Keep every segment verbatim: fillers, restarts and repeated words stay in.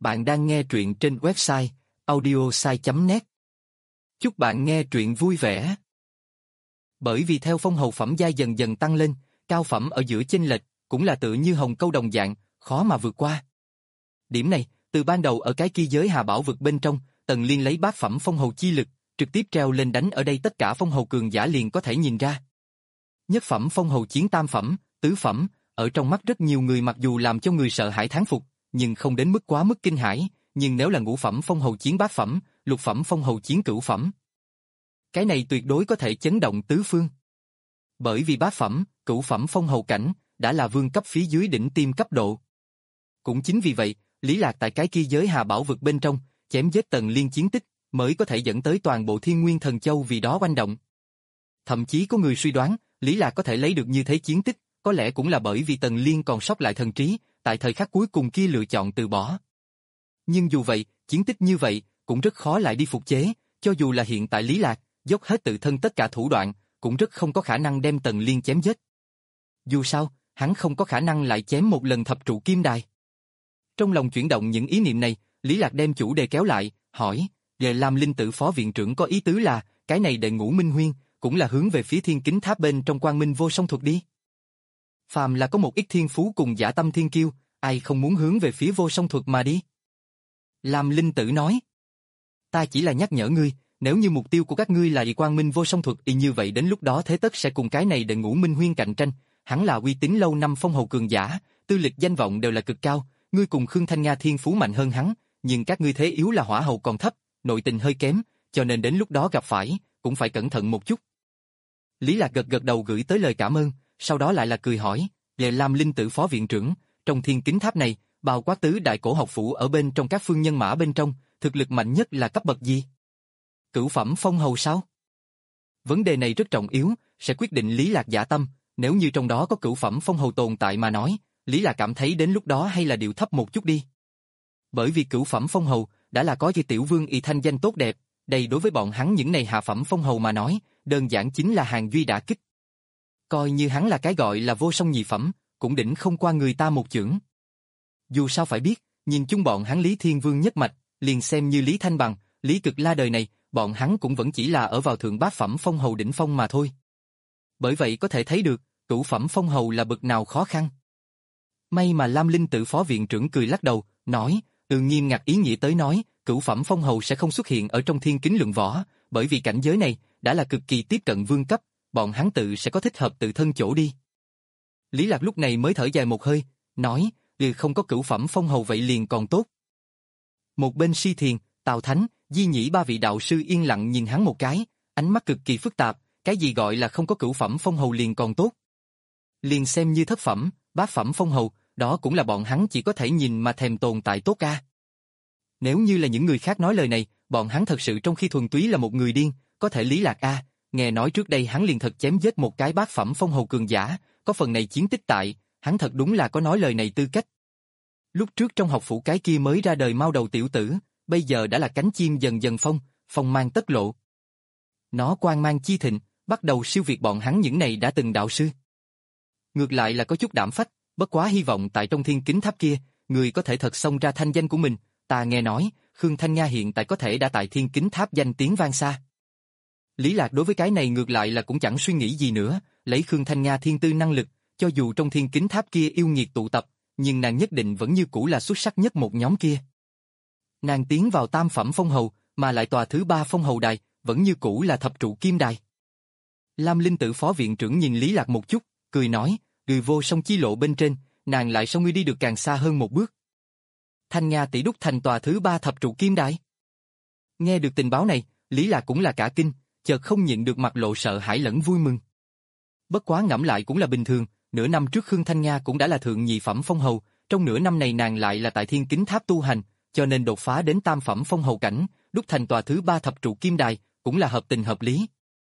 Bạn đang nghe truyện trên website audiosai chấm net. Chúc bạn nghe truyện vui vẻ. Bởi vì theo phong hầu phẩm giai dần dần tăng lên, cao phẩm ở giữa chênh lệch cũng là tự như hồng câu đồng dạng, khó mà vượt qua. Điểm này, từ ban đầu ở cái kia giới Hà Bảo vực bên trong, Tần Liên lấy bát phẩm phong hầu chi lực, trực tiếp treo lên đánh ở đây tất cả phong hầu cường giả liền có thể nhìn ra. Nhất phẩm phong hầu chiến tam phẩm, tứ phẩm, ở trong mắt rất nhiều người mặc dù làm cho người sợ hãi thán phục, nhưng không đến mức quá mức kinh hãi, nhưng nếu là ngũ phẩm phong hầu chiến bát phẩm, lục phẩm phong hầu chiến cửu phẩm, cái này tuyệt đối có thể chấn động tứ phương. Bởi vì bát phẩm, cửu phẩm phong hầu cảnh, đã là vương cấp phía dưới đỉnh tiêm cấp độ. Cũng chính vì vậy, Lý Lạc tại cái kia giới Hà Bảo vực bên trong, chém giết Tần Liên chiến tích, mới có thể dẫn tới toàn bộ Thiên Nguyên Thần Châu vì đó oanh động. Thậm chí có người suy đoán, Lý Lạc có thể lấy được như thế chiến tích, có lẽ cũng là bởi vì Tần Liên còn sót lại thần trí, tại thời khắc cuối cùng kia lựa chọn từ bỏ. Nhưng dù vậy, chiến tích như vậy, cũng rất khó lại đi phục chế, cho dù là hiện tại Lý Lạc, dốc hết tự thân tất cả thủ đoạn, cũng rất không có khả năng đem Tần Liên chém giết. Dù sao, hắn không có khả năng lại chém một lần thập trụ kim đài. Trong lòng chuyển động những ý niệm này, Lý Lạc đem chủ đề kéo lại, hỏi, về Lam Linh Tử phó viện trưởng có ý tứ là, cái này đệ ngũ minh huyên, cũng là hướng về phía thiên kính tháp bên trong quang minh vô song thuật đi. Phàm là có một ít thiên phú cùng dã tâm thiên kiêu, ai không muốn hướng về phía vô song thuật mà đi. Lam Linh Tử nói, ta chỉ là nhắc nhở ngươi, nếu như mục tiêu của các ngươi là y quang minh vô song thuật y như vậy đến lúc đó thế tất sẽ cùng cái này đệ ngũ minh huyên cạnh tranh, hắn là uy tín lâu năm phong hầu cường giả, tư lịch danh vọng đều là cực cao, ngươi cùng Khương Thanh Nga thiên phú mạnh hơn hắn, nhưng các ngươi thế yếu là hỏa hầu còn thấp, nội tình hơi kém, cho nên đến lúc đó gặp phải, cũng phải cẩn thận một chút. Lý Lạc gật gật đầu gửi tới lời cảm ơn, sau đó lại là cười hỏi, về Lam Linh Tử phó viện trưởng, trong thiên kính tháp này, bao quát tứ đại cổ học phủ ở bên trong các phương nhân mã bên trong, thực lực mạnh nhất là cấp bậc gì? Cửu phẩm phong hầu sao? Vấn đề này rất trọng yếu, sẽ quyết định Lý Lạc dạ tâm, nếu như trong đó có cửu phẩm phong hầu tồn tại mà nói, Lý Lạc cảm thấy đến lúc đó hay là điệu thấp một chút đi. Bởi vì cửu phẩm phong hầu, đã là có với tiểu vương y thanh danh tốt đẹp, đây đối với bọn hắn những này hạ phẩm phong hầu mà nói, đơn giản chính là hàng duy đả kích. Coi như hắn là cái gọi là vô song nhị phẩm, cũng đỉnh không qua người ta một chưởng. Dù sao phải biết, nhìn chung bọn hắn Lý Thiên Vương nhất mạch, liền xem như Lý Thanh Bằng, Lý Cực La đời này, bọn hắn cũng vẫn chỉ là ở vào thượng bát phẩm phong hầu đỉnh phong mà thôi. Bởi vậy có thể thấy được, cửu phẩm phong hầu là bậc nào khó khăn. May mà Lam Linh Tử phó viện trưởng cười lắc đầu, nói, từ nghiêm ngặt ý nghĩa tới nói, cửu phẩm phong hầu sẽ không xuất hiện ở trong thiên kính luận võ, bởi vì cảnh giới này, đã là cực kỳ tiếp cận vương cấp, bọn hắn tự sẽ có thích hợp tự thân chỗ đi. Lý Lạc lúc này mới thở dài một hơi, nói, vì không có cửu phẩm phong hầu vậy liền còn tốt. Một bên Si Thiền, Tào Thánh, Di Nhĩ ba vị đạo sư yên lặng nhìn hắn một cái, ánh mắt cực kỳ phức tạp, cái gì gọi là không có cửu phẩm phong hầu liền còn tốt. Liền xem như thất phẩm, bát phẩm phong hầu, đó cũng là bọn hắn chỉ có thể nhìn mà thèm tồn tại tốt ca. Nếu như là những người khác nói lời này, bọn hắn thật sự trong khi thuần túy là một người điên, có thể Lý Lạc a, nghe nói trước đây hắn liền thật chém giết một cái bát phẩm phong hầu cường giả, có phần này chiến tích tại, hắn thật đúng là có nói lời này tư cách. Lúc trước trong học phủ cái kia mới ra đời mau đầu tiểu tử, bây giờ đã là cánh chim dần dần phong, phong mang tất lộ. Nó quang mang chi thịnh, bắt đầu siêu việt bọn hắn những này đã từng đạo sư. Ngược lại là có chút đảm phách, bất quá hy vọng tại trong thiên kính tháp kia, người có thể thật xông ra thanh danh của mình, ta nghe nói, Khương Thanh Nga hiện tại có thể đã tại thiên kính tháp danh tiếng vang xa. Lý Lạc đối với cái này ngược lại là cũng chẳng suy nghĩ gì nữa, lấy Khương Thanh Nga thiên tư năng lực, cho dù trong thiên kính tháp kia yêu nghiệt tụ tập, nhưng nàng nhất định vẫn như cũ là xuất sắc nhất một nhóm kia. Nàng tiến vào tam phẩm phong hầu, mà lại tòa thứ ba phong hầu đài, vẫn như cũ là thập trụ kim đài. Lam Linh Tử phó viện trưởng nhìn Lý Lạc một chút, cười nói, người vô song chi lộ bên trên, nàng lại sao ngươi đi được càng xa hơn một bước. Thanh Nga tỷ đúc thành tòa thứ ba thập trụ kim đài. Nghe được tình báo này, Lý Lạc cũng là cả kinh, chợt không nhịn được mặt lộ sợ hãi lẫn vui mừng. Bất quá ngẫm lại cũng là bình thường, nửa năm trước Khương Thanh Nga cũng đã là thượng nhị phẩm phong hầu, trong nửa năm này nàng lại là tại thiên kính tháp tu hành, cho nên đột phá đến tam phẩm phong hầu cảnh, đúc thành tòa thứ ba thập trụ kim đài, cũng là hợp tình hợp lý.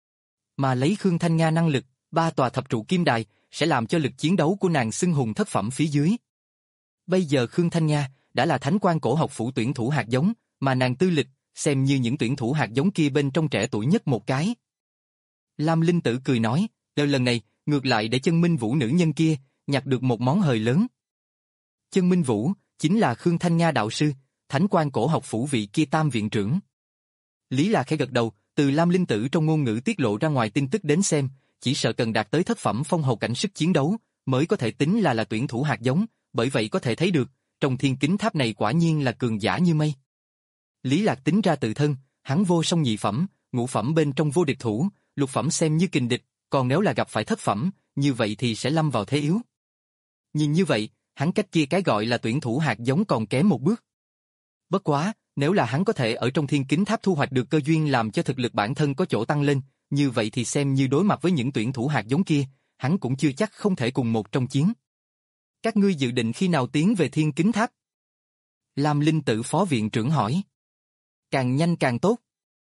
Mà lấy Khương Thanh Nga năng lực, ba tòa thập trụ kim đài, sẽ làm cho lực chiến đấu của nàng xưng hùng thất phẩm phía dưới. Bây giờ Khương Thanh Nga, đã là thánh quan cổ học phủ tuyển thủ hạt giống, mà nàng tư lịch, xem như những tuyển thủ hạt giống kia bên trong trẻ tuổi nhất một cái. Lam Linh Tử cười nói, đều lần này, ngược lại để Chân Minh Vũ nữ nhân kia, nhặt được một món hời lớn. Chân Minh Vũ, chính là Khương Thanh Nga đạo sư, thánh quan cổ học phủ vị kia tam viện trưởng. Lý Lạc khẽ gật đầu, từ Lam Linh Tử trong ngôn ngữ tiết lộ ra ngoài tin tức đến xem, chỉ sợ cần đạt tới thất phẩm phong hầu cảnh sức chiến đấu, mới có thể tính là là tuyển thủ hạt giống, bởi vậy có thể thấy được, trong thiên kính tháp này quả nhiên là cường giả như mây. Lý Lạc tính ra tự thân, hắn vô song nhị phẩm, ngũ phẩm bên trong vô địch thủ, lục phẩm xem như kình địch, còn nếu là gặp phải thất phẩm, như vậy thì sẽ lâm vào thế yếu. Nhìn như vậy, hắn cách kia cái gọi là tuyển thủ hạt giống còn kém một bước. Bất quá, nếu là hắn có thể ở trong thiên kính tháp thu hoạch được cơ duyên làm cho thực lực bản thân có chỗ tăng lên, như vậy thì xem như đối mặt với những tuyển thủ hạt giống kia, hắn cũng chưa chắc không thể cùng một trong chiến. Các ngươi dự định khi nào tiến về thiên kính tháp? Lam Linh Tử phó viện trưởng hỏi. Càng nhanh càng tốt.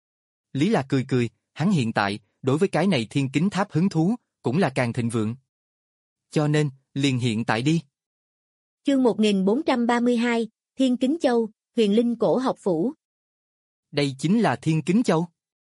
Lý Lạc cười cười, hắn hiện tại, đối với cái này thiên kính tháp hứng thú, cũng là càng thịnh vượng. Cho nên, liền hiện tại đi. Chương một nghìn bốn trăm ba mươi hai, Thiên Kính Châu, Huyền Linh Cổ Học Phủ. Đây chính là Thiên Kính Châu.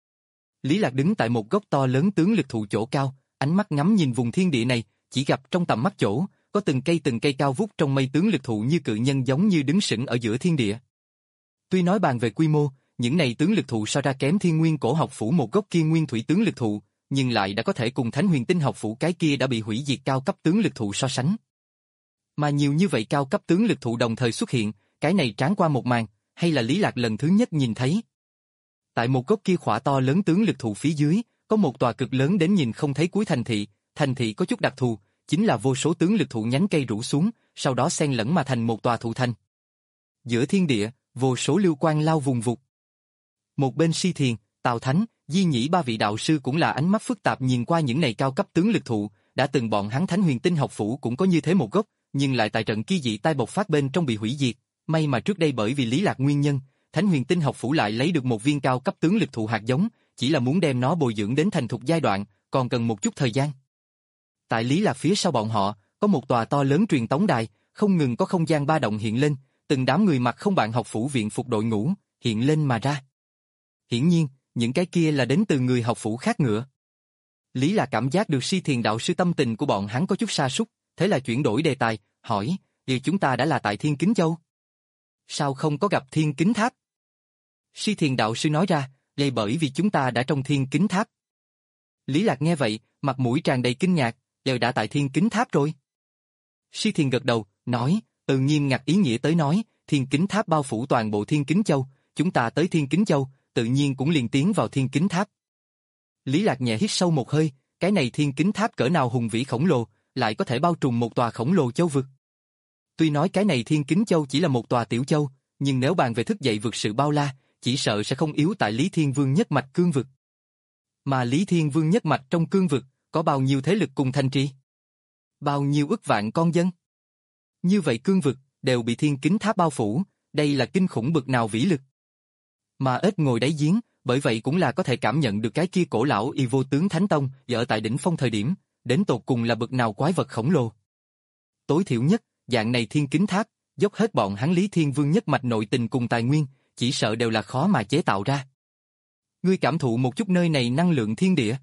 Lý Lạc đứng tại một góc to lớn tướng lực thụ chỗ cao, ánh mắt ngắm nhìn vùng thiên địa này, chỉ gặp trong tầm mắt chỗ, có từng cây từng cây cao vút trong mây tướng lực thụ như cự nhân giống như đứng sững ở giữa thiên địa. Tuy nói bàn về quy mô, những này tướng lực thụ so ra kém Thiên Nguyên Cổ Học Phủ một gốc kia nguyên thủy tướng lực thụ, nhưng lại đã có thể cùng Thánh Huyền Tinh Học Phủ cái kia đã bị hủy diệt cao cấp tướng lực thụ so sánh. Mà nhiều như vậy cao cấp tướng lực thụ đồng thời xuất hiện, cái này tráng qua một màn, hay là Lý Lạc lần thứ nhất nhìn thấy. Tại một gốc kia khỏa to lớn tướng lực thụ phía dưới, có một tòa cực lớn đến nhìn không thấy cuối thành thị, thành thị có chút đặc thù, chính là vô số tướng lực thụ nhánh cây rủ xuống, sau đó xen lẫn mà thành một tòa thụ thành. Giữa thiên địa, vô số lưu quang lao vùng vụt. Một bên Si Thiền, Tào Thánh, Di Nhĩ ba vị đạo sư cũng là ánh mắt phức tạp nhìn qua những này cao cấp tướng lực thụ, đã từng bọn hắn Thánh Huyền Tinh Học Phủ cũng có như thế một gốc, nhưng lại tại trận kỳ dị tai bộc phát bên trong bị hủy diệt, may mà trước đây bởi vì Lý Lạc nguyên nhân, Thánh Huyền Tinh Học Phủ lại lấy được một viên cao cấp tướng lực thụ hạt giống, chỉ là muốn đem nó bồi dưỡng đến thành thục giai đoạn, còn cần một chút thời gian. Tại Lý Lạc phía sau bọn họ, có một tòa to lớn truyền tống đài, không ngừng có không gian ba động hiện lên, từng đám người mặc không bạn học phủ viện phục đội ngũ, hiện lên mà ra. Hiển nhiên, những cái kia là đến từ người học phủ khác ngựa. Lý Lạc cảm giác được Si Thiền đạo sư tâm tình của bọn hắn có chút sa sút, thế là chuyển đổi đề tài, hỏi, "Vì chúng ta đã là tại Thiên Kính Châu, sao không có gặp Thiên Kính Tháp?" Si Thiền đạo sư nói ra, "Vậy bởi vì chúng ta đã trong Thiên Kính Tháp." Lý Lạc nghe vậy, mặt mũi tràn đầy kinh ngạc, "Giờ đã tại Thiên Kính Tháp rồi?" Si Thiền gật đầu, nói, "Từ nghiêm ngặt ý nghĩa tới nói, Thiên Kính Tháp bao phủ toàn bộ Thiên Kính Châu, chúng ta tới Thiên Kính Châu, tự nhiên cũng liền tiến vào Thiên Kính Tháp." Lý Lạc nhẹ hít sâu một hơi, cái này Thiên Kính Tháp cỡ nào hùng vĩ khổng lồ, lại có thể bao trùm một tòa khổng lồ châu vực. Tuy nói cái này Thiên Kính Châu chỉ là một tòa tiểu châu, nhưng nếu bàn về thức dậy vực sự bao la, chỉ sợ sẽ không yếu tại Lý Thiên Vương nhất mạch cương vực. Mà Lý Thiên Vương nhất mạch trong cương vực, có bao nhiêu thế lực cùng thành trì? Bao nhiêu ức vạn con dân? Như vậy cương vực, đều bị Thiên Kính Tháp bao phủ, đây là kinh khủng bực nào vĩ lực. Mà ếch ngồi đáy giếng, bởi vậy cũng là có thể cảm nhận được cái kia cổ lão y vô tướng Thánh Tông, ở tại đỉnh phong thời điểm, đến tột cùng là bực nào quái vật khổng lồ. Tối thiểu nhất, dạng này Thiên Kính Tháp, dốc hết bọn hắn Lý Thiên Vương nhất mạch nội tình cùng tài nguyên, chỉ sợ đều là khó mà chế tạo ra. Ngươi cảm thụ một chút nơi này năng lượng thiên địa.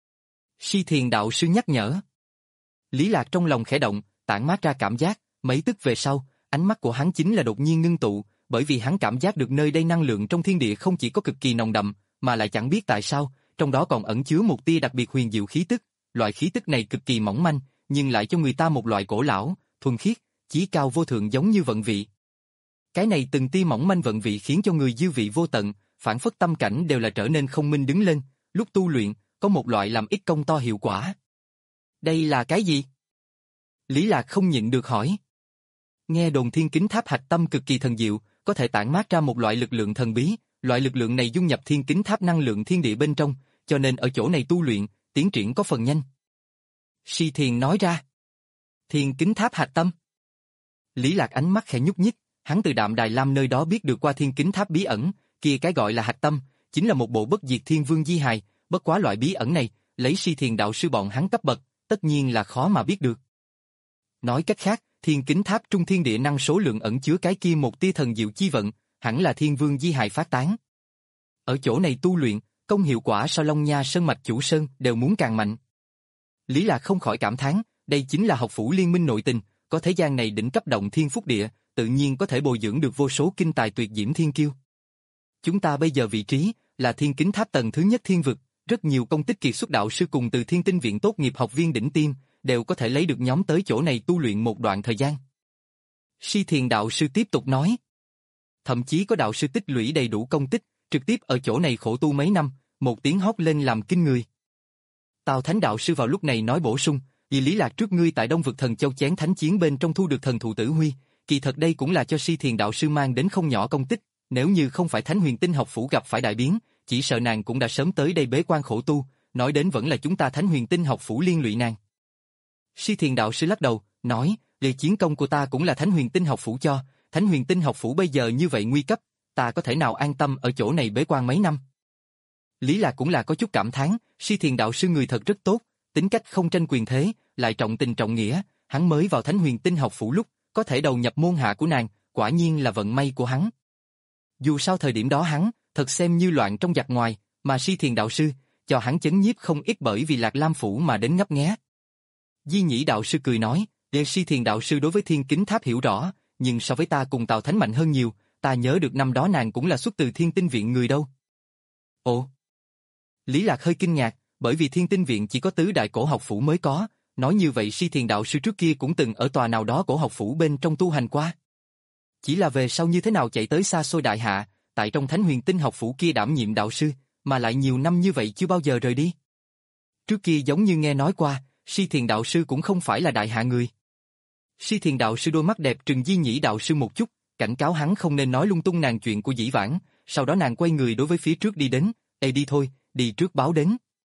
Si Thiền đạo sư nhắc nhở. Lý Lạc trong lòng khẽ động, tản mát ra cảm giác, mấy tức về sau, ánh mắt của hắn chính là đột nhiên ngưng tụ, bởi vì hắn cảm giác được nơi đây năng lượng trong thiên địa không chỉ có cực kỳ nồng đậm, mà lại chẳng biết tại sao, trong đó còn ẩn chứa một tia đặc biệt huyền diệu khí tức, loại khí tức này cực kỳ mỏng manh, nhưng lại cho người ta một loại cổ lão, thuần khiết, chí cao vô thượng giống như vận vị. Cái này từng tia mỏng manh vận vị khiến cho người dư vị vô tận, phản phất tâm cảnh đều là trở nên không minh đứng lên, lúc tu luyện, có một loại làm ít công to hiệu quả. Đây là cái gì? Lý Lạc không nhịn được hỏi. Nghe đồn Thiên Kính Tháp hạch tâm cực kỳ thần diệu, có thể tản mát ra một loại lực lượng thần bí, loại lực lượng này dung nhập Thiên Kính Tháp năng lượng thiên địa bên trong, cho nên ở chỗ này tu luyện, tiến triển có phần nhanh. Si Thiền nói ra. Thiên Kính Tháp hạch tâm. Lý Lạc ánh mắt khẽ nhúc nhích, hắn từ Đạm Đài Lam nơi đó biết được qua Thiên Kính Tháp bí ẩn, kia cái gọi là hạch tâm, chính là một bộ bất diệt thiên vương di hài, bất quá loại bí ẩn này, lấy Si Thiền đạo sư bọn hắn cấp bậc, tất nhiên là khó mà biết được. Nói cách khác, Thiên Kính Tháp trung thiên địa năng số lượng ẩn chứa cái kia một tia thần diệu chi vận, hẳn là thiên vương di hài phát tán. Ở chỗ này tu luyện, công hiệu quả so Long Nha Sơn mạch chủ sơn đều muốn càng mạnh. Lý Lạc không khỏi cảm thán, đây chính là học phủ liên minh nội tình, có thế gian này đỉnh cấp động thiên phúc địa, tự nhiên có thể bồi dưỡng được vô số kinh tài tuyệt diễm thiên kiêu. Chúng ta bây giờ vị trí là Thiên Kính Tháp tầng thứ nhất thiên vực, rất nhiều công tích kiệt xuất đạo sư cùng từ Thiên Tinh viện tốt nghiệp học viên đỉnh tiêm đều có thể lấy được nhóm tới chỗ này tu luyện một đoạn thời gian. Si Thiền đạo sư tiếp tục nói. Thậm chí có đạo sư tích lũy đầy đủ công tích, trực tiếp ở chỗ này khổ tu mấy năm, một tiếng hót lên làm kinh người. Tào Thánh đạo sư vào lúc này nói bổ sung, vì Lý Lạc trước ngươi tại Đông vực Thần Châu chén thánh chiến bên trong thu được thần thụ tử huy, kỳ thật đây cũng là cho Si Thiền đạo sư mang đến không nhỏ công tích, nếu như không phải Thánh Huyền Tinh học phủ gặp phải đại biến, chỉ sợ nàng cũng đã sớm tới đây bế quan khổ tu, nói đến vẫn là chúng ta Thánh Huyền Tinh học phủ liên lụy nàng. Si Thiền đạo sư lắc đầu, nói, lời chiến công của ta cũng là Thánh Huyền Tinh học phủ cho, Thánh Huyền Tinh học phủ bây giờ như vậy nguy cấp, ta có thể nào an tâm ở chỗ này bế quan mấy năm. Lý Lạc cũng là có chút cảm thán, Si Thiền đạo sư người thật rất tốt, tính cách không tranh quyền thế, lại trọng tình trọng nghĩa, hắn mới vào Thánh Huyền Tinh học phủ lúc, có thể đầu nhập môn hạ của nàng, quả nhiên là vận may của hắn. Dù sao thời điểm đó hắn, thật xem như loạn trong giặc ngoài, mà Si Thiền đạo sư, cho hắn chấn nhiếp không ít bởi vì Lạc Lam phủ mà đến ngấp nghé. Di Nhĩ đạo sư cười nói, để Si Thiền đạo sư đối với Thiên Kính Tháp hiểu rõ, nhưng so với ta cùng Tào Thánh mạnh hơn nhiều, ta nhớ được năm đó nàng cũng là xuất từ Thiên Tinh viện người đâu. Ồ. Lý Lạc hơi kinh ngạc, bởi vì Thiên Tinh viện chỉ có tứ đại cổ học phủ mới có, nói như vậy Si Thiền đạo sư trước kia cũng từng ở tòa nào đó cổ học phủ bên trong tu hành qua. Chỉ là về sau như thế nào chạy tới xa xôi đại hạ, tại trong Thánh Huyền Tinh học phủ kia đảm nhiệm đạo sư, mà lại nhiều năm như vậy chưa bao giờ rời đi. Trước kia giống như nghe nói qua, Si Thiền đạo sư cũng không phải là đại hạ người. Si Thiền đạo sư đôi mắt đẹp trừng Di Nhĩ đạo sư một chút, cảnh cáo hắn không nên nói lung tung nàng chuyện của dĩ vãng, sau đó nàng quay người đối với phía trước đi đến, "Ê đi thôi, đi trước báo đến."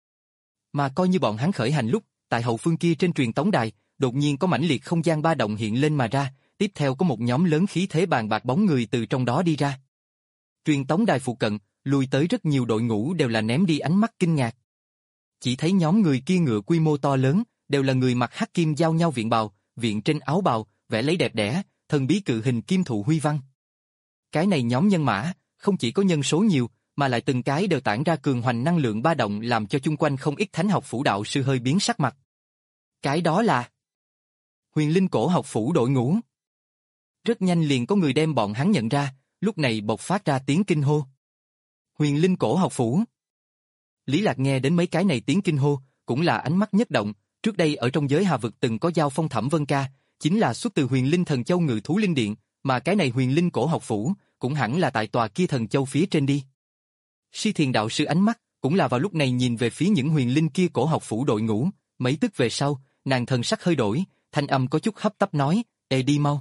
Mà coi như bọn hắn khởi hành lúc, tại hậu phương kia trên truyền tống đài, đột nhiên có mãnh liệt không gian ba động hiện lên mà ra, tiếp theo có một nhóm lớn khí thế bàn bạc bóng người từ trong đó đi ra. Truyền tống đài phụ cận, lùi tới rất nhiều đội ngũ đều là ném đi ánh mắt kinh ngạc. Chỉ thấy nhóm người kia ngựa quy mô to lớn, đều là người mặc hắc kim giao nhau viện bào, viện trên áo bào, vẽ lấy đẹp đẽ, thần bí cự hình kim thụ huy văn. Cái này nhóm nhân mã, không chỉ có nhân số nhiều, mà lại từng cái đều tản ra cường hoành năng lượng ba động làm cho chung quanh không ít thánh học phủ đạo sư hơi biến sắc mặt. Cái đó là Huyền Linh cổ học phủ đội ngũ. Rất nhanh liền có người đem bọn hắn nhận ra, lúc này bộc phát ra tiếng kinh hô. Huyền Linh cổ học phủ. Lý Lạc nghe đến mấy cái này tiếng kinh hô, cũng là ánh mắt nhất động, trước đây ở trong giới Hà vực từng có giao phong Thẩm Vân Ca, chính là xuất từ Huyền Linh Thần Châu Ngự Thú Linh Điện, mà cái này Huyền Linh cổ học phủ, cũng hẳn là tại tòa kia Thần Châu phía trên đi. Si Thiền đạo sư ánh mắt, cũng là vào lúc này nhìn về phía những Huyền Linh kia cổ học phủ đội ngũ, mấy tức về sau, nàng thần sắc hơi đổi, thanh âm có chút hấp tấp nói, "Ê đi mau."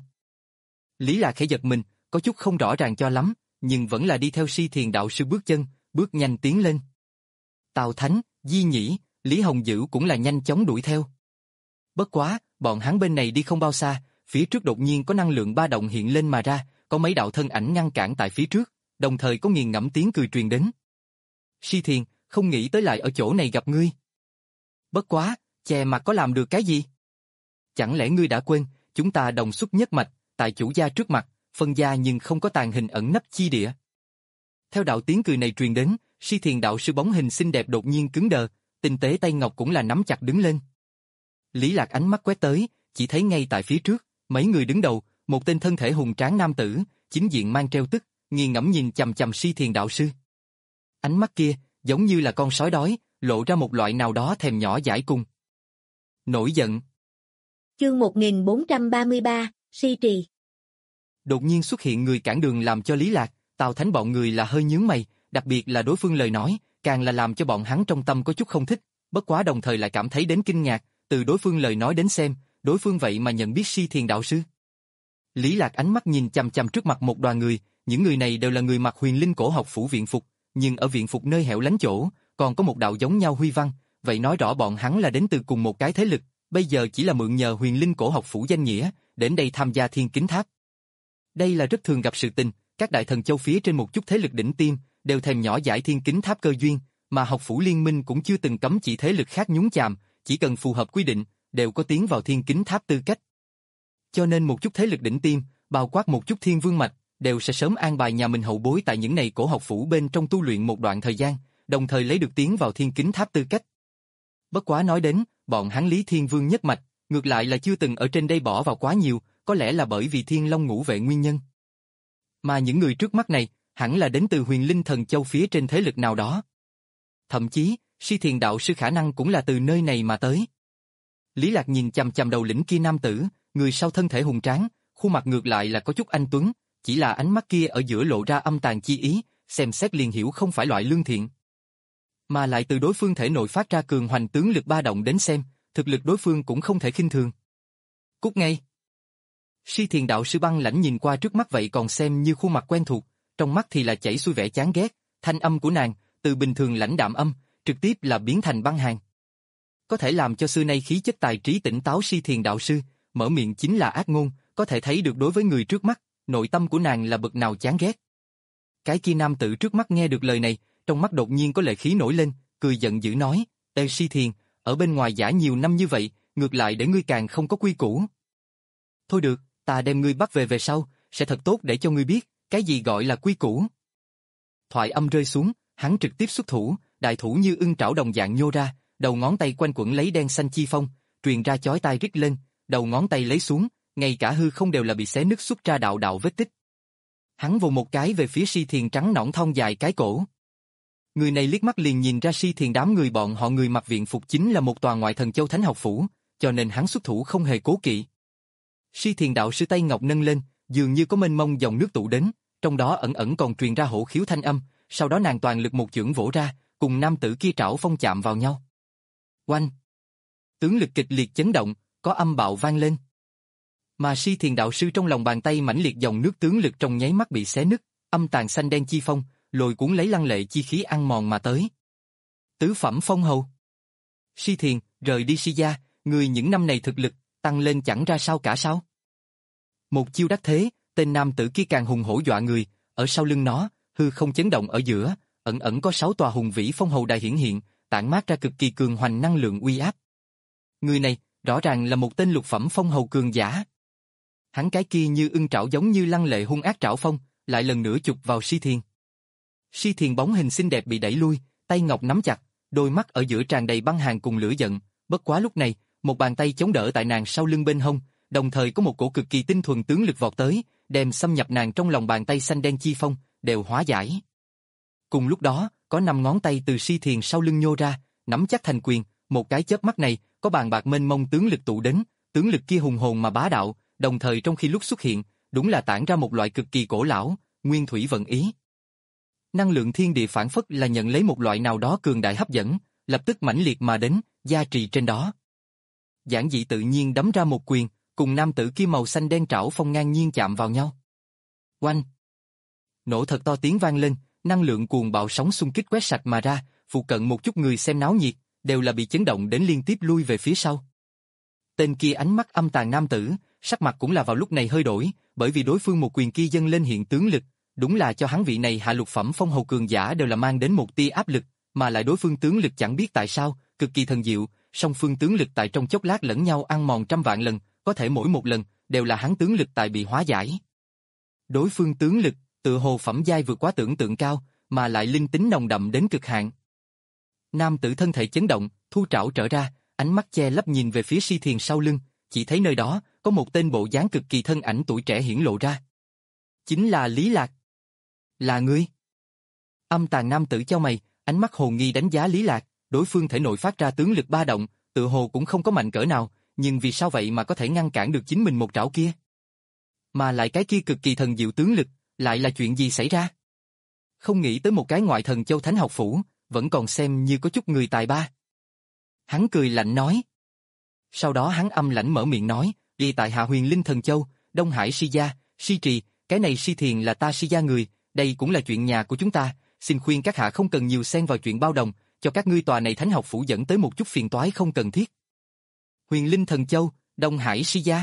Lý Lạc khẽ giật mình, có chút không rõ ràng cho lắm, nhưng vẫn là đi theo Si Thiền đạo sư bước chân, bước nhanh tiến lên. Tào Thánh, Di Nhĩ, Lý Hồng Dữ cũng là nhanh chóng đuổi theo. Bất quá, bọn hắn bên này đi không bao xa, phía trước đột nhiên có năng lượng ba động hiện lên mà ra, có mấy đạo thân ảnh ngăn cản tại phía trước, đồng thời có nghiền ngẫm tiếng cười truyền đến. Si Thiền, không nghĩ tới lại ở chỗ này gặp ngươi. Bất quá, che mặt có làm được cái gì? Chẳng lẽ ngươi đã quên, chúng ta đồng xuất nhất mạch, tại chủ gia trước mặt, phân gia nhưng không có tàn hình ẩn nấp chi địa. Theo đạo tiếng cười này truyền đến, Si Thiền đạo sư bóng hình xinh đẹp đột nhiên cứng đờ, tinh tế tay ngọc cũng là nắm chặt đứng lên. Lý Lạc ánh mắt quét tới, chỉ thấy ngay tại phía trước, mấy người đứng đầu, một tên thân thể hùng tráng nam tử, chính diện mang treo tức, nghiền ngẫm nhìn chằm chằm Si Thiền đạo sư. Ánh mắt kia, giống như là con sói đói, lộ ra một loại nào đó thèm nhỏ dãi cùng. Nổi giận. Chương một nghìn bốn trăm ba mươi ba, Si Trì. Đột nhiên xuất hiện người cản đường làm cho Lý Lạc, Tào Thánh bọn người là hơi nhướng mày, đặc biệt là đối phương lời nói, càng là làm cho bọn hắn trong tâm có chút không thích, bất quá đồng thời lại cảm thấy đến kinh ngạc, từ đối phương lời nói đến xem, đối phương vậy mà nhận biết Si Thiền đạo sư. Lý Lạc ánh mắt nhìn chằm chằm trước mặt một đoàn người, những người này đều là người mặc Huyền Linh cổ học phủ viện phục, nhưng ở viện phục nơi hẻo lánh chỗ, còn có một đạo giống nhau huy văn, vậy nói rõ bọn hắn là đến từ cùng một cái thế lực, bây giờ chỉ là mượn nhờ Huyền Linh cổ học phủ danh nghĩa, đến đây tham gia Thiên Kính Tháp. Đây là rất thường gặp sự tình, các đại thần châu phía trên một chút thế lực đỉnh tiêm, đều thèm nhỏ dãi Thiên Kính Tháp cơ duyên, mà học phủ liên minh cũng chưa từng cấm chỉ thế lực khác nhúng chàm, chỉ cần phù hợp quy định, đều có tiến vào Thiên Kính Tháp tư cách. Cho nên một chút thế lực đỉnh tiêm, bao quát một chút thiên vương mạch, đều sẽ sớm an bài nhà mình hậu bối tại những này cổ học phủ bên trong tu luyện một đoạn thời gian, đồng thời lấy được tiến vào Thiên Kính Tháp tư cách. Bất quá nói đến, bọn hắn Lý Thiên Vương nhất mạch, ngược lại là chưa từng ở trên đây bỏ vào quá nhiều, có lẽ là bởi vì Thiên Long ngũ vệ nguyên nhân. Mà những người trước mắt này, hẳn là đến từ Huyền Linh Thần Châu phía trên thế lực nào đó. Thậm chí, Si Thiền đạo sư khả năng cũng là từ nơi này mà tới. Lý Lạc nhìn chằm chằm đầu lĩnh kia nam tử, người sau thân thể hùng tráng, khuôn mặt ngược lại là có chút anh tuấn, chỉ là ánh mắt kia ở giữa lộ ra âm tàn chi ý, xem xét liền hiểu không phải loại lương thiện. Mà lại từ đối phương thể nội phát ra cường hoành tướng lực ba động đến xem, thực lực đối phương cũng không thể khinh thường. Cút ngay. Si Thiền đạo sư băng lãnh nhìn qua trước mắt vậy còn xem như khuôn mặt quen thuộc, trong mắt thì là chảy xuôi vẻ chán ghét, thanh âm của nàng, từ bình thường lãnh đạm âm, trực tiếp là biến thành băng hàn. Có thể làm cho xưa nay khí chất tài trí tỉnh táo Si Thiền đạo sư, mở miệng chính là ác ngôn, có thể thấy được đối với người trước mắt, nội tâm của nàng là bậc nào chán ghét. Cái kia nam tử trước mắt nghe được lời này, trong mắt đột nhiên có lệ khí nổi lên, cười giận dữ nói, Ê Si Thiền, ở bên ngoài giả nhiều năm như vậy, ngược lại để ngươi càng không có quy củ. Thôi được, ta đem ngươi bắt về về sau, sẽ thật tốt để cho ngươi biết, cái gì gọi là quy củ. Thoại âm rơi xuống, hắn trực tiếp xuất thủ, đại thủ như ưng trảo đồng dạng nhô ra, đầu ngón tay quanh quẩn lấy đen xanh chi phong, truyền ra chói tai rít lên, đầu ngón tay lấy xuống, ngay cả hư không đều là bị xé nứt xuất ra đạo đạo vết tích. Hắn vồ một cái về phía Si Thiền trắng nõn thon dài cái cổ. Người này liếc mắt liền nhìn ra Si Thiền đám người bọn họ người mặc viện phục chính là một tòa ngoại thần châu thánh học phủ, cho nên hắn xuất thủ không hề cố kỵ. Si Thiền đạo sư tay ngọc nâng lên, dường như có mênh mông dòng nước tụ đến, trong đó ẩn ẩn còn truyền ra hổ khiếu thanh âm, sau đó nàng toàn lực một chưởng vỗ ra, cùng nam tử kia trảo phong chạm vào nhau. Oanh! Tướng lực kịch liệt chấn động, có âm bạo vang lên. Mà Si Thiền đạo sư trong lòng bàn tay mãnh liệt dòng nước tướng lực trong nháy mắt bị xé nứt, âm tàn xanh đen chi phong, lôi cuốn lấy lăng lệ chi khí ăn mòn mà tới. Tứ phẩm phong hầu. Si Thiền, rời đi Si gia, người những năm này thực lực tăng lên chẳng ra sao cả sao? Một chiêu đắc thế, tên nam tử kia càng hùng hổ dọa người, ở sau lưng nó, hư không chấn động ở giữa, ẩn ẩn có sáu tòa hùng vĩ phong hầu đài hiển hiện, tản mát ra cực kỳ cường hoành năng lượng uy áp. Người này, rõ ràng là một tên lục phẩm phong hầu cường giả. Hắn cái kia như ưng trảo giống như lăng lệ hung ác trảo phong, lại lần nữa chụp vào Si Thiền. Si Thiền bóng hình xinh đẹp bị đẩy lui, tay ngọc nắm chặt, đôi mắt ở giữa tràn đầy băng hàn cùng lửa giận, bất quá lúc này, một bàn tay chống đỡ tại nàng sau lưng bên hông, đồng thời có một cổ cực kỳ tinh thuần tướng lực vọt tới, đem xâm nhập nàng trong lòng bàn tay xanh đen chi phong, đều hóa giải. Cùng lúc đó, có năm ngón tay từ Si Thiền sau lưng nhô ra, nắm chắc thành quyền, một cái chớp mắt này, có bàn bạc mênh mông tướng lực tụ đến, tướng lực kia hùng hồn mà bá đạo, đồng thời trong khi lúc xuất hiện, đúng là tản ra một loại cực kỳ cổ lão, nguyên thủy vận ý. Năng lượng thiên địa phản phất là nhận lấy một loại nào đó cường đại hấp dẫn, lập tức mãnh liệt mà đến, gia trì trên đó. Giản dị tự nhiên đấm ra một quyền, cùng nam tử kia màu xanh đen trảo phong ngang nhiên chạm vào nhau. Oanh! Nổ thật to tiếng vang lên, năng lượng cuồng bạo sóng xung kích quét sạch mà ra, phụ cận một chút người xem náo nhiệt, đều là bị chấn động đến liên tiếp lui về phía sau. Tên kia ánh mắt âm tàn nam tử, sắc mặt cũng là vào lúc này hơi đổi, bởi vì đối phương một quyền kia dâng lên hiện tướng lực, đúng là cho hắn vị này hạ lục phẩm phong hầu cường giả đều là mang đến một tia áp lực, mà lại đối phương tướng lực chẳng biết tại sao, cực kỳ thần diệu, song phương tướng lực tại trong chốc lát lẫn nhau ăn mòn trăm vạn lần, có thể mỗi một lần đều là hắn tướng lực tại bị hóa giải. Đối phương tướng lực, tự hồ phẩm giai vượt quá tưởng tượng cao, mà lại linh tính nồng đậm đến cực hạn. Nam tử thân thể chấn động, thu trảo trở ra, ánh mắt che lấp nhìn về phía Si Thiền sau lưng, chỉ thấy nơi đó có một tên bộ dáng cực kỳ thân ảnh tuổi trẻ hiển lộ ra. Chính là Lý Lạc. Là ngươi? Âm tàn nam tử chau mày, ánh mắt hồ nghi đánh giá Lý Lạc, đối phương thể nội phát ra tướng lực ba động, tự hồ cũng không có mạnh cỡ nào, nhưng vì sao vậy mà có thể ngăn cản được chính mình một trảo kia? Mà lại cái kia cực kỳ thần diệu tướng lực, lại là chuyện gì xảy ra? Không nghĩ tới một cái ngoại thần châu thánh học phủ, vẫn còn xem như có chút người tài ba. Hắn cười lạnh nói. Sau đó hắn âm lãnh mở miệng nói, đi tại hạ Huyền Linh Thần Châu, Đông Hải Si gia, Si Trì, cái này Si Thiền là ta Si gia người, đây cũng là chuyện nhà của chúng ta, xin khuyên các hạ không cần nhiều xen vào chuyện bao đồng, cho các ngươi tòa này thánh học phủ dẫn tới một chút phiền toái không cần thiết. Huyền Linh Thần Châu, Đông Hải Si gia.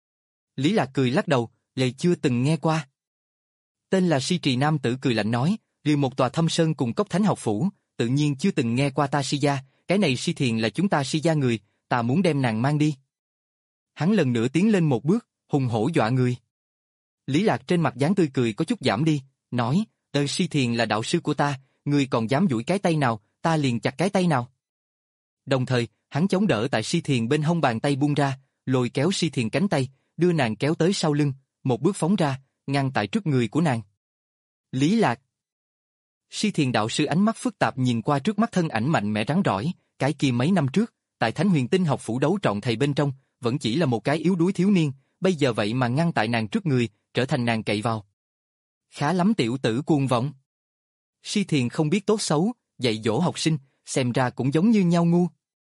Lý Lạc cười lắc đầu, lời chưa từng nghe qua. Tên là Si Trì nam tử cười lạnh nói, liền một tòa thâm sơn cùng cốc thánh học phủ, tự nhiên chưa từng nghe qua ta Si gia, cái này Si Thiền là chúng ta Si gia người, ta muốn đem nàng mang đi. Hắn lần nữa tiến lên một bước, hùng hổ dọa người. Lý Lạc trên mặt dáng tươi cười có chút giảm đi, nói, đời Si Thiền là đạo sư của ta, ngươi còn dám duỗi cái tay nào, ta liền chặt cái tay nào. Đồng thời, hắn chống đỡ tại Si Thiền bên hông bàn tay buông ra, lôi kéo Si Thiền cánh tay, đưa nàng kéo tới sau lưng, một bước phóng ra, ngăn tại trước người của nàng. Lý Lạc. Si Thiền đạo sư ánh mắt phức tạp nhìn qua trước mắt thân ảnh mạnh mẽ rắn rỏi, cái kia mấy năm trước, tại Thánh Huyền Tinh học phủ đấu trọn thầy bên trong, vẫn chỉ là một cái yếu đuối thiếu niên, bây giờ vậy mà ngăn tại nàng trước người, trở thành nàng cậy vào. Khá lắm tiểu tử cuồng vọng. Si Thiền không biết tốt xấu, dạy dỗ học sinh, xem ra cũng giống như nhau ngu.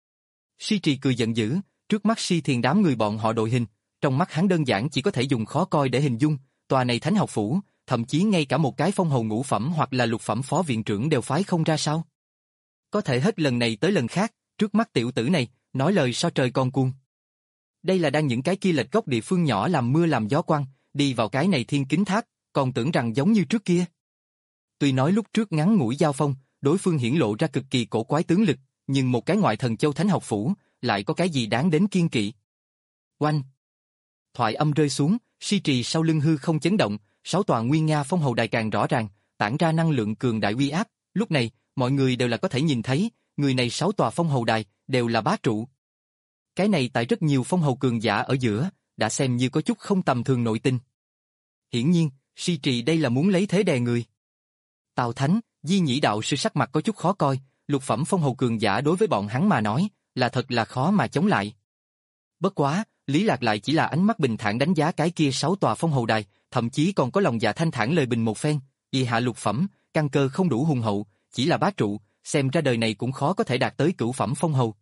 Si Trì cười giận dữ, trước mắt Si Thiền đám người bọn họ đội hình, trong mắt hắn đơn giản chỉ có thể dùng khó coi để hình dung, tòa này Thánh học phủ, thậm chí ngay cả một cái phong hầu ngũ phẩm hoặc là lục phẩm phó viện trưởng đều phái không ra sao. Có thể hết lần này tới lần khác, trước mắt tiểu tử này, nói lời so trời con cuồng. Đây là đang những cái kia lệch gốc địa phương nhỏ làm mưa làm gió quăng, đi vào cái này thiên kính tháp, còn tưởng rằng giống như trước kia. Tuy nói lúc trước ngắn ngủi giao phong, đối phương hiển lộ ra cực kỳ cổ quái tướng lực, nhưng một cái ngoại thần châu Thánh học phủ, lại có cái gì đáng đến kiên kỵ. Oanh! Thoại âm rơi xuống, Si Trì sau lưng hư không chấn động, sáu tòa nguyên nga phong hầu đài càng rõ ràng, tản ra năng lượng cường đại uy áp, lúc này, mọi người đều là có thể nhìn thấy, người này sáu tòa phong hầu đài, đều là bá trụ. Cái này tại rất nhiều phong hầu cường giả ở giữa, đã xem như có chút không tầm thường nội tình. Hiển nhiên, Si Trì đây là muốn lấy thế đè người. Tào Thánh, Di Nhĩ đạo sư sắc mặt có chút khó coi, lục phẩm phong hầu cường giả đối với bọn hắn mà nói, là thật là khó mà chống lại. Bất quá, Lý Lạc lại chỉ là ánh mắt bình thản đánh giá cái kia sáu tòa phong hầu đài, thậm chí còn có lòng dạ thanh thản lời bình một phen, y hạ lục phẩm, căn cơ không đủ hùng hậu, chỉ là bá trụ, xem ra đời này cũng khó có thể đạt tới cửu phẩm phong hầu.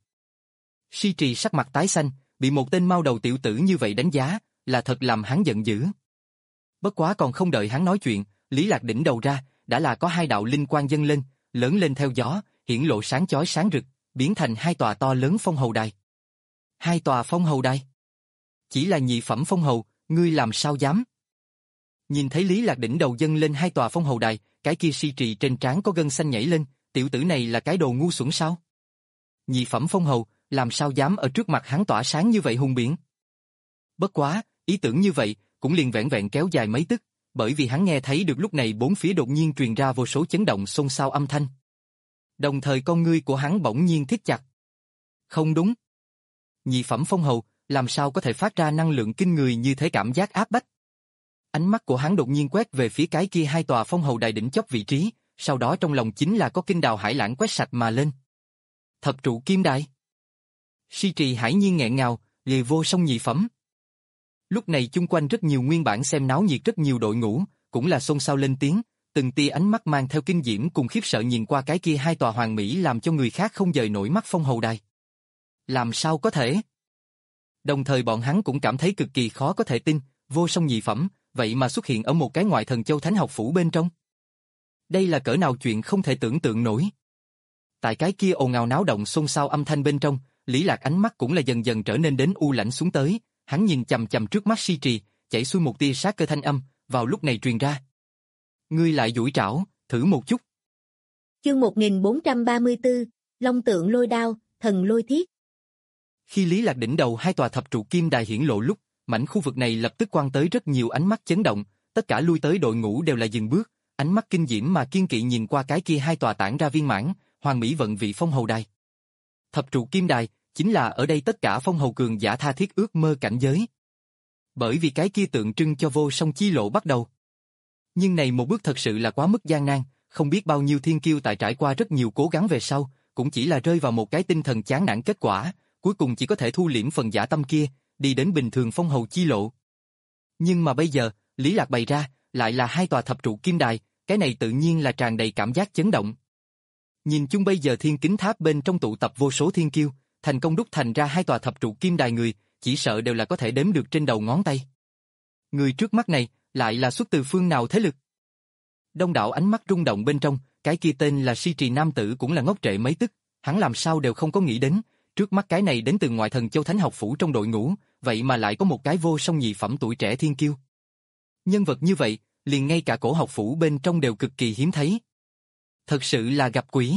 Si Trì sắc mặt tái xanh, bị một tên mau đầu tiểu tử như vậy đánh giá, là thật làm hắn giận dữ. Bất quá còn không đợi hắn nói chuyện, Lý Lạc đỉnh đầu ra, đã là có hai đạo linh quang dâng lên, lớn lên theo gió, hiển lộ sáng chói sáng rực, biến thành hai tòa to lớn phong hầu đài. Hai tòa phong hầu đài? Chỉ là nhị phẩm phong hầu, ngươi làm sao dám? Nhìn thấy Lý Lạc đỉnh đầu dâng lên hai tòa phong hầu đài, cái kia Si Trì trên trán có gân xanh nhảy lên, tiểu tử này là cái đồ ngu xuẩn sao? Nhị phẩm phong hầu, làm sao dám ở trước mặt hắn tỏa sáng như vậy hùng biển? Bất quá, ý tưởng như vậy, cũng liền vẹn vẹn kéo dài mấy tức, bởi vì hắn nghe thấy được lúc này bốn phía đột nhiên truyền ra vô số chấn động xôn xao âm thanh. Đồng thời con ngươi của hắn bỗng nhiên thiết chặt. Không đúng. Nhị phẩm phong hầu, làm sao có thể phát ra năng lượng kinh người như thế cảm giác áp bách? Ánh mắt của hắn đột nhiên quét về phía cái kia hai tòa phong hầu đài đỉnh chóp vị trí, sau đó trong lòng chính là có kinh đào hải lãng quét sạch mà lên. Thập trụ kim đài. Si Trì hải nhiên nghẹn ngào, lìa vô song nhị phẩm. Lúc này chung quanh rất nhiều nguyên bản xem náo nhiệt rất nhiều đội ngũ, cũng là xôn xao lên tiếng, từng tia ánh mắt mang theo kinh diễm cùng khiếp sợ nhìn qua cái kia hai tòa hoàng mỹ làm cho người khác không dời nổi mắt phong hầu đài. Làm sao có thể? Đồng thời bọn hắn cũng cảm thấy cực kỳ khó có thể tin, vô song nhị phẩm, vậy mà xuất hiện ở một cái ngoại thần châu Thánh học phủ bên trong. Đây là cỡ nào chuyện không thể tưởng tượng nổi. Tại cái kia ồn ào náo động xôn xao âm thanh bên trong, Lý Lạc ánh mắt cũng là dần dần trở nên đến u lãnh xuống tới, hắn nhìn chằm chằm trước mắt Si Trì, chảy xuôi một tia sát cơ thanh âm, vào lúc này truyền ra. Ngươi lại duỗi trảo, thử một chút. Chương một nghìn bốn trăm ba mươi tư, Long tượng lôi đao, thần lôi thiết. Khi Lý Lạc đỉnh đầu hai tòa thập trụ kim đài hiển lộ lúc, mảnh khu vực này lập tức quang tới rất nhiều ánh mắt chấn động, tất cả lui tới đội ngũ đều là dừng bước, ánh mắt kinh diễm mà kiên kỵ nhìn qua cái kia hai tòa tản ra viên mãn, hoàng mỹ vận vị phong hầu đài. Thập trụ kim đài, chính là ở đây tất cả phong hầu cường giả tha thiết ước mơ cảnh giới. Bởi vì cái kia tượng trưng cho vô song chi lộ bắt đầu. Nhưng này một bước thật sự là quá mức gian nan, không biết bao nhiêu thiên kiêu tại trải qua rất nhiều cố gắng về sau, cũng chỉ là rơi vào một cái tinh thần chán nản kết quả, cuối cùng chỉ có thể thu liễm phần giả tâm kia, đi đến bình thường phong hầu chi lộ. Nhưng mà bây giờ, Lý Lạc bày ra, lại là hai tòa thập trụ kim đài, cái này tự nhiên là tràn đầy cảm giác chấn động. Nhìn chung bây giờ thiên kính tháp bên trong tụ tập vô số thiên kiêu, thành công đúc thành ra hai tòa thập trụ kim đài người, chỉ sợ đều là có thể đếm được trên đầu ngón tay. Người trước mắt này, lại là xuất từ phương nào thế lực? Đông đảo ánh mắt rung động bên trong, cái kia tên là Si Trì nam tử cũng là ngốc trệ mấy tức, hắn làm sao đều không có nghĩ đến, trước mắt cái này đến từ ngoại thần châu Thánh học phủ trong đội ngũ, vậy mà lại có một cái vô song nhị phẩm tuổi trẻ thiên kiêu. Nhân vật như vậy, liền ngay cả cổ học phủ bên trong đều cực kỳ hiếm thấy. Thật sự là gặp quỷ.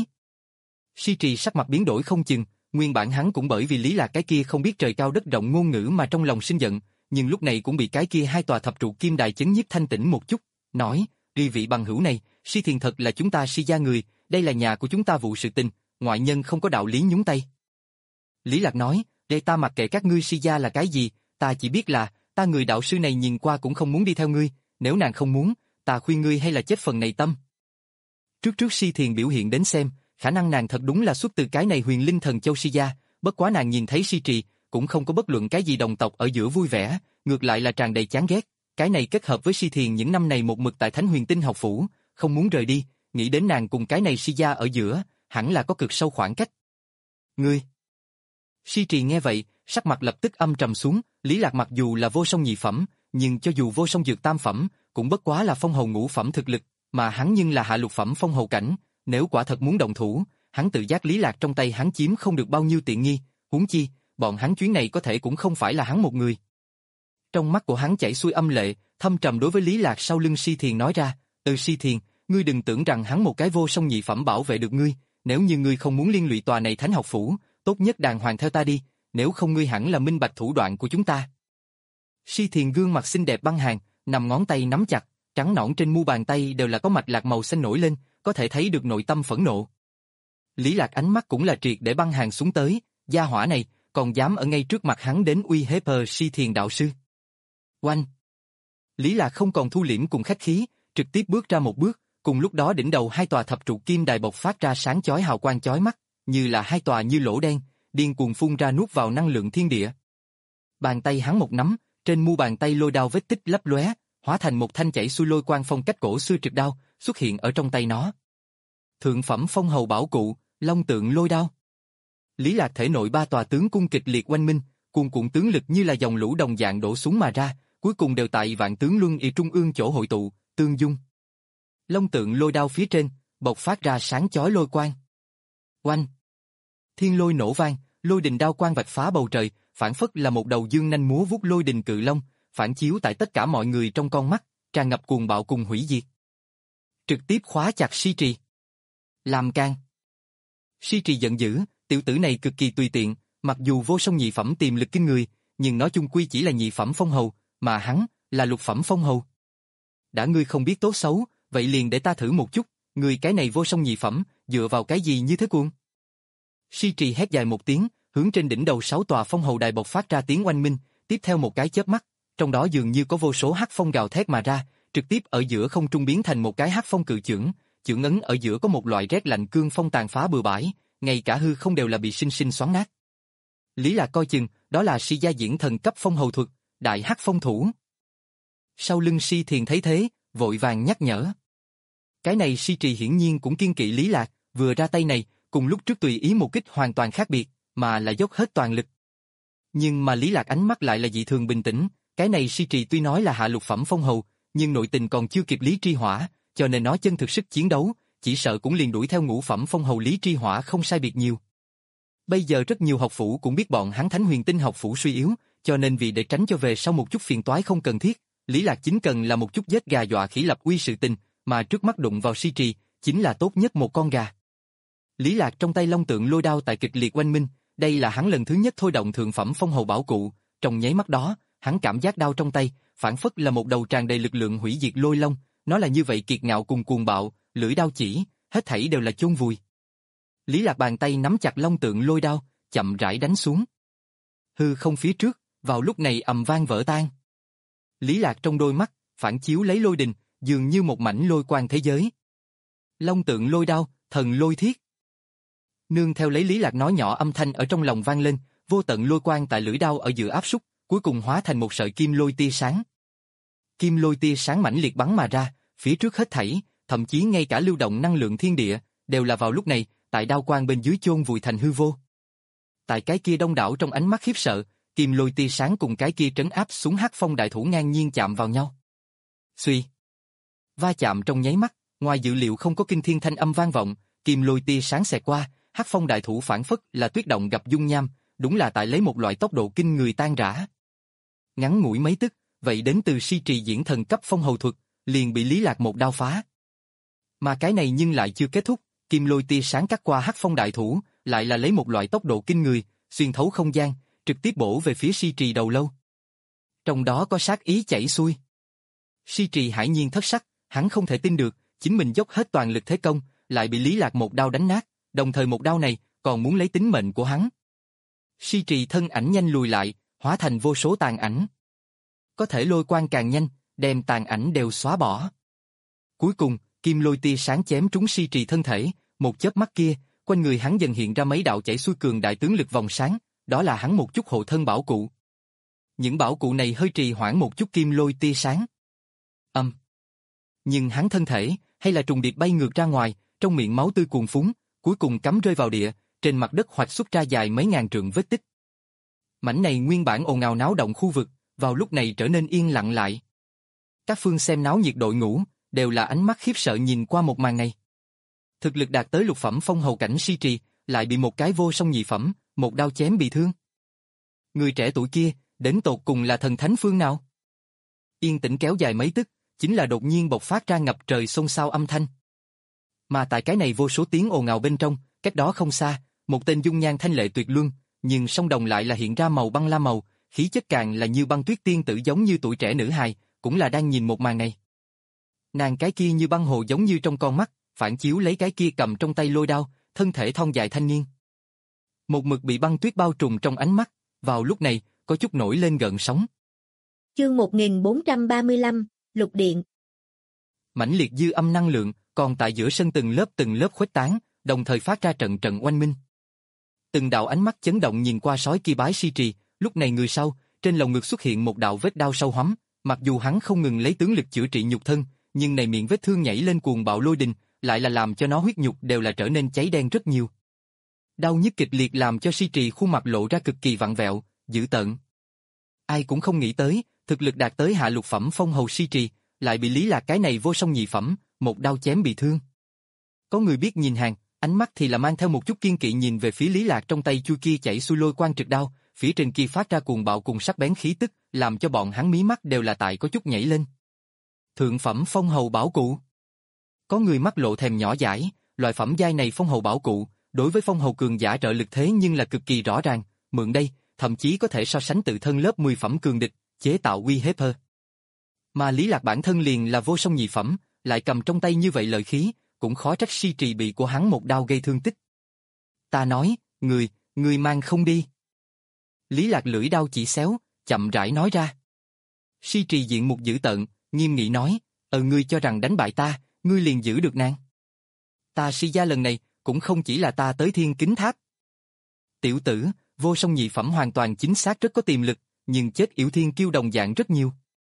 Si Trì sắc mặt biến đổi không chừng, nguyên bản hắn cũng bởi vì Lý Lạc cái kia không biết trời cao đất rộng ngôn ngữ mà trong lòng sinh giận, nhưng lúc này cũng bị cái kia hai tòa thập trụ kim đài chấn nhiếp thanh tĩnh một chút, nói, "Ri vị bằng hữu này, Si Thiền thật là chúng ta Si gia người, đây là nhà của chúng ta vụ sự tình, ngoại nhân không có đạo lý nhúng tay." Lý Lạc nói, "Để ta mặc kệ các ngươi Si gia là cái gì, ta chỉ biết là ta người đạo sư này nhìn qua cũng không muốn đi theo ngươi, nếu nàng không muốn, ta khuyên ngươi hay là chết phần này tâm. Trước trước Si Thiền biểu hiện đến xem, khả năng nàng thật đúng là xuất từ cái này huyền linh thần châu Si gia, bất quá nàng nhìn thấy Si Trì, cũng không có bất luận cái gì đồng tộc ở giữa vui vẻ, ngược lại là tràn đầy chán ghét, cái này kết hợp với Si Thiền những năm này một mực tại Thánh Huyền Tinh học phủ, không muốn rời đi, nghĩ đến nàng cùng cái này Si gia ở giữa, hẳn là có cực sâu khoảng cách. Ngươi! Si Trì nghe vậy, sắc mặt lập tức âm trầm xuống, Lý Lạc mặc dù là vô song nhị phẩm, nhưng cho dù vô song dược tam phẩm, cũng bất quá là phong hầu ngũ phẩm thực lực, mà hắn nhưng là hạ lục phẩm phong hầu cảnh, nếu quả thật muốn động thủ, hắn tự giác Lý Lạc trong tay hắn chiếm không được bao nhiêu tiện nghi, huống chi, bọn hắn chuyến này có thể cũng không phải là hắn một người. Trong mắt của hắn chảy xuôi âm lệ, thâm trầm đối với Lý Lạc sau lưng Si Thiền nói ra, "Ừ Si Thiền, ngươi đừng tưởng rằng hắn một cái vô song nhị phẩm bảo vệ được ngươi, nếu như ngươi không muốn liên lụy tòa này thánh học phủ, tốt nhất đàng hoàng theo ta đi, nếu không ngươi hẳn là minh bạch thủ đoạn của chúng ta." Si Thiền gương mặt xinh đẹp băng hàn, nằm ngón tay nắm chặt, trắng nõn trên mu bàn tay đều là có mạch lạc màu xanh nổi lên, có thể thấy được nội tâm phẫn nộ. Lý Lạc ánh mắt cũng là triệt để băng hàn xuống tới, gia hỏa này còn dám ở ngay trước mặt hắn đến uy hiếp Si Thiền đạo sư. Oanh! Lý Lạc không còn thu liễm cùng khách khí, trực tiếp bước ra một bước, cùng lúc đó đỉnh đầu hai tòa thập trụ kim đài bộc phát ra sáng chói hào quang chói mắt, như là hai tòa như lỗ đen, điên cuồng phun ra nuốt vào năng lượng thiên địa. Bàn tay hắn một nắm, trên mu bàn tay lôi đao vết tích lấp lóe, hóa thành một thanh chảy xuôi lôi quang phong cách cổ xưa trực đao, xuất hiện ở trong tay nó. Thượng phẩm phong hầu bảo cụ, long tượng lôi đao. Lý Lạc thể nội ba tòa tướng cung kịch liệt oanh minh, cuồn cuộn tướng lực như là dòng lũ đồng dạng đổ xuống mà ra, cuối cùng đều tại vạn tướng luân y trung ương chỗ hội tụ, tương dung. Long tượng lôi đao phía trên, bộc phát ra sáng chói lôi quang. Oanh! Thiên lôi nổ vang, lôi đình đao quang vạch phá bầu trời, phản phất là một đầu dương nanh múa vuốt lôi đình cự long, phản chiếu tại tất cả mọi người trong con mắt, tràn ngập cuồng bạo cùng hủy diệt. Trực tiếp khóa chặt Si Trì. Làm can. Si Trì giận dữ, tiểu tử này cực kỳ tùy tiện, mặc dù vô song nhị phẩm tiềm lực kinh người, nhưng nó chung quy chỉ là nhị phẩm phong hầu, mà hắn là lục phẩm phong hầu. Đã ngươi không biết tốt xấu, vậy liền để ta thử một chút, ngươi cái này vô song nhị phẩm, dựa vào cái gì như thế cuồng? Si Trì hét dài một tiếng, hướng trên đỉnh đầu sáu tòa phong hầu đài bộc phát ra tiếng oanh minh, tiếp theo một cái chớp mắt, trong đó dường như có vô số hắc phong gào thét mà ra, trực tiếp ở giữa không trung biến thành một cái hắc phong cự chưởng, chưởng ấn ở giữa có một loại rét lạnh cương phong tàn phá bừa bãi, ngay cả hư không đều là bị sinh sinh xoắn nát. Lý Lạc coi chừng, đó là Si gia diễn thần cấp phong hầu thuật, đại hắc phong thủ. Sau lưng Si Thiền thấy thế, vội vàng nhắc nhở. Cái này Si Trì hiển nhiên cũng kiên kỵ Lý Lạc, vừa ra tay này, cùng lúc trước tùy ý một kích hoàn toàn khác biệt, mà là dốc hết toàn lực. Nhưng mà Lý Lạc ánh mắt lại là dị thường bình tĩnh, cái này Si Trì tuy nói là hạ lục phẩm phong hầu, nhưng nội tình còn chưa kịp Lý Tri Hỏa, cho nên nó chân thực sức chiến đấu, chỉ sợ cũng liền đuổi theo ngũ phẩm phong hầu Lý Tri Hỏa không sai biệt nhiều. Bây giờ rất nhiều học phủ cũng biết bọn hắn Thánh Huyền Tinh học phủ suy yếu, cho nên vì để tránh cho về sau một chút phiền toái không cần thiết, Lý Lạc chính cần là một chút giết gà dọa khỉ lập uy sự tình, mà trước mắt đụng vào Si Trì, chính là tốt nhất một con gà. Lý Lạc trong tay long tượng lôi đao tại kịch liệt oanh minh, đây là hắn lần thứ nhất thôi động thượng phẩm phong hầu bảo cụ, trong nháy mắt đó, hắn cảm giác đao trong tay, phản phất là một đầu tràn đầy lực lượng hủy diệt lôi long, nó là như vậy kiệt ngạo cùng cuồng bạo, lưỡi đao chỉ, hết thảy đều là chôn vùi. Lý Lạc bàn tay nắm chặt long tượng lôi đao, chậm rãi đánh xuống. Hư không phía trước, vào lúc này ầm vang vỡ tan. Lý Lạc trong đôi mắt, phản chiếu lấy lôi đình, dường như một mảnh lôi quang thế giới. Long tượng lôi đao, thần lôi thiết. Nương theo lấy Lý Lạc nói nhỏ âm thanh ở trong lòng vang lên, vô tận lôi quang tại lưỡi đao ở giữa áp súc, cuối cùng hóa thành một sợi kim lôi tia sáng. Kim lôi tia sáng mãnh liệt bắn mà ra, phía trước hết thảy, thậm chí ngay cả lưu động năng lượng thiên địa, đều là vào lúc này, tại đao quang bên dưới chôn vùi thành hư vô. Tại cái kia đông đảo trong ánh mắt khiếp sợ, kim lôi tia sáng cùng cái kia trấn áp xuống hắc phong đại thủ ngang nhiên chạm vào nhau. Xuy. Va chạm trong nháy mắt, ngoài dự liệu không có kinh thiên thanh âm vang vọng, kim lôi tia sáng xẹt qua, hắc phong đại thủ phản phất là tuyết động gặp dung nham, đúng là tại lấy một loại tốc độ kinh người tan rã. Ngắn ngủi mấy tức, vậy đến từ Si Trì diễn thần cấp phong hầu thuật, liền bị Lý Lạc một đao phá. Mà cái này nhưng lại chưa kết thúc, kim lôi tia sáng cắt qua hắc phong đại thủ, lại là lấy một loại tốc độ kinh người, xuyên thấu không gian, trực tiếp bổ về phía Si Trì đầu lâu. Trong đó có sát ý chảy xuôi. Si Trì hải nhiên thất sắc, hắn không thể tin được, chính mình dốc hết toàn lực thế công, lại bị Lý Lạc một đao đánh nát, đồng thời một đao này còn muốn lấy tính mệnh của hắn. Si Trì thân ảnh nhanh lùi lại, hóa thành vô số tàn ảnh. có thể lôi quang càng nhanh, đem tàn ảnh đều xóa bỏ. Cuối cùng, kim lôi tia sáng chém trúng Si Trì thân thể, một chớp mắt kia, quanh người hắn dần hiện ra mấy đạo chảy xuôi cường đại tướng lực vòng sáng, đó là hắn một chút hộ thân bảo cụ. Những bảo cụ này hơi trì hoãn một chút kim lôi tia sáng. Âm. Nhưng hắn thân thể, hay là trùng điệp bay ngược ra ngoài, trong miệng máu tươi cuồn phún, cuối cùng cắm rơi vào địa, trên mặt đất hoạch xuất ra dài mấy ngàn trượng vết tích. Mảnh này nguyên bản ồn ào náo động khu vực, vào lúc này trở nên yên lặng lại. Các phương xem náo nhiệt đội ngũ, đều là ánh mắt khiếp sợ nhìn qua một màn này. Thực lực đạt tới lục phẩm phong hầu cảnh Si Trì, lại bị một cái vô song nhị phẩm, một đao chém bị thương. Người trẻ tuổi kia, đến tột cùng là thần thánh phương nào? Yên tĩnh kéo dài mấy tức, chính là đột nhiên bộc phát ra ngập trời xôn xao âm thanh. Mà tại cái này vô số tiếng ồn ào bên trong, cách đó không xa, một tên dung nhan thanh lệ tuyệt luân, nhưng song đồng lại là hiện ra màu băng lam màu, khí chất càng là như băng tuyết tiên tử giống như tuổi trẻ nữ hài, cũng là đang nhìn một màn này. Nàng cái kia như băng hồ giống như trong con mắt, phản chiếu lấy cái kia cầm trong tay lôi đao, thân thể thon dài thanh niên. Một mực bị băng tuyết bao trùm trong ánh mắt, vào lúc này, có chút nổi lên gợn sóng. Chương một nghìn bốn trăm ba mươi lăm, Lục Điện. Mãnh liệt dư âm năng lượng, còn tại giữa sân từng lớp từng lớp khuếch tán, đồng thời phát ra trận trận oanh minh. Từng đạo ánh mắt chấn động nhìn qua sói kia bái Si Trì, lúc này người sau, trên lồng ngực xuất hiện một đạo vết đao sâu hoắm, mặc dù hắn không ngừng lấy tướng lực chữa trị nhục thân, nhưng này miệng vết thương nhảy lên cuồng bạo lôi đình, lại là làm cho nó huyết nhục đều là trở nên cháy đen rất nhiều. Đau nhức kịch liệt làm cho Si Trì khuôn mặt lộ ra cực kỳ vặn vẹo, dữ tợn. Ai cũng không nghĩ tới, thực lực đạt tới hạ lục phẩm phong hầu Si Trì, lại bị Lý Lạc cái này vô song nhị phẩm, một đao chém bị thương. Có người biết nhìn hàng, ánh mắt thì là mang theo một chút kiên kỵ nhìn về phía Lý Lạc trong tay chui kia chảy xuôi lôi quang trực đao, phía trên kia phát ra cuồng bạo cùng sắc bén khí tức, làm cho bọn hắn mí mắt đều là tại có chút nhảy lên. Thượng phẩm phong hầu bảo cụ. Có người mắt lộ thèm nhỏ dãi, loại phẩm giai này phong hầu bảo cụ, đối với phong hầu cường giả trợ lực thế nhưng là cực kỳ rõ ràng, mượn đây, thậm chí có thể so sánh tự thân lớp mười phẩm cường địch, chế tạo uy hiếp hơn. Mà Lý Lạc bản thân liền là vô song nhị phẩm, lại cầm trong tay như vậy lợi khí, cũng khó trách Si Trì bị của hắn một đao gây thương tích. Ta nói, người, người mang không đi. Lý Lạc lưỡi đao chỉ xéo, chậm rãi nói ra. Si Trì diện mục dữ tợn, nghiêm nghị nói, ờ ngươi cho rằng đánh bại ta, ngươi liền giữ được nàng. Ta Si gia lần này, cũng không chỉ là ta tới Thiên Kính Tháp. Tiểu tử, vô song nhị phẩm hoàn toàn chính xác rất có tiềm lực, nhưng chết yểu thiên kiêu đồng dạng rất nhiều.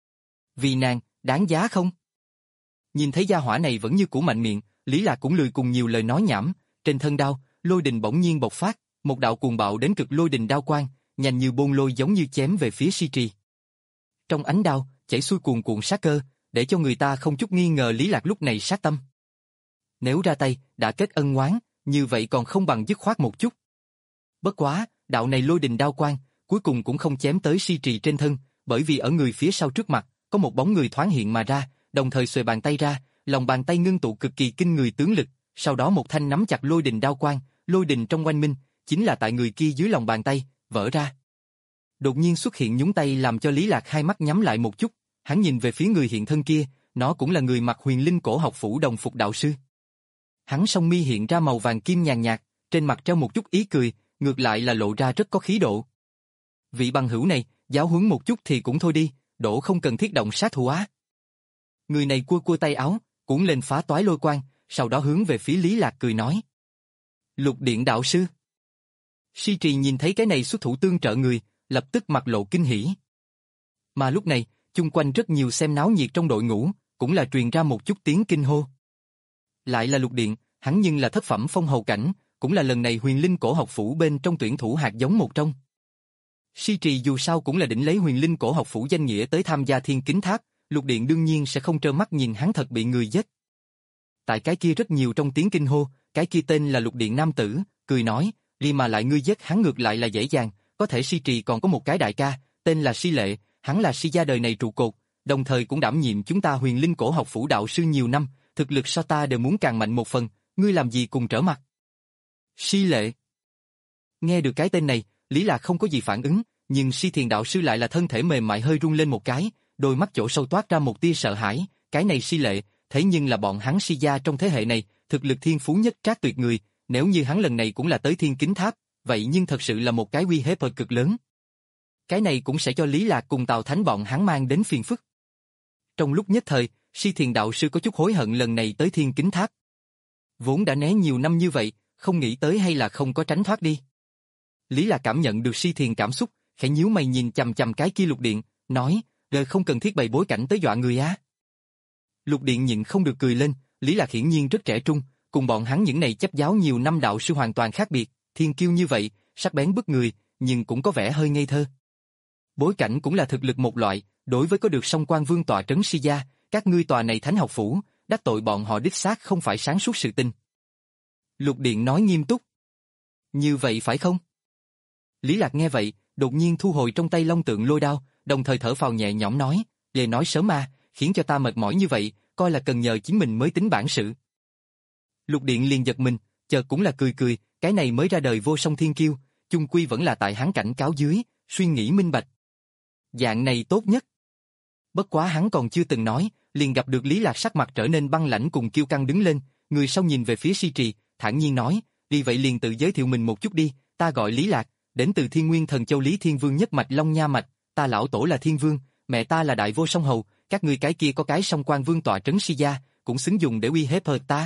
Vì nàng, đáng giá không? Nhìn thấy gia hỏa này vẫn như cũ mạnh miệng, Lý Lạc cũng lười cùng nhiều lời nói nhảm, trên thân đao, lôi đình bỗng nhiên bộc phát, một đạo cuồng bạo đến cực lôi đình đao quang, nhanh như bôn lôi giống như chém về phía Si Trì. Trong ánh đao, chảy xuôi cuồn cuộn sát cơ, để cho người ta không chút nghi ngờ Lý Lạc lúc này sát tâm. Nếu ra tay, đã kết ân oán, như vậy còn không bằng dứt khoát một chút. Bất quá, đạo này lôi đình đao quang, cuối cùng cũng không chém tới Si Trì trên thân, bởi vì ở người phía sau trước mặt, có một bóng người thoáng hiện mà ra, đồng thời xuề bàn tay ra, lòng bàn tay ngưng tụ cực kỳ kinh người tướng lực, sau đó một thanh nắm chặt lôi đình đao quang, lôi đình trong oanh minh, chính là tại người kia dưới lòng bàn tay, vỡ ra. Đột nhiên xuất hiện nhúng tay làm cho Lý Lạc hai mắt nhắm lại một chút, hắn nhìn về phía người hiện thân kia, nó cũng là người mặc huyền linh cổ học phủ đồng phục đạo sư. Hắn song mi hiện ra màu vàng kim nhàn nhạt, trên mặt treo một chút ý cười, ngược lại là lộ ra rất có khí độ. Vị bằng hữu này, giáo huấn một chút thì cũng thôi đi, đổ không cần thiết động sát thủ á. Người này cua cua tay áo, cuốn lên phá toái lôi quang, sau đó hướng về phía Lý Lạc cười nói. Lục Điện đạo sư. Si Trì nhìn thấy cái này xuất thủ tương trợ người, lập tức mặt lộ kinh hỉ. Mà lúc này, chung quanh rất nhiều xem náo nhiệt trong đội ngũ, cũng là truyền ra một chút tiếng kinh hô. Lại là Lục Điện, hắn nhưng là thất phẩm phong hầu cảnh, cũng là lần này huyền linh cổ học phủ bên trong tuyển thủ hạt giống một trong. Si Trì dù sao cũng là đỉnh lấy huyền linh cổ học phủ danh nghĩa tới tham gia Thiên Kính Tháp, Lục Điện đương nhiên sẽ không trơ mắt nhìn hắn thật bị người giết. Tại cái kia rất nhiều trong tiếng kinh hô, cái kia tên là Lục Điện nam tử, cười nói, đi mà lại ngươi giết hắn ngược lại là dễ dàng, có thể Si Trì còn có một cái đại ca, tên là Si Lệ, hắn là Si gia đời này trụ cột, đồng thời cũng đảm nhiệm chúng ta huyền linh cổ học phủ đạo sư nhiều năm, thực lực so ta đều muốn càng mạnh một phần, ngươi làm gì cùng trở mặt. Si Lệ. Nghe được cái tên này, Lý Lạc không có gì phản ứng, nhưng Si Thiền đạo sư lại là thân thể mềm mại hơi rung lên một cái, đôi mắt chỗ sâu toát ra một tia sợ hãi, cái này Si Lệ, thế nhưng là bọn hắn Si gia trong thế hệ này, thực lực thiên phú nhất trác tuyệt người, nếu như hắn lần này cũng là tới Thiên Kính Tháp, vậy nhưng thật sự là một cái uy hiếp cực lớn. Cái này cũng sẽ cho Lý Lạc cùng Tào Thánh bọn hắn mang đến phiền phức. Trong lúc nhất thời, Si Thiền đạo sư có chút hối hận lần này tới Thiên Kính Tháp. Vốn đã né nhiều năm như vậy, không nghĩ tới hay là không có tránh thoát đi. Lý Lạc cảm nhận được Si Thiền cảm xúc, khẽ nhíu mày nhìn chằm chằm cái kia Lục Điện, nói, đời không cần thiết bày bối cảnh tới dọa người á. Lục Điện nhịn không được cười lên, Lý Lạc hiển nhiên rất trẻ trung, cùng bọn hắn những này chấp giáo nhiều năm đạo sư hoàn toàn khác biệt, thiên kiêu như vậy, sắc bén bức người, nhưng cũng có vẻ hơi ngây thơ. Bối cảnh cũng là thực lực một loại, đối với có được Song Quan Vương tọa trấn Si gia, các ngươi tòa này thánh học phủ, đắc tội bọn họ đích xác không phải sáng suốt sự tình. Lục Điện nói nghiêm túc. Như vậy phải không? Lý Lạc nghe vậy, đột nhiên thu hồi trong tay long tượng lôi đao, đồng thời thở phào nhẹ nhõm nói, về nói sớm mà, khiến cho ta mệt mỏi như vậy, coi là cần nhờ chính mình mới tính bản sự. Lục Điện liền giật mình, chợt cũng là cười cười, cái này mới ra đời vô song thiên kiêu, chung quy vẫn là tại hắn cảnh cáo dưới, suy nghĩ minh bạch. Dạng này tốt nhất. Bất quá hắn còn chưa từng nói, liền gặp được Lý Lạc sắc mặt trở nên băng lãnh cùng kiêu căng đứng lên, người sau nhìn về phía Si Trì, thản nhiên nói, vì vậy liền tự giới thiệu mình một chút đi, ta gọi Lý Lạc, đến từ Thiên Nguyên Thần Châu Lý Thiên Vương nhất mạch Long Nha mạch, ta lão tổ là Thiên Vương, mẹ ta là Đại Vô Song Hầu, các ngươi cái kia có cái Song Quan Vương tọa trấn Si gia, cũng xứng dùng để uy hiếp hờ ta.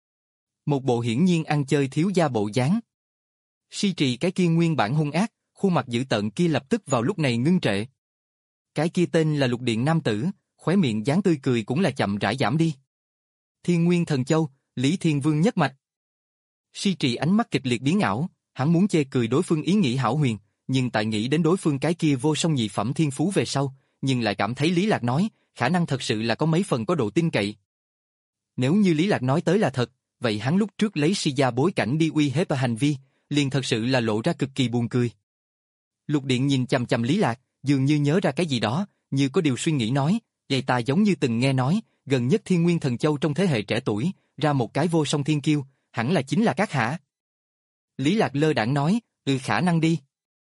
Một bộ hiển nhiên ăn chơi thiếu gia bộ dáng. Si Trì cái kia nguyên bản hung ác, khuôn mặt dữ tợn kia lập tức vào lúc này ngưng trệ. Cái kia tên là Lục Điện nam tử, khóe miệng dáng tươi cười cũng là chậm rãi giảm đi. Thiên Nguyên Thần Châu, Lý Thiên Vương nhất mạch. Si Trì ánh mắt kịch liệt biến ảo, hắn muốn chê cười đối phương ý nghĩ hão huyền, nhưng tại nghĩ đến đối phương cái kia vô song nhị phẩm thiên phú về sau, nhưng lại cảm thấy Lý Lạc nói, khả năng thật sự là có mấy phần có độ tin cậy. Nếu như Lý Lạc nói tới là thật, vậy hắn lúc trước lấy Si gia bối cảnh đi uy hiếp hành vi, liền thật sự là lộ ra cực kỳ buồn cười. Lục Điện nhìn chằm chằm Lý Lạc, dường như nhớ ra cái gì đó, như có điều suy nghĩ nói, vậy ta giống như từng nghe nói, gần nhất Thiên Nguyên Thần Châu trong thế hệ trẻ tuổi, ra một cái vô song thiên kiêu, hẳn là chính là các hạ. Lý Lạc lơ đãng nói, ừ khả năng đi.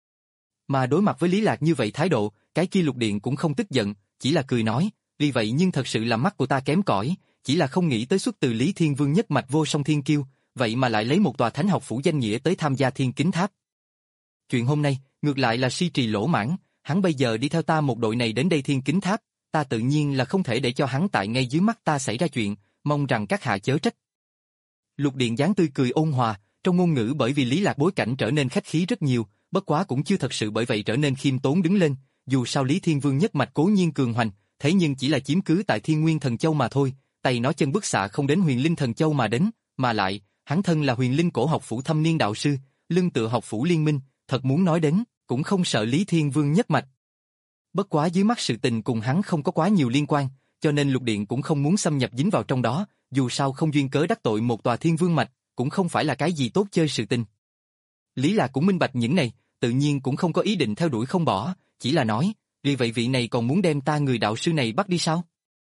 Mà đối mặt với Lý Lạc như vậy thái độ, cái kia Lục Điện cũng không tức giận, chỉ là cười nói, vì vậy nhưng thật sự là mắt của ta kém cỏi, chỉ là không nghĩ tới xuất từ Lý Thiên Vương nhất mạch vô song thiên kiêu, vậy mà lại lấy một tòa thánh học phủ danh nghĩa tới tham gia Thiên Kính Tháp. Chuyện hôm nay, ngược lại là Si Trì lỗ mãn, hắn bây giờ đi theo ta một đội này đến đây Thiên Kính Tháp, ta tự nhiên là không thể để cho hắn tại ngay dưới mắt ta xảy ra chuyện, mong rằng các hạ chớ trách. Lục Điện dáng tươi cười ôn hòa, trong ngôn ngữ bởi vì Lý Lạc bối cảnh trở nên khách khí rất nhiều, bất quá cũng chưa thật sự bởi vậy trở nên khiêm tốn đứng lên, dù sao Lý Thiên Vương nhất mạch cố nhiên cường hoành, thế nhưng chỉ là chiếm cứ tại Thiên Nguyên Thần Châu mà thôi, tay nó chân bức xạ không đến Huyền Linh Thần Châu mà đến, mà lại, hắn thân là Huyền Linh cổ học phủ thâm niên đạo sư, lưng tựa học phủ liên minh, thật muốn nói đến, cũng không sợ Lý Thiên Vương nhất mạch. Bất quá dưới mắt sự tình cùng hắn không có quá nhiều liên quan, cho nên Lục Điện cũng không muốn xâm nhập dính vào trong đó, dù sao không duyên cớ đắc tội một tòa Thiên Vương mạch, cũng không phải là cái gì tốt chơi sự tình. Lý Lạc cũng minh bạch những này, tự nhiên cũng không có ý định theo đuổi không bỏ, chỉ là nói, vì vậy vị này còn muốn đem ta người đạo sư này bắt đi sao?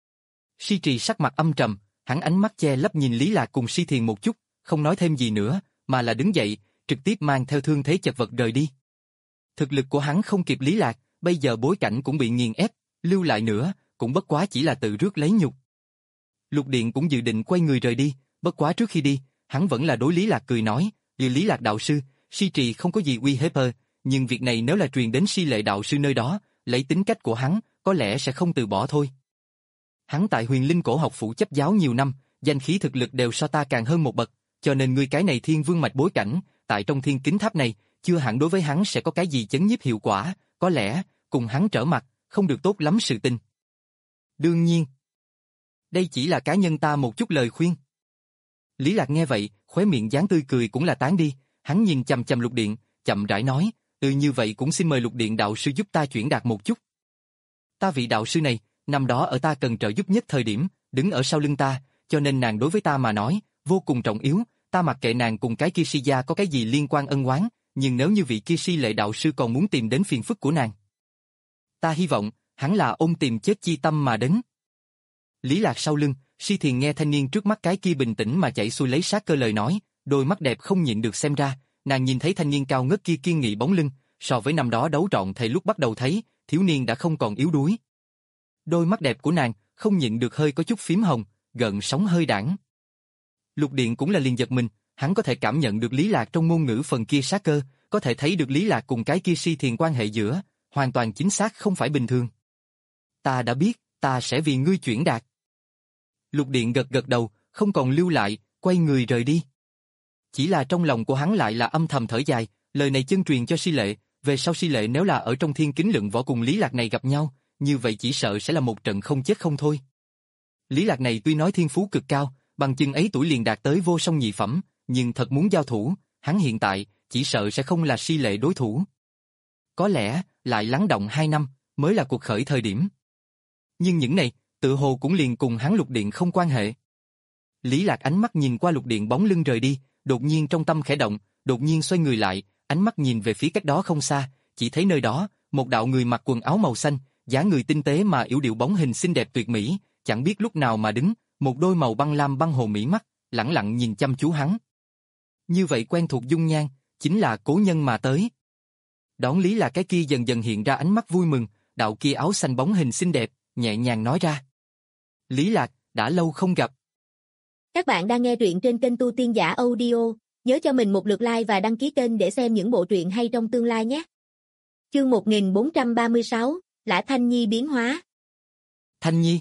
Si Trì sắc mặt âm trầm, hắn ánh mắt che lấp nhìn Lý Lạc cùng Si Thiền một chút, không nói thêm gì nữa, mà là đứng dậy, trực tiếp mang theo thương thế chật vật rời đi. Thực lực của hắn không kịp Lý Lạc, bây giờ bối cảnh cũng bị nghiền ép, lưu lại nữa, cũng bất quá chỉ là tự rước lấy nhục. Lục Điện cũng dự định quay người rời đi, bất quá trước khi đi, hắn vẫn là đối Lý Lạc cười nói, vì Lý Lạc đạo sư, Si Trì không có gì uy hiếp ơ, nhưng việc này nếu là truyền đến Si Lệ đạo sư nơi đó, lấy tính cách của hắn, có lẽ sẽ không từ bỏ thôi. Hắn tại Huyền Linh cổ học phủ chấp giáo nhiều năm, danh khí thực lực đều so ta càng hơn một bậc, cho nên ngươi cái này Thiên Vương mạch bối cảnh, tại trong Thiên Kính Tháp này, chưa hẳn đối với hắn sẽ có cái gì chấn nhiếp hiệu quả, có lẽ, cùng hắn trở mặt, không được tốt lắm sự tình. Đương nhiên, đây chỉ là cá nhân ta một chút lời khuyên. Lý Lạc nghe vậy, khóe miệng dáng tươi cười cũng là tán đi, hắn nhìn chằm chằm Lục Điện, chậm rãi nói, ừ như vậy cũng xin mời Lục Điện đạo sư giúp ta chuyển đạt một chút. Ta vị đạo sư này, năm đó ở ta cần trợ giúp nhất thời điểm, đứng ở sau lưng ta, cho nên nàng đối với ta mà nói, vô cùng trọng yếu, ta mặc kệ nàng cùng cái kia Si gia có cái gì liên quan ân oán, nhưng nếu như vị kia Si Lệ đạo sư còn muốn tìm đến phiền phức của nàng, ta hy vọng, hắn là ôm tìm chết chi tâm mà đến. Lý Lạc sau lưng, Si Thiền nghe thanh niên trước mắt cái kia bình tĩnh mà chảy xuôi lấy sát cơ lời nói, đôi mắt đẹp không nhịn được xem ra, nàng nhìn thấy thanh niên cao ngất kia kiên nghị bóng lưng, so với năm đó đấu trọn thầy lúc bắt đầu thấy, thiếu niên đã không còn yếu đuối. Đôi mắt đẹp của nàng, không nhịn được hơi có chút phím hồng, gợn sóng hơi đãng. Lục Điện cũng là liền giật mình, hắn có thể cảm nhận được Lý Lạc trong ngôn ngữ phần kia sát cơ, có thể thấy được Lý Lạc cùng cái kia Si Thiền quan hệ giữa, hoàn toàn chính xác không phải bình thường. Ta đã biết, ta sẽ vì ngươi chuyển đạt. Lục Điện gật gật đầu, không còn lưu lại, quay người rời đi. Chỉ là trong lòng của hắn lại là âm thầm thở dài, lời này chân truyền cho Si Lệ, về sau Si Lệ nếu là ở trong thiên kính lượng võ cùng Lý Lạc này gặp nhau, như vậy chỉ sợ sẽ là một trận không chết không thôi. Lý Lạc này tuy nói thiên phú cực cao, bằng chừng ấy tuổi liền đạt tới vô song nhị phẩm, nhưng thật muốn giao thủ, hắn hiện tại chỉ sợ sẽ không là Si Lệ đối thủ. Có lẽ lại lắng động hai năm mới là cuộc khởi thời điểm. Nhưng những này, tự hồ cũng liền cùng hắn Lục Điện không quan hệ. Lý Lạc ánh mắt nhìn qua Lục Điện bóng lưng rời đi, đột nhiên trong tâm khẽ động, đột nhiên xoay người lại, ánh mắt nhìn về phía cách đó không xa, chỉ thấy nơi đó, một đạo người mặc quần áo màu xanh, dáng người tinh tế mà yểu điệu bóng hình xinh đẹp tuyệt mỹ, chẳng biết lúc nào mà đứng, một đôi màu băng lam băng hồ mỹ mắt, lẳng lặng nhìn chăm chú hắn. Như vậy quen thuộc dung nhan, chính là cố nhân mà tới. Đón Lý là cái kia dần dần hiện ra ánh mắt vui mừng, đạo kia áo xanh bóng hình xinh đẹp, nhẹ nhàng nói ra. Lý Lạc, đã lâu không gặp. Các bạn đang nghe truyện trên kênh Tu Tiên Giả Audio, nhớ cho mình một lượt like và đăng ký kênh để xem những bộ truyện hay trong tương lai nhé. Chương một nghìn bốn trăm ba mươi sáu, Lã Thanh Nhi biến hóa. Thanh Nhi.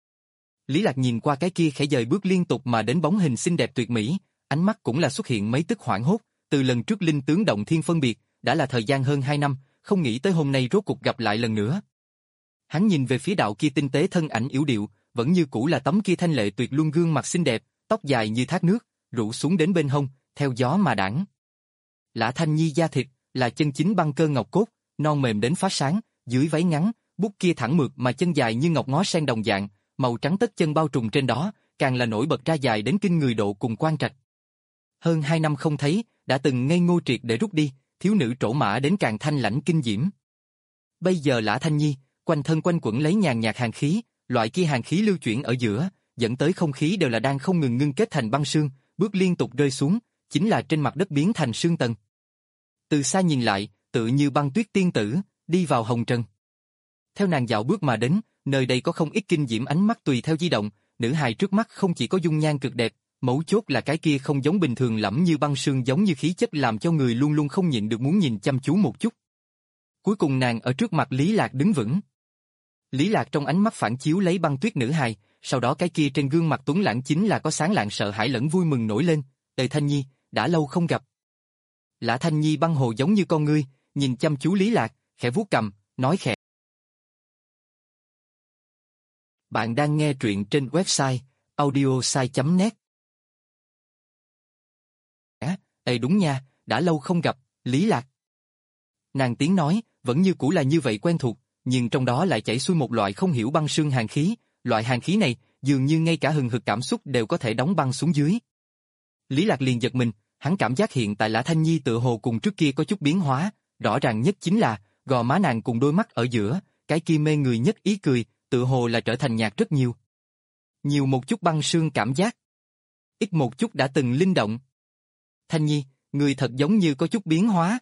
Lý Lạc nhìn qua cái kia khẽ dời bước liên tục mà đến bóng hình xinh đẹp tuyệt mỹ, ánh mắt cũng là xuất hiện mấy tức hoảng hốt, từ lần trước linh tướng động thiên phân biệt, đã là thời gian hơn hai năm, không nghĩ tới hôm nay rốt cuộc gặp lại lần nữa. Hắn nhìn về phía đạo kia tinh tế thân ảnh yểu điệu, vẫn như cũ là tấm kia thanh lệ tuyệt luân gương mặt xinh đẹp, tóc dài như thác nước, rủ xuống đến bên hông, theo gió mà đãng. Lã Thanh Nhi da thịt, là chân chính băng cơ ngọc cốt, non mềm đến phá sáng, dưới váy ngắn, bút kia thẳng mượt mà chân dài như ngọc ngó sen đồng dạng, màu trắng tất chân bao trùm trên đó, càng là nổi bật ra dài đến kinh người độ cùng quan trạch. Hơn hai năm không thấy, đã từng ngây ngô triệt để rút đi, thiếu nữ trổ mã đến càng thanh lãnh kinh diễm. Bây giờ Lã Thanh Nhi, quanh thân quanh quẩn lấy nhàn nhạt hàn khí, loại kia hàn khí lưu chuyển ở giữa, dẫn tới không khí đều là đang không ngừng ngưng kết thành băng sương, bước liên tục rơi xuống, chính là trên mặt đất biến thành sương tầng. Từ xa nhìn lại, tự như băng tuyết tiên tử, đi vào hồng trần. Theo nàng dạo bước mà đến, nơi đây có không ít kinh diễm ánh mắt tùy theo di động, nữ hài trước mắt không chỉ có dung nhan cực đẹp, mấu chốt là cái kia không giống bình thường lẫm như băng sương giống như khí chất làm cho người luôn luôn không nhịn được muốn nhìn chăm chú một chút. Cuối cùng nàng ở trước mặt Lý Lạc đứng vững. Lý Lạc trong ánh mắt phản chiếu lấy băng tuyết nữ hài, sau đó cái kia trên gương mặt tuấn lãng chính là có sáng lạng sợ hãi lẫn vui mừng nổi lên, "Đời Thanh Nhi, đã lâu không gặp." Lã Thanh Nhi băng hồ giống như con ngươi, nhìn chăm chú Lý Lạc, khẽ vuốt cằm, nói khẽ. Bạn đang nghe truyện trên website audiosai chấm net. À, ê đúng nha, đã lâu không gặp, Lý Lạc. Nàng tiếng nói, vẫn như cũ là như vậy quen thuộc, nhưng trong đó lại chảy xuôi một loại không hiểu băng sương hàn khí, loại hàn khí này, dường như ngay cả hừng hực cảm xúc đều có thể đóng băng xuống dưới. Lý Lạc liền giật mình, hắn cảm giác hiện tại Lã Thanh Nhi tựa hồ cùng trước kia có chút biến hóa, rõ ràng nhất chính là, gò má nàng cùng đôi mắt ở giữa, cái kia mê người nhất ý cười, tựa hồ là trở thành nhạt rất nhiều. Nhiều một chút băng sương cảm giác. Ít một chút đã từng linh động. Thanh Nhi, người thật giống như có chút biến hóa.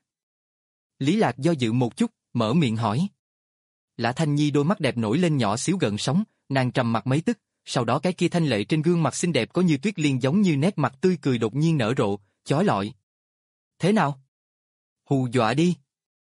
Lý Lạc do dự một chút, mở miệng hỏi. Lã Thanh Nhi đôi mắt đẹp nổi lên nhỏ xíu gợn sóng, nàng trầm mặt mấy tức, sau đó cái kia thanh lệ trên gương mặt xinh đẹp có như tuyết liên giống như nét mặt tươi cười đột nhiên nở rộ, chói lọi. Thế nào? Hù dọa đi.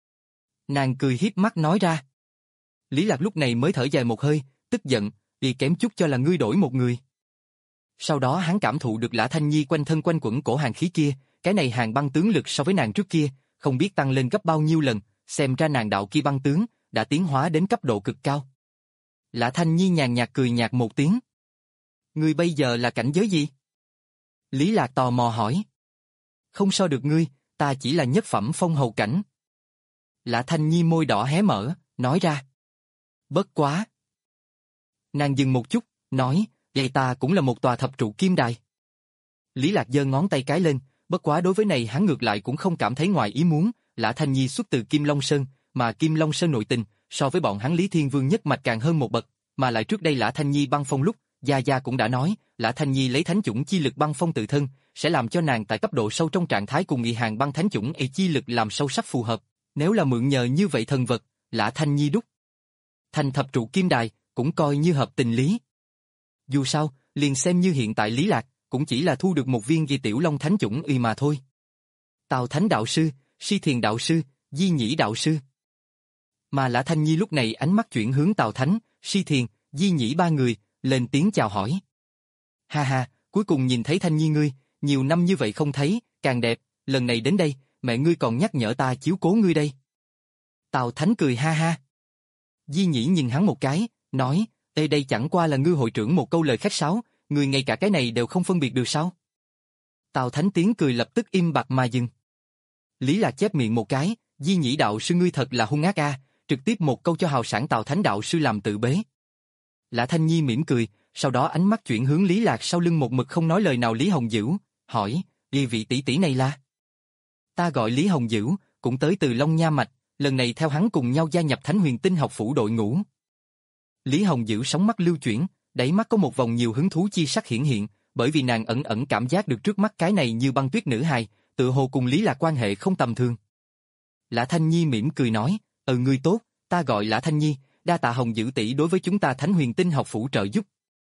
Nàng cười hiếp mắt nói ra. Lý Lạc lúc này mới thở dài một hơi, tức giận, đi kém chút cho là ngươi đổi một người. Sau đó hắn cảm thụ được Lã Thanh Nhi quanh thân quanh quẩn cổ hàng khí kia, cái này hàng băng tướng lực so với nàng trước kia, không biết tăng lên gấp bao nhiêu lần, xem ra nàng đạo kia băng tướng, đã tiến hóa đến cấp độ cực cao. Lã Thanh Nhi nhàn nhạt cười nhạt một tiếng. Ngươi bây giờ là cảnh giới gì? Lý Lạc tò mò hỏi. Không so được ngươi, ta chỉ là nhất phẩm phong hầu cảnh. Lã Thanh Nhi môi đỏ hé mở, nói ra. Bất quá. Nàng dừng một chút, nói, vậy ta cũng là một tòa thập trụ kim đài. Lý Lạc giơ ngón tay cái lên, bất quá đối với này hắn ngược lại cũng không cảm thấy ngoài ý muốn, Lã Thanh Nhi xuất từ Kim Long Sơn, mà Kim Long Sơn nội tình, so với bọn hắn Lý Thiên Vương nhất mạch càng hơn một bậc, mà lại trước đây Lã Thanh Nhi băng phong lúc, Gia Gia cũng đã nói, Lã Thanh Nhi lấy thánh chủng chi lực băng phong tự thân, sẽ làm cho nàng tại cấp độ sâu trong trạng thái cùng nghị hàng băng thánh chủng ấy chi lực làm sâu sắc phù hợp, nếu là mượn nhờ như vậy thần vật, Lã Thanh Nhi đúc thành thập trụ kim đài, cũng coi như hợp tình lý. Dù sao, liền xem như hiện tại Lý Lạc, cũng chỉ là thu được một viên di tiểu long thánh chủng y mà thôi. Tào Thánh đạo sư, Si Thiền đạo sư, Di Nhĩ đạo sư. Mà Lã Thanh Nhi lúc này ánh mắt chuyển hướng Tào Thánh, Si Thiền, Di Nhĩ ba người, lên tiếng chào hỏi. Ha ha, cuối cùng nhìn thấy Thanh Nhi ngươi, nhiều năm như vậy không thấy, càng đẹp, lần này đến đây, mẹ ngươi còn nhắc nhở ta chiếu cố ngươi đây. Tào Thánh cười ha ha. Di Nhĩ nhìn hắn một cái, nói, Ê đây chẳng qua là ngư hội trưởng một câu lời khách sáo, người ngay cả cái này đều không phân biệt được sao? Tào Thánh tiếng cười lập tức im bặt mà dừng. Lý Lạc chép miệng một cái, Di Nhĩ đạo sư ngươi thật là hung ác a, trực tiếp một câu cho hào sản Tào Thánh đạo sư làm tự bế. Lã Thanh Nhi mỉm cười, sau đó ánh mắt chuyển hướng Lý Lạc sau lưng một mực không nói lời nào Lý Hồng Dữ, hỏi, đi vị tỷ tỷ này là? Ta gọi Lý Hồng Dữ, cũng tới từ Long Nha Mạch, lần này theo hắn cùng nhau gia nhập Thánh Huyền Tinh học phủ đội ngũ. Lý Hồng Dữ sóng mắt lưu chuyển, đáy mắt có một vòng nhiều hứng thú chi sắc hiển hiện, bởi vì nàng ẩn ẩn cảm giác được trước mắt cái này như băng tuyết nữ hài, tự hồ cùng Lý Lạc quan hệ không tầm thường. Lã Thanh Nhi mỉm cười nói, ừ ngươi tốt, ta gọi Lã Thanh Nhi, đa tạ Hồng Dữ tỷ đối với chúng ta Thánh Huyền Tinh học phủ trợ giúp.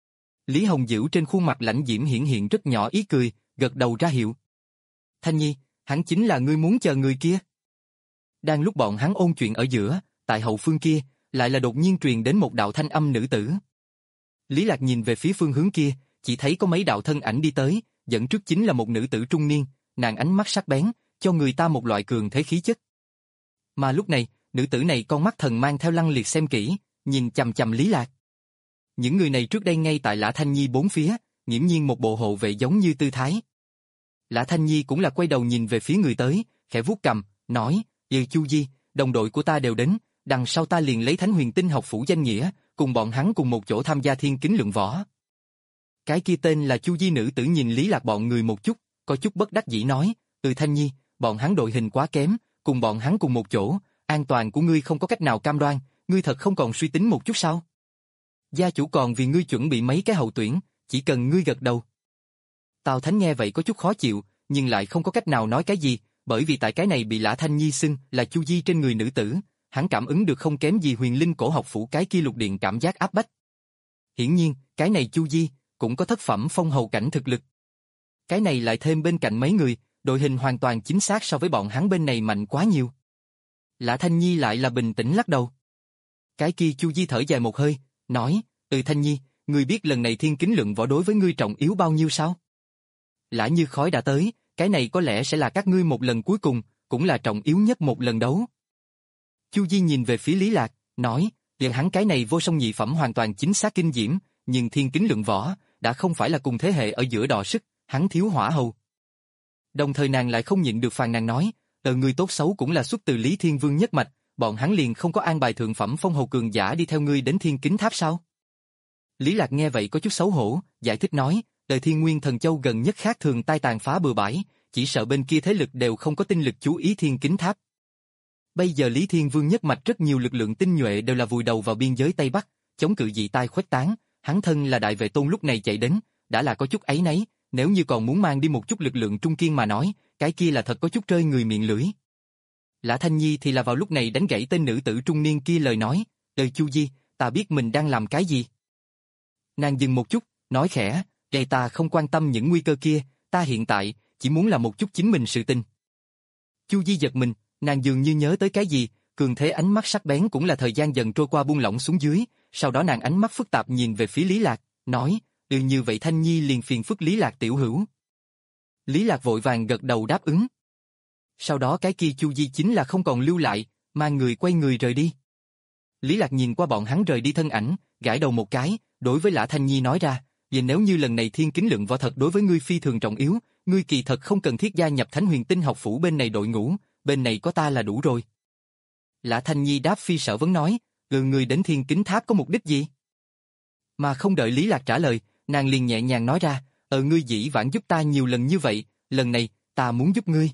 Lý Hồng Dữ trên khuôn mặt lãnh diễm hiển hiện rất nhỏ ý cười, gật đầu ra hiệu. Thanh Nhi, hắn chính là ngươi muốn chờ người kia. Đang lúc bọn hắn ôn chuyện ở giữa, tại hậu phương kia, lại là đột nhiên truyền đến một đạo thanh âm nữ tử. Lý Lạc nhìn về phía phương hướng kia, chỉ thấy có mấy đạo thân ảnh đi tới, dẫn trước chính là một nữ tử trung niên, nàng ánh mắt sắc bén, cho người ta một loại cường thế khí chất. Mà lúc này, nữ tử này con mắt thần mang theo lăng liệt xem kỹ, nhìn chằm chằm Lý Lạc. Những người này trước đây ngay tại Lã Thanh Nhi bốn phía, nghiễm nhiên một bộ hộ vệ giống như tư thái. Lã Thanh Nhi cũng là quay đầu nhìn về phía người tới, khẽ vuốt cằm, nói, "Ừ Chu Di, đồng đội của ta đều đến, đằng sau ta liền lấy Thánh Huyền Tinh học phủ danh nghĩa, cùng bọn hắn cùng một chỗ tham gia thiên kính lượng võ." Cái kia tên là Chu Di nữ tử nhìn Lý Lạc bọn người một chút, có chút bất đắc dĩ nói, "Ừ Thanh Nhi, bọn hắn đội hình quá kém, cùng bọn hắn cùng một chỗ, an toàn của ngươi không có cách nào cam đoan, ngươi thật không còn suy tính một chút sao? Gia chủ còn vì ngươi chuẩn bị mấy cái hậu tuyển, chỉ cần ngươi gật đầu." Tào Thánh nghe vậy có chút khó chịu, nhưng lại không có cách nào nói cái gì, bởi vì tại cái này bị Lã Thanh Nhi xưng là Chu Di trên người nữ tử, hắn cảm ứng được không kém gì Huyền Linh cổ học phủ cái kia lục điện cảm giác áp bách. Hiển nhiên, cái này Chu Di cũng có thất phẩm phong hầu cảnh thực lực. Cái này lại thêm bên cạnh mấy người, đội hình hoàn toàn chính xác so với bọn hắn bên này mạnh quá nhiều. Lã Thanh Nhi lại là bình tĩnh lắc đầu. Cái kia Chu Di thở dài một hơi, nói, "Ừ Thanh Nhi, ngươi biết lần này thiên kính lượng võ đối với ngươi trọng yếu bao nhiêu sao? Lã Như Khói đã tới, cái này có lẽ sẽ là các ngươi một lần cuối cùng, cũng là trọng yếu nhất một lần đấu." Chu Di nhìn về phía Lý Lạc, nói, "Liền hắn cái này vô song nhị phẩm hoàn toàn chính xác kinh diễm, nhưng thiên kính lượng võ đã không phải là cùng thế hệ ở giữa đọ sức, hắn thiếu hỏa hầu." Đồng thời nàng lại không nhịn được phàn nàn nói, "Ờ ngươi tốt xấu cũng là xuất từ Lý Thiên Vương nhất mạch, bọn hắn liền không có an bài thượng phẩm phong hầu cường giả đi theo ngươi đến thiên kính tháp sao?" Lý Lạc nghe vậy có chút xấu hổ, giải thích nói, "Đời Thiên Nguyên Thần Châu gần nhất khác thường tai tàn phá bừa bãi, chỉ sợ bên kia thế lực đều không có tinh lực chú ý thiên kính tháp. Bây giờ Lý Thiên Vương nhất mạch rất nhiều lực lượng tinh nhuệ đều là vùi đầu vào biên giới Tây Bắc, chống cự dị tai khuếch tán, hắn thân là đại vệ tôn lúc này chạy đến, đã là có chút áy náy, nếu như còn muốn mang đi một chút lực lượng trung kiên mà nói, cái kia là thật có chút rơi người miệng lưỡi." Lã Thanh Nhi thì là vào lúc này đánh gãy tên nữ tử trung niên kia lời nói, "Đời Chu Di, ta biết mình đang làm cái gì." Nàng dừng một chút, nói khẽ, "Đây ta không quan tâm những nguy cơ kia, ta hiện tại chỉ muốn làm một chút chính mình sự tình." Chu Di giật mình, nàng dường như nhớ tới cái gì, cường thế ánh mắt sắc bén cũng là thời gian dần trôi qua buông lỏng xuống dưới, sau đó nàng ánh mắt phức tạp nhìn về phía Lý Lạc, nói, "Ừ như vậy Thanh Nhi liền phiền phức Lý Lạc tiểu hữu." Lý Lạc vội vàng gật đầu đáp ứng. Sau đó cái kia Chu Di chính là không còn lưu lại, mang người quay người rời đi. Lý Lạc nhìn qua bọn hắn rời đi thân ảnh, gãi đầu một cái, đối với Lã Thanh Nhi nói ra, "Vì nếu như lần này thiên kính lượng võ thật đối với ngươi phi thường trọng yếu, ngươi kỳ thật không cần thiết gia nhập Thánh Huyền Tinh học phủ bên này đội ngũ, bên này có ta là đủ rồi." Lã Thanh Nhi đáp phi sở vấn nói, "Ừ ngươi đến thiên kính tháp có mục đích gì?" Mà không đợi Lý Lạc trả lời, nàng liền nhẹ nhàng nói ra, "Ờ ngươi dĩ vãng giúp ta nhiều lần như vậy, lần này ta muốn giúp ngươi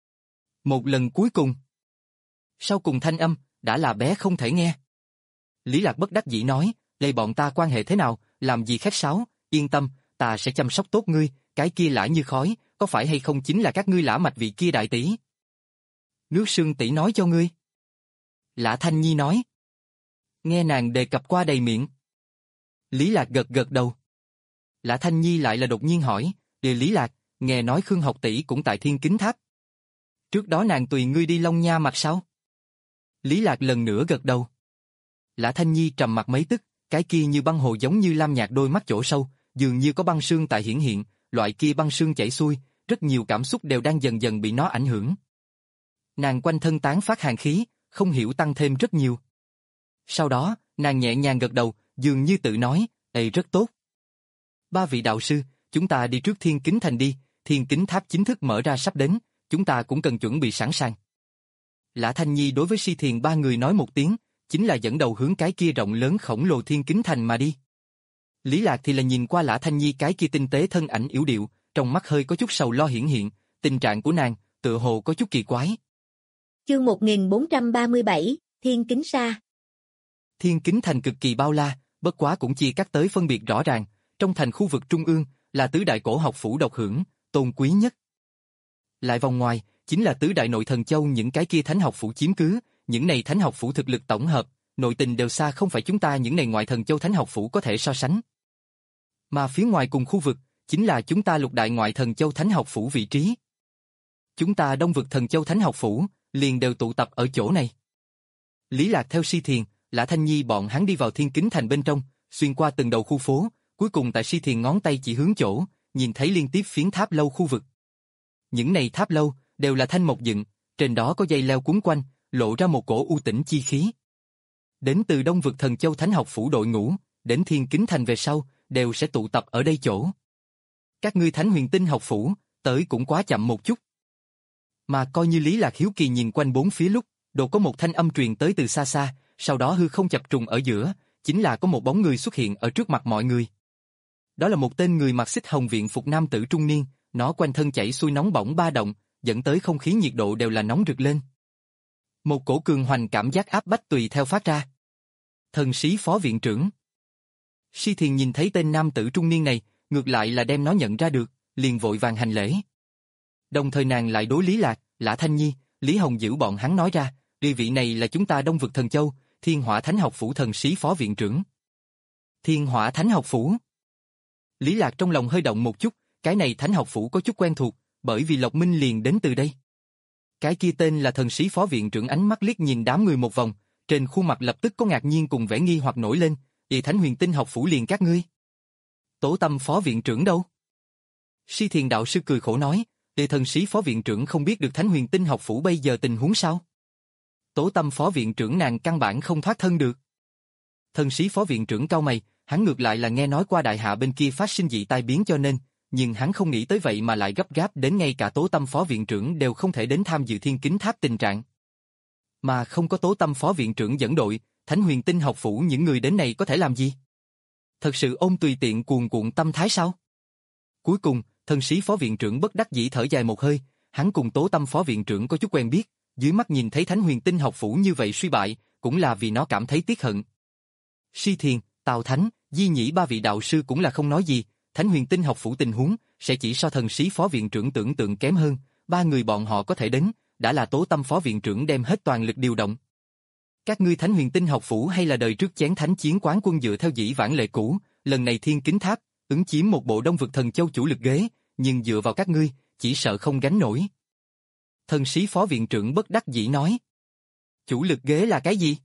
một lần cuối cùng." Sau cùng thanh âm đã là bé không thể nghe. Lý Lạc bất đắc dĩ nói, "Đây bọn ta quan hệ thế nào, làm gì khách sáo, yên tâm, ta sẽ chăm sóc tốt ngươi, cái kia Lã Như Khói, có phải hay không chính là các ngươi Lã mạch vị kia đại tỷ?" "Nước Sương tỷ nói cho ngươi." Lã Thanh Nhi nói. Nghe nàng đề cập qua đầy miệng. Lý Lạc gật gật đầu. Lã Thanh Nhi lại là đột nhiên hỏi, "Địa Lý Lạc, nghe nói Khương học tỷ cũng tại thiên kính tháp. Trước đó nàng tùy ngươi đi Long Nha Mạch sao?" Lý Lạc lần nữa gật đầu. Lã Thanh Nhi trầm mặt mấy tức, cái kia như băng hồ giống như lam nhạt đôi mắt chỗ sâu, dường như có băng sương tại hiển hiện, loại kia băng sương chảy xuôi, rất nhiều cảm xúc đều đang dần dần bị nó ảnh hưởng. Nàng quanh thân tán phát hàn khí, không hiểu tăng thêm rất nhiều. Sau đó, nàng nhẹ nhàng gật đầu, dường như tự nói, "Ê rất tốt. Ba vị đạo sư, chúng ta đi trước Thiên Kính Thành đi, Thiên Kính Tháp chính thức mở ra sắp đến, chúng ta cũng cần chuẩn bị sẵn sàng." Lã Thanh Nhi đối với Si Thiền ba người nói một tiếng, chính là dẫn đầu hướng cái kia rộng lớn khổng lồ Thiên Kính Thành mà đi. Lý Lạc thì là nhìn qua Lã Thanh Nhi cái kia tinh tế thân ảnh yếu điệu, trong mắt hơi có chút sầu lo hiển hiện, tình trạng của nàng, tựa hồ có chút kỳ quái. Chương một nghìn bốn trăm ba mươi bảy, Thiên Kính Sa. Thiên Kính Thành cực kỳ bao la, bất quá cũng chia cắt tới phân biệt rõ ràng, trong thành khu vực trung ương là tứ đại cổ học phủ độc hưởng, tôn quý nhất. Lại vòng ngoài, chính là tứ đại nội thần châu những cái kia thánh học phủ chiếm cứ, những này thánh học phủ thực lực tổng hợp, nội tình đều xa không phải chúng ta những này ngoại thần châu thánh học phủ có thể so sánh. Mà phía ngoài cùng khu vực, chính là chúng ta lục đại ngoại thần châu thánh học phủ vị trí. Chúng ta đông vực thần châu thánh học phủ, liền đều tụ tập ở chỗ này. Lý Lạc theo Si Thiền, Lã Thanh Nhi bọn hắn đi vào Thiên Kính Thành bên trong, xuyên qua từng đầu khu phố, cuối cùng tại Si Thiền ngón tay chỉ hướng chỗ, nhìn thấy liên tiếp phiến tháp lâu khu vực. Những này tháp lâu, đều là thanh mộc dựng, trên đó có dây leo cuốn quanh, lộ ra một cổ u tĩnh chi khí. Đến từ đông vực thần châu thánh học phủ đội ngũ, đến Thiên Kính Thành về sau, đều sẽ tụ tập ở đây chỗ. Các ngươi Thánh Huyền Tinh học phủ, tới cũng quá chậm một chút. Mà coi như Lý Lạc hiếu kỳ nhìn quanh bốn phía lúc, đột có một thanh âm truyền tới từ xa xa, sau đó hư không chập trùng ở giữa, chính là có một bóng người xuất hiện ở trước mặt mọi người. Đó là một tên người mặc xích hồng viện phục nam tử trung niên, nó quanh thân chảy xuôi nóng bỏng ba động, dẫn tới không khí nhiệt độ đều là nóng rực lên. Một cổ cường hoành cảm giác áp bách tùy theo phát ra. Thần sĩ phó viện trưởng. Si Thiền nhìn thấy tên nam tử trung niên này, ngược lại là đem nó nhận ra được, liền vội vàng hành lễ. Đồng thời nàng lại đối Lý Lạc, Lã Thanh Nhi, Lý Hồng Dữ bọn hắn nói ra, địa vị này là chúng ta đông vực thần châu, Thiên Hỏa Thánh học phủ thần sĩ phó viện trưởng. Thiên Hỏa Thánh học phủ. Lý Lạc trong lòng hơi động một chút, cái này Thánh học phủ có chút quen thuộc, bởi vì Lộc Minh liền đến từ đây. Cái kia tên là thần sĩ phó viện trưởng ánh mắt liếc nhìn đám người một vòng, trên khuôn mặt lập tức có ngạc nhiên cùng vẻ nghi hoặc nổi lên, "Vậy Thánh Huyền Tinh học phủ liền các ngươi? Tổ Tâm phó viện trưởng đâu?" Si Thiền đạo sư cười khổ nói, "Vậy thần sĩ phó viện trưởng không biết được Thánh Huyền Tinh học phủ bây giờ tình huống sao? Tổ Tâm phó viện trưởng nàng căn bản không thoát thân được." Thần sĩ phó viện trưởng cau mày, hắn ngược lại là nghe nói qua đại hạ bên kia phát sinh dị tai biến cho nên, nhưng hắn không nghĩ tới vậy mà lại gấp gáp đến ngay cả Tố Tâm phó viện trưởng đều không thể đến tham dự Thiên Kính Tháp tình trạng. Mà không có Tố Tâm phó viện trưởng dẫn đội, Thánh Huyền Tinh học phủ những người đến này có thể làm gì? Thật sự ôm tùy tiện cuồn cuộn tâm thái sao? Cuối cùng, thần sĩ phó viện trưởng bất đắc dĩ thở dài một hơi, hắn cùng Tố Tâm phó viện trưởng có chút quen biết, dưới mắt nhìn thấy Thánh Huyền Tinh học phủ như vậy suy bại, cũng là vì nó cảm thấy tiếc hận. Si Thiền, Tào Thánh, Di Nhĩ ba vị đạo sư cũng là không nói gì, Thánh Huyền Tinh học phủ tình huống sẽ chỉ so thần sĩ phó viện trưởng tưởng tượng kém hơn, ba người bọn họ có thể đến, đã là Tố Tâm phó viện trưởng đem hết toàn lực điều động. Các ngươi Thánh Huyền Tinh học phủ hay là đời trước chén thánh chiến quán quân dựa theo dĩ vãng lệ cũ, lần này Thiên Kính Tháp ứng chiếm một bộ đông vực thần châu chủ lực ghế, nhưng dựa vào các ngươi, chỉ sợ không gánh nổi. Thần sĩ phó viện trưởng bất đắc dĩ nói. Chủ lực ghế là cái gì?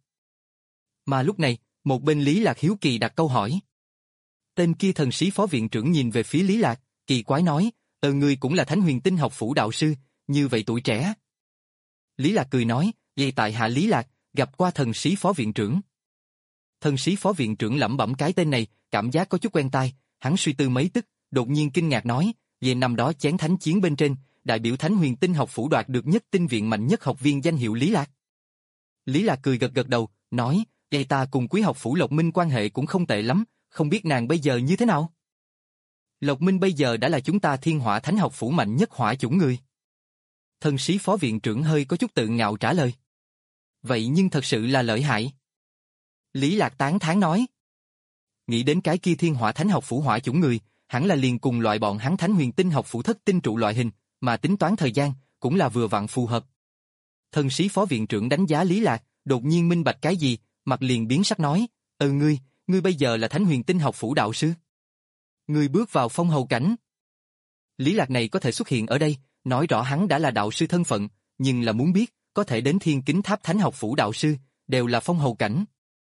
Mà lúc này, một bên Lý Lạc hiếu kỳ đặt câu hỏi. Tên kia thần sĩ phó viện trưởng nhìn về phía Lý Lạc, kỳ quái nói, ờ ngươi cũng là Thánh Huyền Tinh học phủ đạo sư, như vậy tuổi trẻ. Lý Lạc cười nói, vậy tại hạ Lý Lạc, gặp qua thần sĩ phó viện trưởng. Thần sĩ phó viện trưởng lẩm bẩm cái tên này, cảm giác có chút quen tai, hắn suy tư mấy tức, đột nhiên kinh ngạc nói, về năm đó chén thánh chiến bên trên, đại biểu Thánh Huyền Tinh học phủ đoạt được nhất tinh viện mạnh nhất học viên danh hiệu Lý Lạc. Lý Lạc cười gật gật đầu, nói, vậy ta cùng quý học phủ Lộc Minh quan hệ cũng không tệ lắm, không biết nàng bây giờ như thế nào? Lộc Minh bây giờ đã là chúng ta Thiên Hỏa Thánh học phủ mạnh nhất hỏa chủng người. Thần sĩ phó viện trưởng hơi có chút tự ngạo trả lời. Vậy nhưng thật sự là lợi hại. Lý Lạc tán thán nói. Nghĩ đến cái kia Thiên Hỏa Thánh học phủ hỏa chủng người, hẳn là liền cùng loại bọn hắn Thánh Huyền Tinh học phủ thất tinh trụ loại hình, mà tính toán thời gian, cũng là vừa vặn phù hợp. Thần sĩ phó viện trưởng đánh giá Lý Lạc, đột nhiên minh bạch cái gì, mặt liền biến sắc nói, ừ ngươi, ngươi bây giờ là Thánh Huyền Tinh học phủ đạo sư. Ngươi bước vào phong hầu cảnh. Lý Lạc này có thể xuất hiện ở đây, nói rõ hắn đã là đạo sư thân phận, nhưng là muốn biết, có thể đến Thiên Kính Tháp Thánh Học Phủ đạo sư, đều là phong hầu cảnh.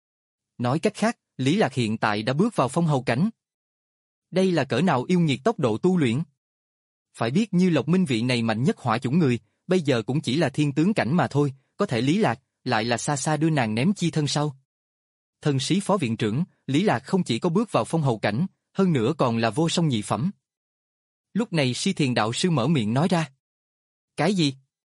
Nói cách khác, Lý Lạc hiện tại đã bước vào phong hầu cảnh. Đây là cỡ nào yêu nghiệt tốc độ tu luyện? Phải biết Như Lộc Minh vị này mạnh nhất hỏa chủng người, bây giờ cũng chỉ là thiên tướng cảnh mà thôi, có thể Lý Lạc lại là xa xa đưa nàng ném chi thân sau. Thần sĩ phó viện trưởng, Lý Lạc không chỉ có bước vào phong hầu cảnh, hơn nữa còn là vô song nhị phẩm. Lúc này Si Thiền đạo sư mở miệng nói ra. Cái gì?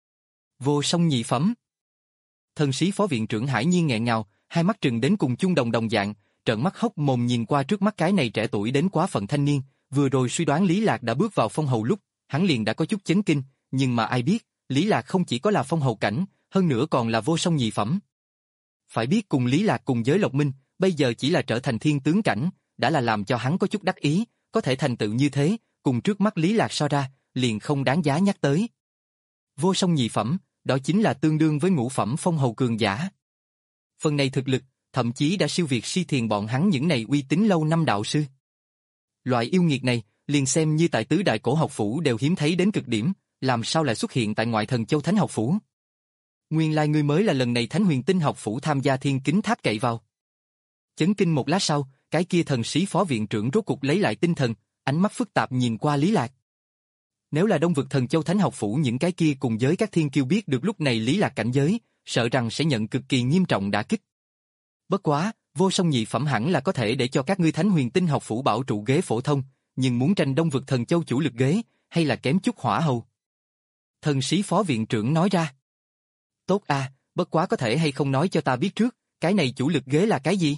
Vô song nhị phẩm? Thần sĩ phó viện trưởng hải nhiên nghẹn ngào, hai mắt trừng đến cùng chung đồng đồng dạng, trợn mắt hốc mồm nhìn qua trước mắt cái này trẻ tuổi đến quá phận thanh niên, vừa rồi suy đoán Lý Lạc đã bước vào phong hầu lúc, hắn liền đã có chút chấn kinh, nhưng mà ai biết, Lý Lạc không chỉ có là phong hầu cảnh, hơn nữa còn là vô song nhị phẩm. Phải biết cùng Lý Lạc cùng giới Lộc Minh, bây giờ chỉ là trở thành thiên tướng cảnh, đã là làm cho hắn có chút đắc ý, có thể thành tựu như thế, cùng trước mắt Lý Lạc so ra, liền không đáng giá nhắc tới. Vô song nhị phẩm, đó chính là tương đương với ngũ phẩm phong hầu cường giả. Phần này thực lực, thậm chí đã siêu việt Si Thiền bọn hắn những này uy tín lâu năm đạo sư. Loại yêu nghiệt này, liền xem như tại tứ đại cổ học phủ đều hiếm thấy đến cực điểm, làm sao lại xuất hiện tại ngoại thần châu Thánh học phủ? Nguyên lai ngươi mới là lần này Thánh Huyền Tinh học phủ tham gia Thiên Kính Tháp cậy vào. Chấn kinh một lát sau, cái kia thần sĩ phó viện trưởng rốt cục lấy lại tinh thần, ánh mắt phức tạp nhìn qua Lý Lạc. Nếu là Đông vực thần châu Thánh học phủ những cái kia cùng giới các thiên kiêu biết được lúc này Lý Lạc cảnh giới, sợ rằng sẽ nhận cực kỳ nghiêm trọng đả kích. Bất quá, vô song nhị phẩm hẳn là có thể để cho các ngươi Thánh Huyền Tinh học phủ bảo trụ ghế phổ thông, nhưng muốn tranh Đông vực thần châu chủ lực ghế, hay là kém chút hỏa hầu. Thần sĩ phó viện trưởng nói ra. Tốt a, bất quá có thể hay không nói cho ta biết trước, cái này chủ lực ghế là cái gì?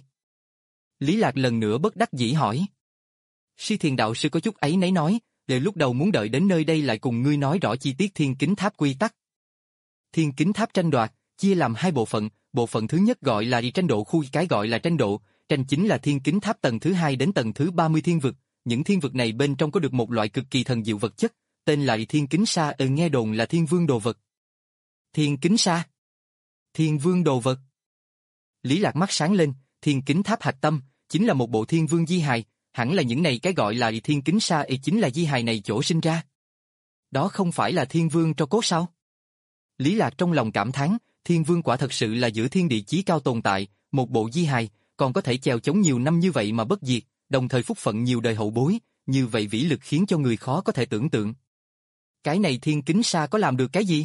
Lý Lạc lần nữa bất đắc dĩ hỏi. Si Thiền đạo sư có chút ấy nấy nói, để lúc đầu muốn đợi đến nơi đây lại cùng ngươi nói rõ chi tiết Thiên Kính Tháp quy tắc. Thiên Kính Tháp tranh đoạt, chia làm hai bộ phận, bộ phận thứ nhất gọi là đi tranh độ khu, cái gọi là tranh độ, tranh chính là Thiên Kính Tháp tầng thứ hai đến tầng thứ ba mươi thiên vực, những thiên vực này bên trong có được một loại cực kỳ thần diệu vật chất, tên là Thiên Kính Sa, ở nghe đồn là thiên vương đồ vật. Thiên Kính Sa? Thiên vương đồ vật? Lý Lạc mắt sáng lên, Thiên Kính Tháp hạch tâm, chính là một bộ thiên vương di hài, hẳn là những này cái gọi là Thiên Kính Sa ấy chính là di hài này chỗ sinh ra. Đó không phải là thiên vương tro cốt sao? Lý Lạc trong lòng cảm thán, thiên vương quả thật sự là giữa thiên địa chí cao tồn tại, một bộ di hài, còn có thể chèo chống nhiều năm như vậy mà bất diệt, đồng thời phúc phận nhiều đời hậu bối, như vậy vĩ lực khiến cho người khó có thể tưởng tượng. Cái này Thiên Kính Sa có làm được cái gì?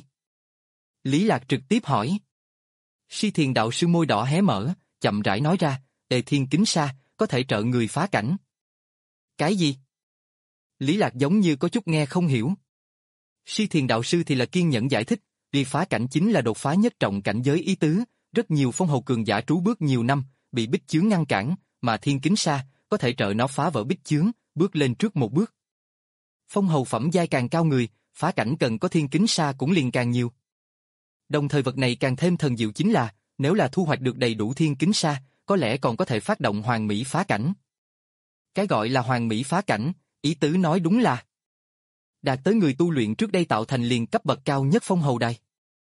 Lý Lạc trực tiếp hỏi. Si Thiền đạo sư môi đỏ hé mở, chậm rãi nói ra, Ê Thiên Kính Sa, có thể trợ người phá cảnh. Cái gì? Lý Lạc giống như có chút nghe không hiểu. Si Thiền đạo sư thì là kiên nhẫn giải thích, đi phá cảnh chính là đột phá nhất trọng cảnh giới ý tứ, rất nhiều phong hầu cường giả trú bước nhiều năm, bị bích chướng ngăn cản, mà Thiên Kính Sa có thể trợ nó phá vỡ bích chướng, bước lên trước một bước. Phong hầu phẩm giai càng cao người, phá cảnh cần có Thiên Kính Sa cũng liền càng nhiều. Đồng thời vật này càng thêm thần diệu chính là, nếu là thu hoạch được đầy đủ Thiên Kính Sa, có lẽ còn có thể phát động hoàn mỹ phá cảnh. Cái gọi là hoàn mỹ phá cảnh, ý tứ nói đúng là đạt tới người tu luyện trước đây tạo thành liền cấp bậc cao nhất phong hầu đài.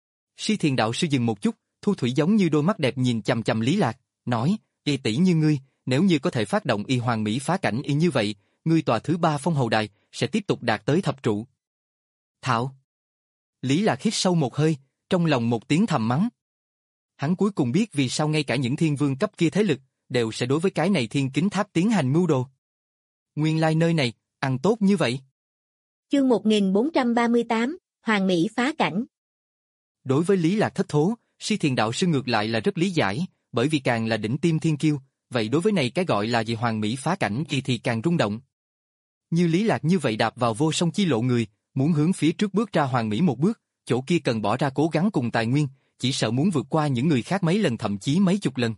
Si Thiền đạo sư dừng một chút, thu thủy giống như đôi mắt đẹp nhìn chằm chằm Lý Lạc, nói, y tỷ như ngươi, nếu như có thể phát động y hoàn mỹ phá cảnh y như vậy, ngươi tòa thứ ba phong hầu đài sẽ tiếp tục đạt tới thập trụ. Thảo. Lý Lạc hít sâu một hơi, trong lòng một tiếng thầm mắng. Hắn cuối cùng biết vì sao ngay cả những thiên vương cấp kia thế lực đều sẽ đối với cái này Thiên Kính Tháp tiến hành mưu đồ. Nguyên lai nơi này ăn tốt như vậy. Chương một nghìn bốn trăm ba mươi tám, Hoàng Mỹ phá cảnh. Đối với Lý Lạc thất thố, Si Thiền đạo sư ngược lại là rất lý giải, bởi vì càng là đỉnh tim thiên kiêu, vậy đối với này cái gọi là gì Hoàng Mỹ phá cảnh thì thì càng rung động. Như Lý Lạc như vậy đạp vào vô song chi lộ người, muốn hướng phía trước bước ra Hoàng Mỹ một bước, chỗ kia cần bỏ ra cố gắng cùng tài nguyên, chỉ sợ muốn vượt qua những người khác mấy lần thậm chí mấy chục lần.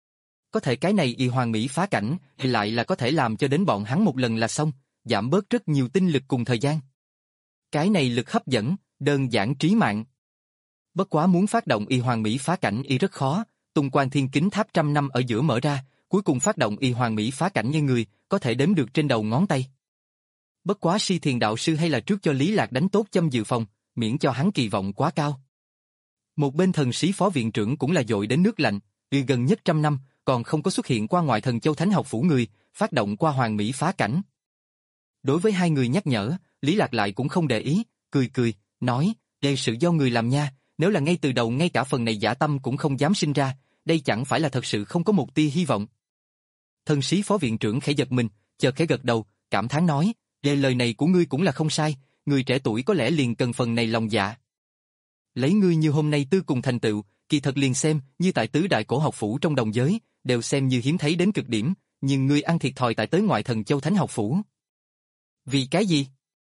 Có thể cái này y Hoàng Mỹ phá cảnh thì lại là có thể làm cho đến bọn hắn một lần là xong, giảm bớt rất nhiều tinh lực cùng thời gian. Cái này lực hấp dẫn, đơn giản trí mạng. Bất quá muốn phát động y Hoàng Mỹ phá cảnh y rất khó, tung quan Thiên Kính Tháp trăm năm ở giữa mở ra, cuối cùng phát động y Hoàng Mỹ phá cảnh như người, có thể đếm được trên đầu ngón tay. Bất quá Si Thiền đạo sư hay là trước cho Lý Lạc đánh tốt châm dự phòng, miễn cho hắn kỳ vọng quá cao. Một bên thần sĩ phó viện trưởng cũng là dội đến nước lạnh, y gần nhất trăm năm, còn không có xuất hiện qua ngoại thần châu Thánh học phủ người, phát động qua Hoàng Mỹ phá cảnh. Đối với hai người nhắc nhở, Lý Lạc lại cũng không để ý, cười cười, nói, đây sự do người làm nha, nếu là ngay từ đầu ngay cả phần này dã tâm cũng không dám sinh ra, đây chẳng phải là thật sự không có một tia hy vọng. Thân sĩ phó viện trưởng khẽ giật mình, chợt khẽ gật đầu, cảm thán nói, "Về lời này của ngươi cũng là không sai, người trẻ tuổi có lẽ liền cần phần này lòng dạ. Lấy ngươi như hôm nay tư cùng thành tựu, kỳ thật liền xem như tại tứ đại cổ học phủ trong đồng giới, đều xem như hiếm thấy đến cực điểm, nhưng ngươi ăn thiệt thòi tại tới ngoại thần châu thánh học phủ." "Vì cái gì?"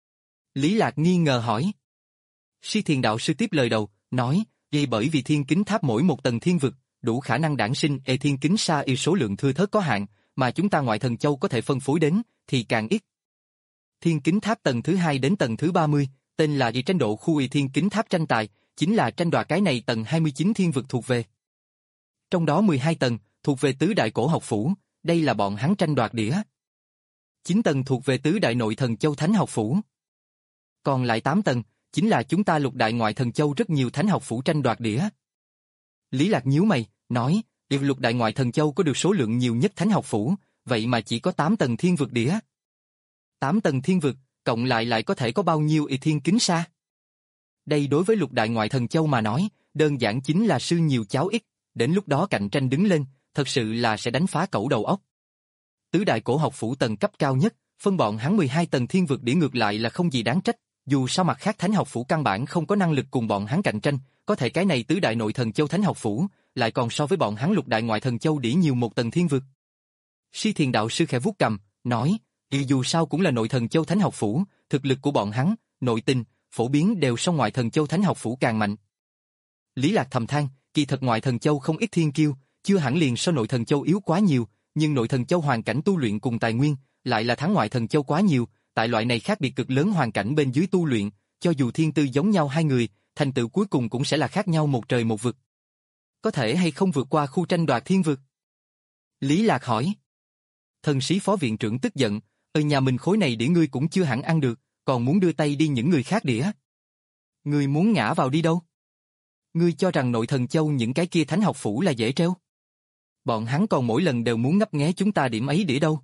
Lý Lạc nghi ngờ hỏi. Si Thiền đạo sư tiếp lời đầu, nói, "Vì bởi vì thiên kính tháp mỗi một tầng thiên vực, đủ khả năng đản sinh e thiên kính sa y số lượng thưa thớt có hạn, mà chúng ta ngoại thần châu có thể phân phối đến, thì càng ít. Thiên kính tháp tầng thứ hai đến tầng thứ ba mươi, tên là y tranh độ khu y thiên kính tháp tranh tài, chính là tranh đoạt cái này tầng hai mươi chín thiên vực thuộc về. Trong đó mười hai tầng, thuộc về tứ đại cổ học phủ, đây là bọn hắn tranh đoạt đĩa. chín tầng thuộc về tứ đại nội thần châu thánh học phủ. Còn lại tám tầng, chính là chúng ta lục đại ngoại thần châu rất nhiều thánh học phủ tranh đoạt đĩa." Lý Lạc nhíu mày, nói, "Việc lục đại ngoại thần châu có được số lượng nhiều nhất thánh học phủ, vậy mà chỉ có tám tầng thiên vực đĩa. tám tầng thiên vực, cộng lại lại có thể có bao nhiêu y thiên kính sa? Đây đối với lục đại ngoại thần châu mà nói, đơn giản chính là sư nhiều cháu ít, đến lúc đó cạnh tranh đứng lên, thật sự là sẽ đánh phá cẩu đầu óc." Tứ đại cổ học phủ tầng cấp cao nhất, phân bọn hắn mười hai tầng thiên vực đĩa ngược lại là không gì đáng trách, dù sao mặt khác thánh học phủ căn bản không có năng lực cùng bọn hắn cạnh tranh, có thể cái này tứ đại nội thần châu thánh học phủ, lại còn so với bọn hắn lục đại ngoại thần châu đĩa nhiều một tầng thiên vực. Si Thiền đạo sư khẽ vuốt cầm, nói, "Vì dù sao cũng là nội thần châu thánh học phủ, thực lực của bọn hắn, nội tình, phổ biến đều so ngoại thần châu thánh học phủ càng mạnh." Lý Lạc thầm than, kỳ thật ngoại thần châu không ít thiên kiêu, chưa hẳn liền so nội thần châu yếu quá nhiều, nhưng nội thần châu hoàn cảnh tu luyện cùng tài nguyên, lại là thắng ngoại thần châu quá nhiều, tại loại này khác biệt cực lớn hoàn cảnh bên dưới tu luyện, cho dù thiên tư giống nhau hai người, thành tựu cuối cùng cũng sẽ là khác nhau một trời một vực. Có thể hay không vượt qua khu tranh đoạt thiên vực? Lý Lạc hỏi. Thần sĩ phó viện trưởng tức giận, ở nhà mình khối này đĩa ngươi cũng chưa hẳn ăn được, còn muốn đưa tay đi những người khác đĩa. Ngươi muốn ngã vào đi đâu? Ngươi cho rằng nội thần châu những cái kia thánh học phủ là dễ treo? Bọn hắn còn mỗi lần đều muốn ngấp nghé chúng ta điểm ấy đĩa đâu?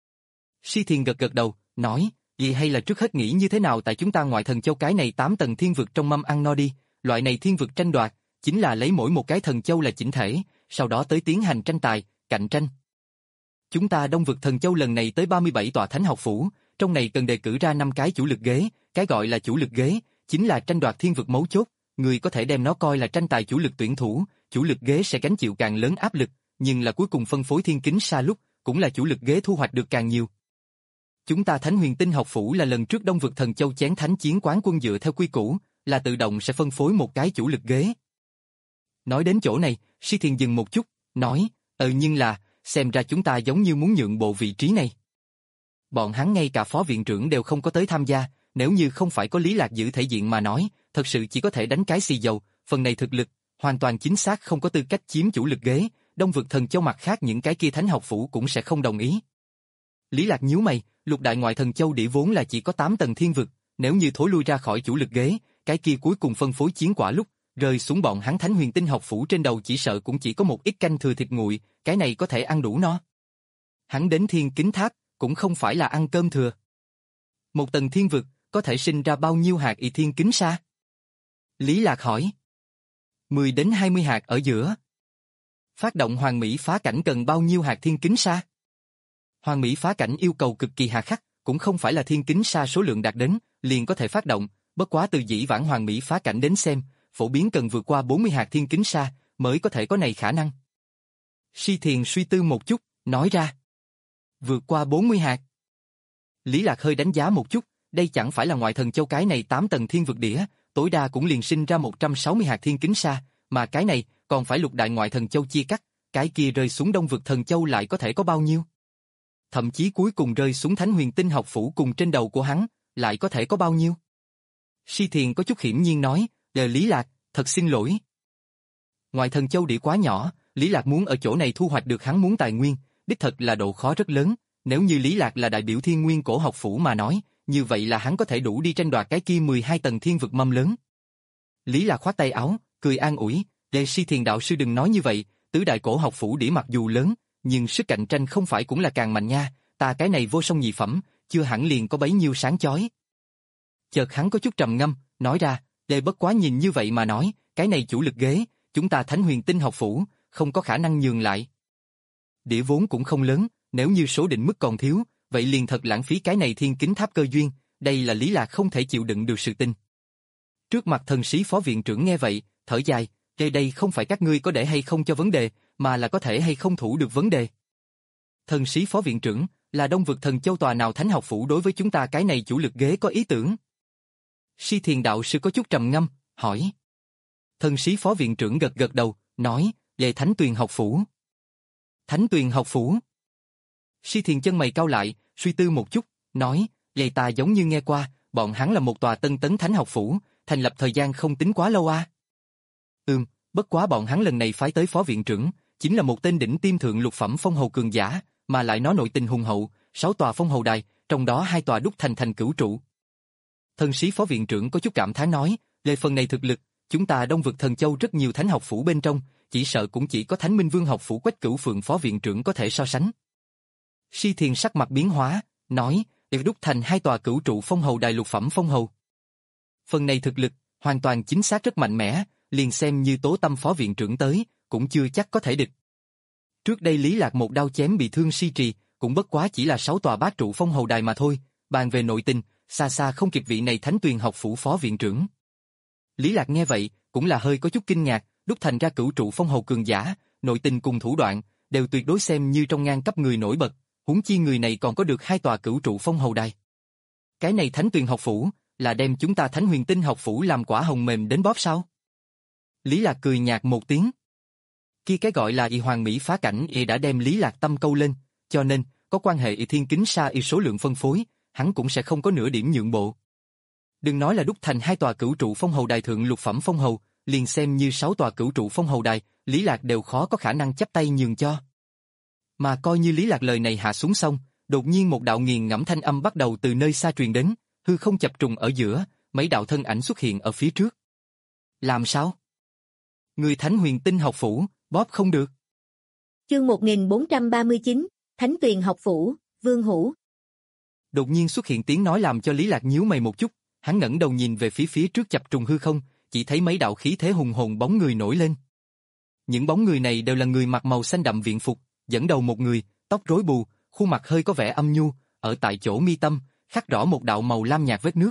Si Thiền gật gật đầu, nói, vậy hay là trước hết nghĩ như thế nào tại chúng ta ngoại thần châu cái này tám tầng thiên vực trong mâm ăn no đi, loại này thiên vực tranh đoạt, chính là lấy mỗi một cái thần châu là chỉnh thể, sau đó tới tiến hành tranh tài, cạnh tranh. Chúng ta Đông vực thần châu lần này tới ba mươi bảy tòa thánh học phủ, trong này cần đề cử ra năm cái chủ lực ghế, cái gọi là chủ lực ghế, chính là tranh đoạt thiên vực mấu chốt, người có thể đem nó coi là tranh tài chủ lực tuyển thủ, chủ lực ghế sẽ gánh chịu càng lớn áp lực, nhưng là cuối cùng phân phối thiên kính sa lúc, cũng là chủ lực ghế thu hoạch được càng nhiều. Chúng ta Thánh Huyền Tinh học phủ là lần trước Đông vực thần châu chén thánh chiến quán quân dựa theo quy củ, là tự động sẽ phân phối một cái chủ lực ghế. Nói đến chỗ này, Si Thiền dừng một chút, nói, ờ nhưng là, xem ra chúng ta giống như muốn nhượng bộ vị trí này. Bọn hắn ngay cả phó viện trưởng đều không có tới tham gia, nếu như không phải có Lý Lạc giữ thể diện mà nói, thật sự chỉ có thể đánh cái xì dầu, phần này thực lực, hoàn toàn chính xác không có tư cách chiếm chủ lực ghế, Đông vực thần châu mặt khác những cái kia thánh học phủ cũng sẽ không đồng ý. Lý Lạc nhíu mày, lục đại ngoại thần châu đĩa vốn là chỉ có tám tầng thiên vực, nếu như thối lui ra khỏi chủ lực ghế, cái kia cuối cùng phân phối chiến quả lúc, rơi xuống bọn hắn Thánh Huyền Tinh học phủ trên đầu chỉ sợ cũng chỉ có một ít canh thừa thịt nguội, cái này có thể ăn đủ no. Hắn đến Thiên Kính Tháp, cũng không phải là ăn cơm thừa. Một tầng thiên vực, có thể sinh ra bao nhiêu hạt y thiên kính sa? Lý Lạc hỏi. mười đến hai mươi hạt ở giữa. Phát động Hoàng Mỹ phá cảnh cần bao nhiêu hạt thiên kính sa? Hoàng Mỹ phá cảnh yêu cầu cực kỳ hà khắc, cũng không phải là thiên kính sa số lượng đạt đến, liền có thể phát động, bất quá từ dĩ vãng Hoàng Mỹ phá cảnh đến xem, phổ biến cần vượt qua bốn mươi hạt thiên kính sa, mới có thể có này khả năng. Si Thiền suy tư một chút, nói ra. Vượt qua bốn mươi hạt. Lý Lạc hơi đánh giá một chút, đây chẳng phải là ngoại thần châu cái này tám tầng thiên vực đĩa, tối đa cũng liền sinh ra một trăm sáu mươi hạt thiên kính sa, mà cái này còn phải lục đại ngoại thần châu chia cắt, cái kia rơi xuống Đông vực thần châu lại có thể có bao nhiêu? Thậm chí cuối cùng rơi xuống Thánh Huyền Tinh học phủ cùng trên đầu của hắn, lại có thể có bao nhiêu? Si Thiền có chút hiển nhiên nói, "Ờ Lý Lạc, thật xin lỗi. Ngoại thần châu đĩa quá nhỏ, Lý Lạc muốn ở chỗ này thu hoạch được hắn muốn tài nguyên, đích thật là độ khó rất lớn, nếu như Lý Lạc là đại biểu Thiên Nguyên cổ học phủ mà nói, như vậy là hắn có thể đủ đi tranh đoạt cái kia mười hai tầng thiên vực mâm lớn." Lý Lạc khoát tay áo, cười an ủi, "Để Si Thiền đạo sư đừng nói như vậy, tứ đại cổ học phủ đĩa mặc dù lớn, nhưng sức cạnh tranh không phải cũng là càng mạnh nha, ta cái này vô song nhị phẩm, chưa hẳn liền có bấy nhiêu sáng chói." Chợt hắn có chút trầm ngâm, nói ra, "Để bất quá nhìn như vậy mà nói, cái này chủ lực ghế, chúng ta Thánh Huyền Tinh học phủ, không có khả năng nhường lại. Đĩa vốn cũng không lớn, nếu như số định mức còn thiếu, vậy liền thật lãng phí cái này thiên kính tháp cơ duyên, đây là Lý Lạc không thể chịu đựng được sự tình. Trước mặt thần sĩ phó viện trưởng nghe vậy, thở dài, đây đây không phải các ngươi có để hay không cho vấn đề, mà là có thể hay không thủ được vấn đề. Thần sĩ phó viện trưởng, là Đông vực thần châu tòa nào thánh học phủ đối với chúng ta cái này chủ lực ghế có ý tưởng? Si Thiền đạo sư có chút trầm ngâm, hỏi. Thần sĩ phó viện trưởng gật gật đầu, nói, về Thánh Tuyền học phủ. Thánh Tuyền học phủ. Si Thiền chân mày cau lại, suy tư một chút, nói, vậy ta giống như nghe qua, bọn hắn là một tòa tân tấn thánh học phủ, thành lập thời gian không tính quá lâu à. Ừm, bất quá bọn hắn lần này phái tới phó viện trưởng, chính là một tên đỉnh tiêm thượng lục phẩm phong hầu cường giả, mà lại nó nội tình hùng hậu, sáu tòa phong hầu đài, trong đó hai tòa đúc thành thành cửu trụ. Thần sĩ phó viện trưởng có chút cảm thán nói, về phần này thực lực, chúng ta Đông vực thần châu rất nhiều thánh học phủ bên trong, chỉ sợ cũng chỉ có Thánh Minh Vương học phủ Quách Cửu Phượng phó viện trưởng có thể so sánh. Si Thiền sắc mặt biến hóa, nói, để đúc thành hai tòa cửu trụ phong hầu đài lục phẩm phong hầu. Phần này thực lực, hoàn toàn chính xác rất mạnh mẽ, liền xem như Tố Tâm phó viện trưởng tới, cũng chưa chắc có thể địch. Trước đây Lý Lạc một đao chém bị thương Si Trì, cũng bất quá chỉ là sáu tòa bát trụ phong hầu đài mà thôi, bàn về nội tình, xa xa không kịp vị này Thánh Tuyền học phủ phó viện trưởng. Lý Lạc nghe vậy, cũng là hơi có chút kinh ngạc, đúc thành ra cửu trụ phong hầu cường giả, nội tình cùng thủ đoạn, đều tuyệt đối xem như trong ngang cấp người nổi bật, huống chi người này còn có được hai tòa cửu trụ phong hầu đài. Cái này Thánh Tuyền học phủ, là đem chúng ta Thánh Huyền Tinh học phủ làm quả hồng mềm đến bóp sao? Lý Lạc cười nhạt một tiếng. Kia cái gọi là y hoàng mỹ phá cảnh y đã đem Lý Lạc tâm câu lên, cho nên, có quan hệ y thiên kính sa y số lượng phân phối, hắn cũng sẽ không có nửa điểm nhượng bộ. Đừng nói là đúc thành hai tòa cửu trụ phong hầu đài thượng lục phẩm phong hầu, liền xem như sáu tòa cửu trụ phong hầu đài, Lý Lạc đều khó có khả năng chắp tay nhường cho. Mà coi như Lý Lạc lời này hạ xuống xong, đột nhiên một đạo nghiền ngẫm thanh âm bắt đầu từ nơi xa truyền đến, hư không chập trùng ở giữa, mấy đạo thân ảnh xuất hiện ở phía trước. Làm sao? Người Thánh Huyền Tinh học phủ, bóp không được. Chương một nghìn bốn trăm ba mươi chín, Thánh Tuyền học phủ, Vương Hữu. Đột nhiên xuất hiện tiếng nói làm cho Lý Lạc nhíu mày một chút, hắn ngẩng đầu nhìn về phía phía trước chập trùng hư không, chỉ thấy mấy đạo khí thế hùng hồn bóng người nổi lên. Những bóng người này đều là người mặc màu xanh đậm viện phục, dẫn đầu một người, tóc rối bù, khuôn mặt hơi có vẻ âm nhu, ở tại chỗ mi tâm, khắc rõ một đạo màu lam nhạt vết nước.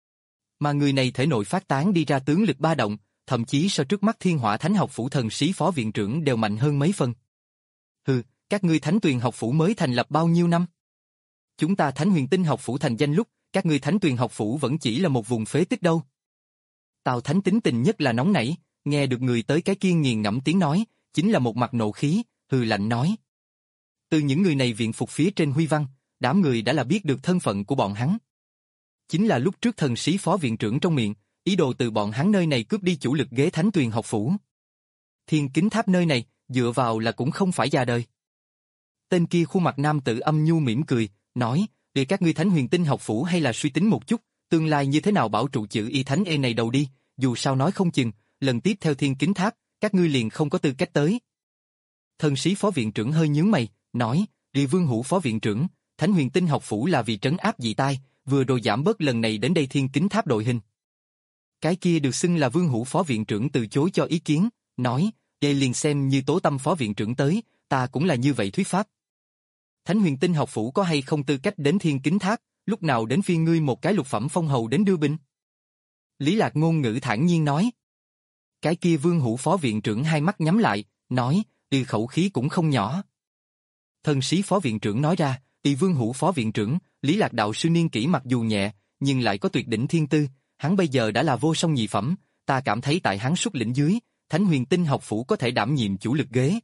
Mà người này thể nội phát tán đi ra tướng lực ba động, thậm chí so trước mắt Thiên Hỏa Thánh học phủ thần sĩ phó viện trưởng đều mạnh hơn mấy phần. Hừ, các ngươi Thánh Tuyền học phủ mới thành lập bao nhiêu năm? Chúng ta Thánh Huyền Tinh học phủ thành danh lúc, các ngươi Thánh Tuyền học phủ vẫn chỉ là một vùng phế tích đâu. Tào Thánh tính tình nhất là nóng nảy, nghe được người tới cái kia nghiền ngẫm tiếng nói, chính là một mặt nộ khí, hừ lạnh nói. Từ những người này viện phục phía trên huy văn, đám người đã là biết được thân phận của bọn hắn. Chính là lúc trước thần sĩ phó viện trưởng trong miệng, ý đồ từ bọn hắn nơi này cướp đi chủ lực ghế Thánh Tuyền học phủ. Thiên Kính Tháp nơi này, dựa vào là cũng không phải già đời. Tên kia khuôn mặt nam tử âm nhu mỉm cười, nói, để các ngươi Thánh Huyền Tinh học phủ hay là suy tính một chút, tương lai như thế nào bảo trụ chữ y thánh e này đầu đi, dù sao nói không chừng, lần tiếp theo Thiên Kính Tháp, các ngươi liền không có tư cách tới. Thần sĩ phó viện trưởng hơi nhướng mày, nói, Địa Vương Hữu phó viện trưởng, Thánh Huyền Tinh học phủ là vì trấn áp dị tai, vừa rồi giảm bớt lần này đến đây Thiên Kính Tháp đội hình. Cái kia được xưng là Vương Hữu phó viện trưởng từ chối cho ý kiến, nói, đây liền xem như Tố Tâm phó viện trưởng tới, ta cũng là như vậy thuyết pháp. Thánh Huyền Tinh học phủ có hay không tư cách đến Thiên Kính Tháp, lúc nào đến phiên ngươi một cái lục phẩm phong hầu đến đưa binh? Lý Lạc ngôn ngữ thản nhiên nói. Cái kia Vương Hữu phó viện trưởng hai mắt nhắm lại, nói, từ khẩu khí cũng không nhỏ. Thần sĩ phó viện trưởng nói ra, y Vương Hữu phó viện trưởng, Lý Lạc đạo sư niên kỷ mặc dù nhẹ, nhưng lại có tuyệt đỉnh thiên tư, hắn bây giờ đã là vô song nhị phẩm, ta cảm thấy tại hắn xuất lĩnh dưới, Thánh Huyền Tinh học phủ có thể đảm nhiệm chủ lực ghế.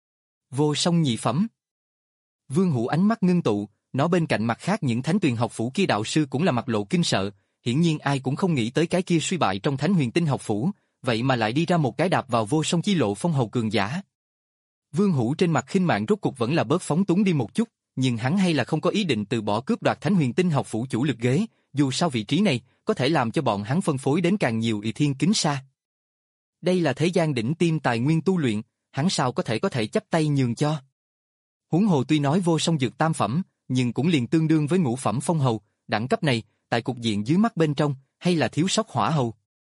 Vô song nhị phẩm. Vương Hữu ánh mắt ngưng tụ, nó bên cạnh mặt khác những Thánh Tuyền học phủ kia đạo sư cũng là mặt lộ kinh sợ, hiển nhiên ai cũng không nghĩ tới cái kia suy bại trong Thánh Huyền Tinh học phủ, vậy mà lại đi ra một cái đạp vào vô song chi lộ phong hầu cường giả. Vương Hữu trên mặt khinh mạn rốt cục vẫn là bớt phóng túng đi một chút, nhưng hắn hay là không có ý định từ bỏ cướp đoạt Thánh Huyền Tinh học phủ chủ lực ghế, dù sao vị trí này có thể làm cho bọn hắn phân phối đến càng nhiều y thiên kính sa. Đây là thế gian đỉnh tiêm tài nguyên tu luyện, hắn sao có thể có thể chấp tay nhường cho. Huống hồ tuy nói vô song dược tam phẩm, nhưng cũng liền tương đương với ngũ phẩm phong hầu, đẳng cấp này, tại cục diện dưới mắt bên trong, hay là thiếu sót hỏa hầu.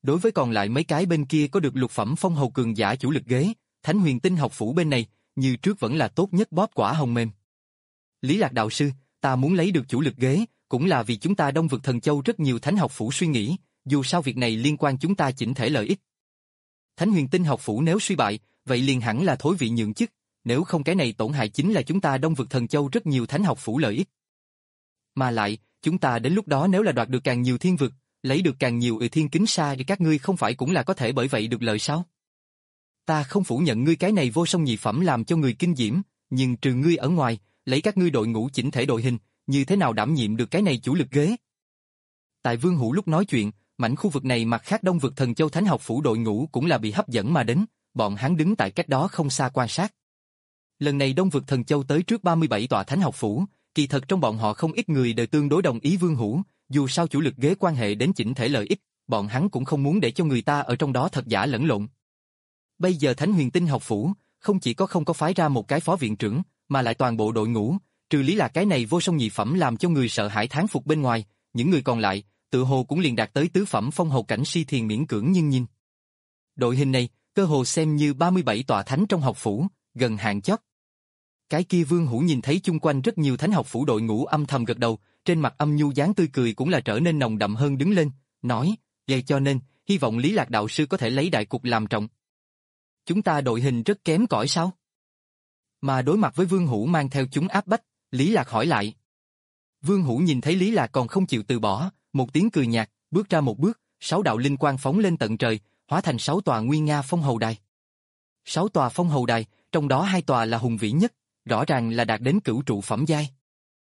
Đối với còn lại mấy cái bên kia có được lục phẩm phong hầu cường giả chủ lực ghế, Thánh Huyền Tinh học phủ bên này, như trước vẫn là tốt nhất bóp quả hồng mềm. Lý Lạc đạo sư, ta muốn lấy được chủ lực ghế, cũng là vì chúng ta Đông Vực Thần Châu rất nhiều thánh học phủ suy nghĩ, dù sao việc này liên quan chúng ta chỉnh thể lợi ích. Thánh Huyền Tinh học phủ nếu suy bại, vậy liền hẳn là thối vị nhượng chức, nếu không cái này tổn hại chính là chúng ta Đông Vực Thần Châu rất nhiều thánh học phủ lợi ích. Mà lại, chúng ta đến lúc đó nếu là đoạt được càng nhiều thiên vực, lấy được càng nhiều ừ thiên kính sa thì các ngươi không phải cũng là có thể bởi vậy được lợi sao? Ta không phủ nhận ngươi cái này vô song nhị phẩm làm cho người kinh diễm, nhưng trừ ngươi ở ngoài, lấy các ngươi đội ngũ chỉnh thể đội hình, như thế nào đảm nhiệm được cái này chủ lực ghế? Tại Vương Hữu lúc nói chuyện, mảnh khu vực này mặt khác Đông Vực Thần Châu Thánh học phủ đội ngũ cũng là bị hấp dẫn mà đến, bọn hắn đứng tại cách đó không xa quan sát. Lần này Đông Vực Thần Châu tới trước ba mươi bảy tòa Thánh học phủ, kỳ thật trong bọn họ không ít người đều tương đối đồng ý Vương Hữu, dù sao chủ lực ghế quan hệ đến chỉnh thể lợi ích, bọn hắn cũng không muốn để cho người ta ở trong đó thật giả lẫn lộn. Bây giờ Thánh Huyền Tinh học phủ, không chỉ có không có phái ra một cái phó viện trưởng, mà lại toàn bộ đội ngũ, trừ Lý Lạc cái này vô song nhị phẩm làm cho người sợ hãi thán phục bên ngoài, những người còn lại, tự hồ cũng liền đạt tới tứ phẩm phong hầu cảnh si thiền miễn cưỡng nhưng nhìn. Đội hình này, cơ hồ xem như ba mươi bảy tòa thánh trong học phủ, gần hạn chót. Cái kia Vương Hữu nhìn thấy chung quanh rất nhiều thánh học phủ đội ngũ âm thầm gật đầu, trên mặt âm nhu dáng tươi cười cũng là trở nên nồng đậm hơn đứng lên, nói, vậy cho nên, hy vọng Lý Lạc đạo sư có thể lấy đại cục làm trọng. Chúng ta đội hình rất kém cỏi sao? Mà đối mặt với Vương Hữu mang theo chúng áp bách, Lý Lạc hỏi lại. Vương Hữu nhìn thấy Lý Lạc còn không chịu từ bỏ, một tiếng cười nhạt, bước ra một bước, sáu đạo linh quang phóng lên tận trời, hóa thành sáu tòa nguy nga phong hầu đài. Sáu tòa phong hầu đài, trong đó hai tòa là hùng vĩ nhất, rõ ràng là đạt đến cửu trụ phẩm giai.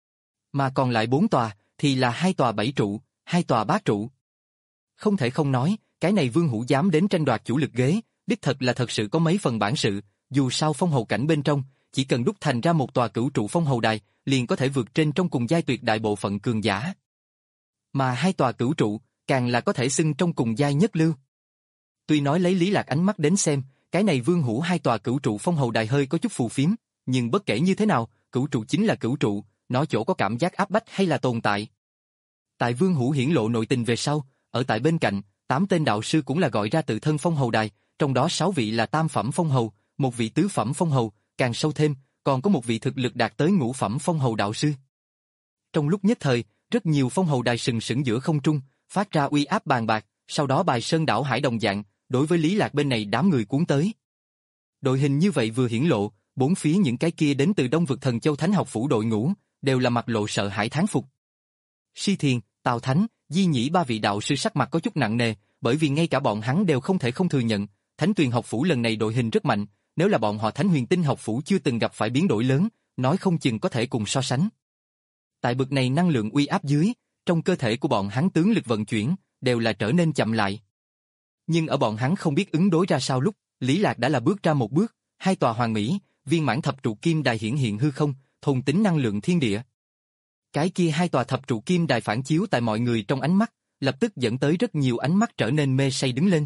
Mà còn lại bốn tòa, thì là hai tòa bảy trụ, hai tòa bát trụ. Không thể không nói, cái này Vương Hữu dám đến tranh đoạt chủ lực ghế, đích thật là thật sự có mấy phần bản sự, dù sao phong hầu cảnh bên trong, chỉ cần đúc thành ra một tòa cửu trụ phong hầu đài, liền có thể vượt trên trong cùng giai tuyệt đại bộ phận cường giả. Mà hai tòa cửu trụ, càng là có thể xưng trong cùng giai nhất lưu. Tuy nói lấy Lý Lạc ánh mắt đến xem, cái này Vương Hữu hai tòa cửu trụ phong hầu đài hơi có chút phù phiếm, nhưng bất kể như thế nào, cửu trụ chính là cửu trụ, nó chỗ có cảm giác áp bách hay là tồn tại. Tại Vương Hữu hiển lộ nội tình về sau, ở tại bên cạnh, tám tên đạo sư cũng là gọi ra tự thân phong hầu đài, trong đó sáu vị là tam phẩm phong hầu, một vị tứ phẩm phong hầu, càng sâu thêm, còn có một vị thực lực đạt tới ngũ phẩm phong hầu đạo sư. Trong lúc nhất thời, rất nhiều phong hầu đài sừng sững giữa không trung, phát ra uy áp bàn bạc, sau đó bài sơn đảo hải đồng dạng, đối với Lý Lạc bên này đám người cuốn tới. Đội hình như vậy vừa hiển lộ, bốn phía những cái kia đến từ Đông Vực Thần Châu Thánh học phủ đội ngũ, đều là mặt lộ sợ hãi thán phục. Si Thiền, Tào Thánh, Di Nhĩ ba vị đạo sư sắc mặt có chút nặng nề, bởi vì ngay cả bọn hắn đều không thể không thừa nhận, Thánh Tuyền học phủ lần này đội hình rất mạnh, nếu là bọn họ Thánh Huyền Tinh học phủ chưa từng gặp phải biến đổi lớn, nói không chừng có thể cùng so sánh. Tại bực này năng lượng uy áp dưới, trong cơ thể của bọn hắn tướng lực vận chuyển, đều là trở nên chậm lại. Nhưng ở bọn hắn không biết ứng đối ra sao lúc, Lý Lạc đã là bước ra một bước, hai tòa hoàng mỹ, viên mãn thập trụ kim đài hiển hiện hư không, thôn tính năng lượng thiên địa. Cái kia hai tòa thập trụ kim đài phản chiếu tại mọi người trong ánh mắt, lập tức dẫn tới rất nhiều ánh mắt trở nên mê say đứng lên.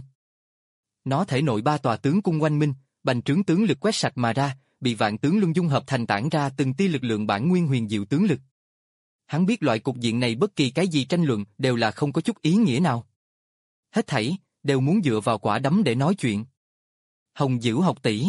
Nó thể nội ba tòa tướng cung oanh minh, bành trướng tướng lực quét sạch mà ra, bị vạn tướng luân dung hợp thành tản ra từng tia lực lượng bản nguyên huyền diệu tướng lực. Hắn biết loại cục diện này bất kỳ cái gì tranh luận đều là không có chút ý nghĩa nào. Hết thảy, đều muốn dựa vào quả đấm để nói chuyện. Hồng Dữ học tỷ.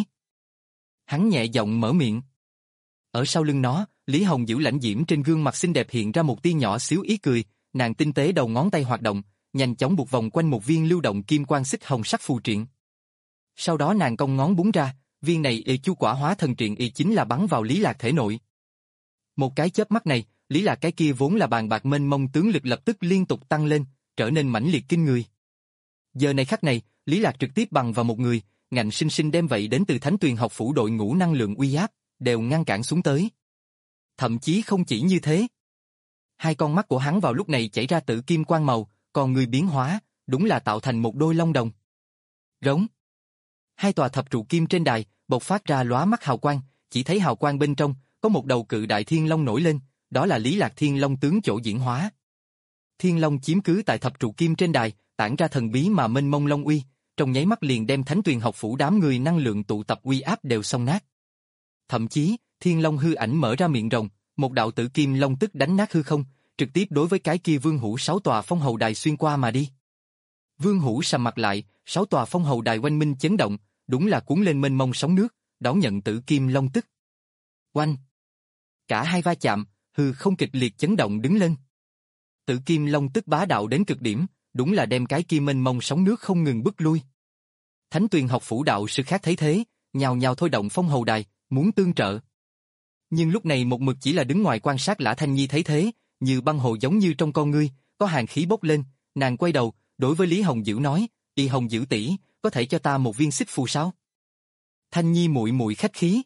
Hắn nhẹ giọng mở miệng. Ở sau lưng nó, Lý Hồng Dữ lãnh diễm trên gương mặt xinh đẹp hiện ra một tia nhỏ xíu ý cười, nàng tinh tế đầu ngón tay hoạt động, nhanh chóng buộc vòng quanh một viên lưu động kim quang xích hồng sắc phù triện. Sau đó nàng cong ngón búng ra, viên này y chu quả hóa thần triện y chính là bắn vào Lý Lạc thể nội. Một cái chớp mắt này, Lý Lạc cái kia vốn là bàn bạc mênh mông tướng lực lập tức liên tục tăng lên, trở nên mãnh liệt kinh người. Giờ này khắc này, Lý Lạc trực tiếp bằng vào một người, ngạnh sinh sinh đem vậy đến từ Thánh Tuyền học phủ đội ngũ năng lượng uy áp, đều ngăn cản xuống tới. Thậm chí không chỉ như thế. Hai con mắt của hắn vào lúc này chảy ra tử kim quang màu, còn người biến hóa, đúng là tạo thành một đôi long đồng. Rống. Hai tòa thập trụ kim trên đài, bộc phát ra lóa mắt hào quang, chỉ thấy hào quang bên trong, có một đầu cự đại thiên long nổi lên, đó là Lý Lạc Thiên Long tướng chỗ diễn hóa. Thiên Long chiếm cứ tại thập trụ kim trên đài, tản ra thần bí mà mênh mông long uy, trong nháy mắt liền đem Thánh Tuyền học phủ đám người năng lượng tụ tập uy áp đều xông nát. Thậm chí, Thiên Long hư ảnh mở ra miệng rồng, một đạo tử kim long tức đánh nát hư không, trực tiếp đối với cái kia Vương Hữu sáu tòa phong hầu đài xuyên qua mà đi. Vương Hữu sầm mặt lại, sáu tòa phong hầu đài oanh minh chấn động, đúng là cuốn lên mênh mông sóng nước, đón nhận Tử Kim Long tức. Oanh! Cả hai va chạm, hư không kịch liệt chấn động đứng lên. Tử Kim Long tức bá đạo đến cực điểm, đúng là đem cái kia mênh mông sóng nước không ngừng bức lui. Thánh Tuyền học phủ đạo sư khác thấy thế, nhào nhào thôi động phong hầu đài, muốn tương trợ. Nhưng lúc này một mực chỉ là đứng ngoài quan sát Lã Thanh Nhi thấy thế, như băng hồ giống như trong con ngươi, có hàn khí bốc lên, nàng quay đầu, đối với Lý Hồng Dữ nói, "Y Hồng Dữ tỷ, có thể cho ta một viên xích phù sao?" Thanh Nhi muội muội khách khí.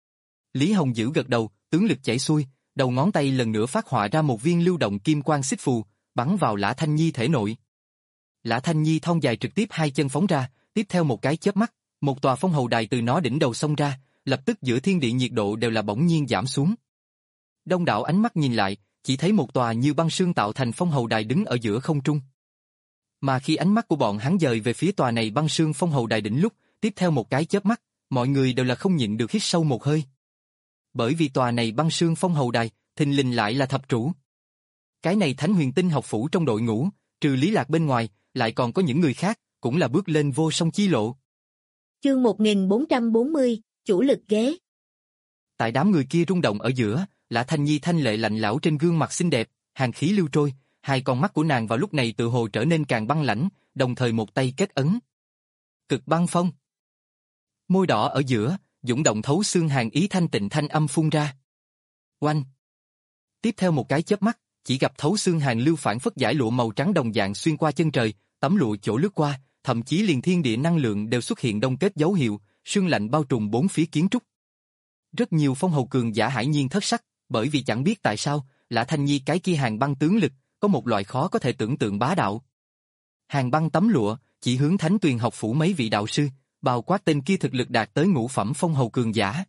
Lý Hồng Dữ gật đầu, tướng lực chảy xuôi, đầu ngón tay lần nữa phát họa ra một viên lưu động kim quang xích phù, bắn vào Lã Thanh Nhi thể nội. Lã Thanh Nhi thon dài trực tiếp hai chân phóng ra, tiếp theo một cái chớp mắt, một tòa phong hầu đài từ nó đỉnh đầu xông ra, lập tức giữa thiên địa nhiệt độ đều là bỗng nhiên giảm xuống. Đông đảo ánh mắt nhìn lại, chỉ thấy một tòa như băng sương tạo thành phong hầu đài đứng ở giữa không trung. Mà khi ánh mắt của bọn hắn dời về phía tòa này băng sương phong hầu đài đỉnh lúc, tiếp theo một cái chớp mắt, mọi người đều là không nhịn được hít sâu một hơi. Bởi vì tòa này băng sương phong hầu đài, thình lình lại là thập trụ. Cái này Thánh Huyền Tinh học phủ trong đội ngũ, trừ Lý Lạc bên ngoài, lại còn có những người khác, cũng là bước lên vô song chi lộ. Chương một nghìn bốn trăm bốn mươi, chủ lực ghế. Tại đám người kia rung động ở giữa, Lã Thanh Nhi thanh lệ lạnh lẽo trên gương mặt xinh đẹp, hàn khí lưu trôi, hai con mắt của nàng vào lúc này tự hồ trở nên càng băng lãnh, đồng thời một tay kết ấn. Cực băng phong. Môi đỏ ở giữa, dũng động thấu xương hàn ý thanh tịnh thanh âm phun ra. Oanh. Tiếp theo một cái chớp mắt, chỉ gặp thấu xương hàn lưu phản phất giải lụa màu trắng đồng dạng xuyên qua chân trời, tấm lụa chỗ lướt qua, thậm chí liền thiên địa năng lượng đều xuất hiện đông kết dấu hiệu, sương lạnh bao trùm bốn phía kiến trúc. Rất nhiều phong hầu cường giả hải nhiên thất sắc, bởi vì chẳng biết tại sao, Lã Thanh Nhi cái kia hàng băng tướng lực, có một loại khó có thể tưởng tượng bá đạo. Hàng băng tấm lụa, chỉ hướng Thánh Tuyền học phủ mấy vị đạo sư, bao quát tên kia thực lực đạt tới ngũ phẩm phong hầu cường giả.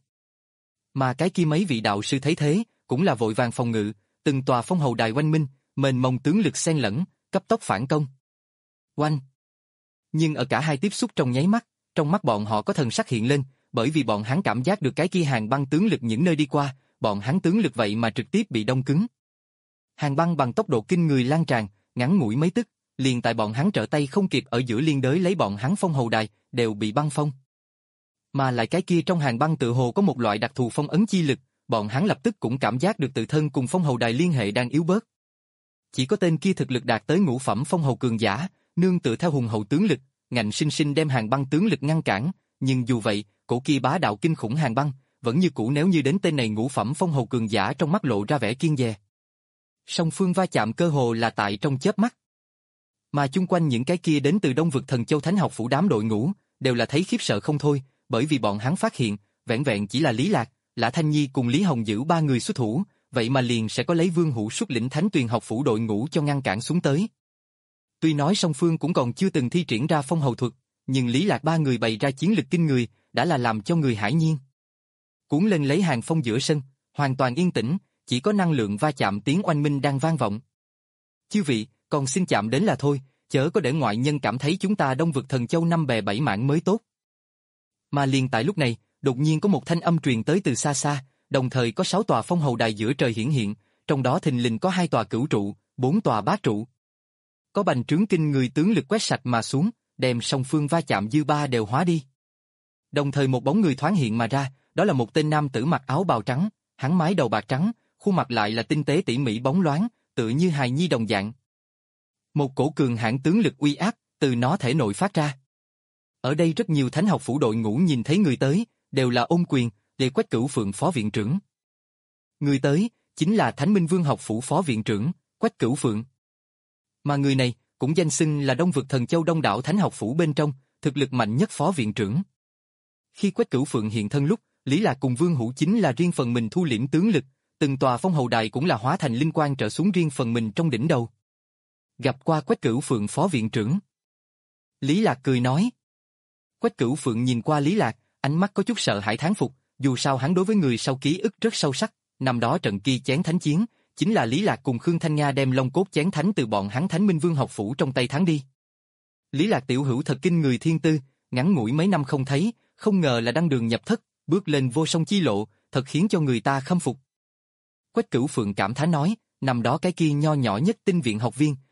Mà cái kia mấy vị đạo sư thấy thế, cũng là vội vàng phòng ngự, từng tòa phong hầu đài oanh minh, mênh mông tướng lực xen lẫn, cấp tốc phản công. Oanh! Nhưng ở cả hai tiếp xúc trong nháy mắt, trong mắt bọn họ có thần sắc hiện lên, bởi vì bọn hắn cảm giác được cái kia hàng băng tướng lực những nơi đi qua, bọn hắn tướng lực vậy mà trực tiếp bị đông cứng. Hàng băng bằng tốc độ kinh người lan tràn, ngắn ngủi mấy tức, liền tại bọn hắn trở tay không kịp ở giữa liên đới lấy bọn hắn phong hầu đài, đều bị băng phong. Mà lại cái kia trong hàng băng tự hồ có một loại đặc thù phong ấn chi lực, bọn hắn lập tức cũng cảm giác được tự thân cùng phong hầu đài liên hệ đang yếu bớt. Chỉ có tên kia thực lực đạt tới ngũ phẩm phong hầu cường giả, nương tựa theo hùng hậu tướng lực, ngạnh sinh sinh đem hàng băng tướng lực ngăn cản, nhưng dù vậy, cổ kia bá đạo kinh khủng hàng băng, vẫn như cũ nếu như đến tên này ngũ phẩm phong hầu cường giả trong mắt lộ ra vẻ kiêng dè. Song phương va chạm cơ hồ là tại trong chớp mắt. Mà chung quanh những cái kia đến từ Đông vực Thần Châu Thánh học phủ đám đội ngũ, đều là thấy khiếp sợ không thôi, bởi vì bọn hắn phát hiện, vẻn vẹn chỉ là Lý Lạc, Lã Thanh Nhi cùng Lý Hồng Dữ ba người xuất thủ, vậy mà liền sẽ có lấy Vương Hữu xuất lĩnh Thánh Tuyền học phủ đội ngũ cho ngăn cản xuống tới. Tuy nói song phương cũng còn chưa từng thi triển ra phong hầu thuật, nhưng Lý Lạc ba người bày ra chiến lực kinh người, đã là làm cho người hải nhiên. Cuốn lên lấy hàng phong giữa sân, hoàn toàn yên tĩnh, chỉ có năng lượng va chạm tiếng oanh minh đang vang vọng. Chư vị, còn xin chạm đến là thôi, chớ có để ngoại nhân cảm thấy chúng ta Đông vực Thần Châu năm bè bảy mảng mới tốt. Mà liền tại lúc này, đột nhiên có một thanh âm truyền tới từ xa xa, đồng thời có sáu tòa phong hầu đài giữa trời hiển hiện, trong đó thình lình có hai tòa cửu trụ, bốn tòa bát trụ. Có bành trướng kinh người tướng lực quét sạch mà xuống, đem song phương va chạm dư ba đều hóa đi. Đồng thời một bóng người thoáng hiện mà ra, đó là một tên nam tử mặc áo bào trắng, hắn mái đầu bạc trắng, khuôn mặt lại là tinh tế tỉ mỉ bóng loáng, tựa như hài nhi đồng dạng. Một cổ cường hãn tướng lực uy áp từ nó thể nội phát ra. Ở đây rất nhiều thánh học phủ đội ngũ nhìn thấy người tới, đều là ôm quyền, để Quách Cửu Phượng phó viện trưởng. Người tới chính là Thánh Minh Vương học phủ phó viện trưởng Quách Cửu Phượng. Mà người này cũng danh xưng là Đông vực Thần Châu Đông đảo thánh học phủ bên trong thực lực mạnh nhất phó viện trưởng. Khi Quách Cửu Phượng hiện thân lúc, Lý Lạc cùng Vương Hữu chính là riêng phần mình thu liễm tướng lực, từng tòa phong hầu đài cũng là hóa thành linh quang trở xuống riêng phần mình trong đỉnh đầu. Gặp qua Quách Cửu Phượng phó viện trưởng. Lý Lạc cười nói. Quách Cửu Phượng nhìn qua Lý Lạc, ánh mắt có chút sợ hãi thán phục, dù sao hắn đối với người sau ký ức rất sâu sắc, năm đó trận kia chén thánh chiến, chính là Lý Lạc cùng Khương Thanh Nga đem long cốt chén thánh từ bọn hắn Thánh Minh Vương học phủ trong tay thắng đi. Lý Lạc tiểu hữu thật kinh người thiên tư, ngắn ngủi mấy năm không thấy, không ngờ là đăng đường nhập thất, bước lên vô song chi lộ, thật khiến cho người ta khâm phục. Quách Cửu Phượng cảm thán nói, năm đó cái kia nho nhỏ nhất tinh viện học viên,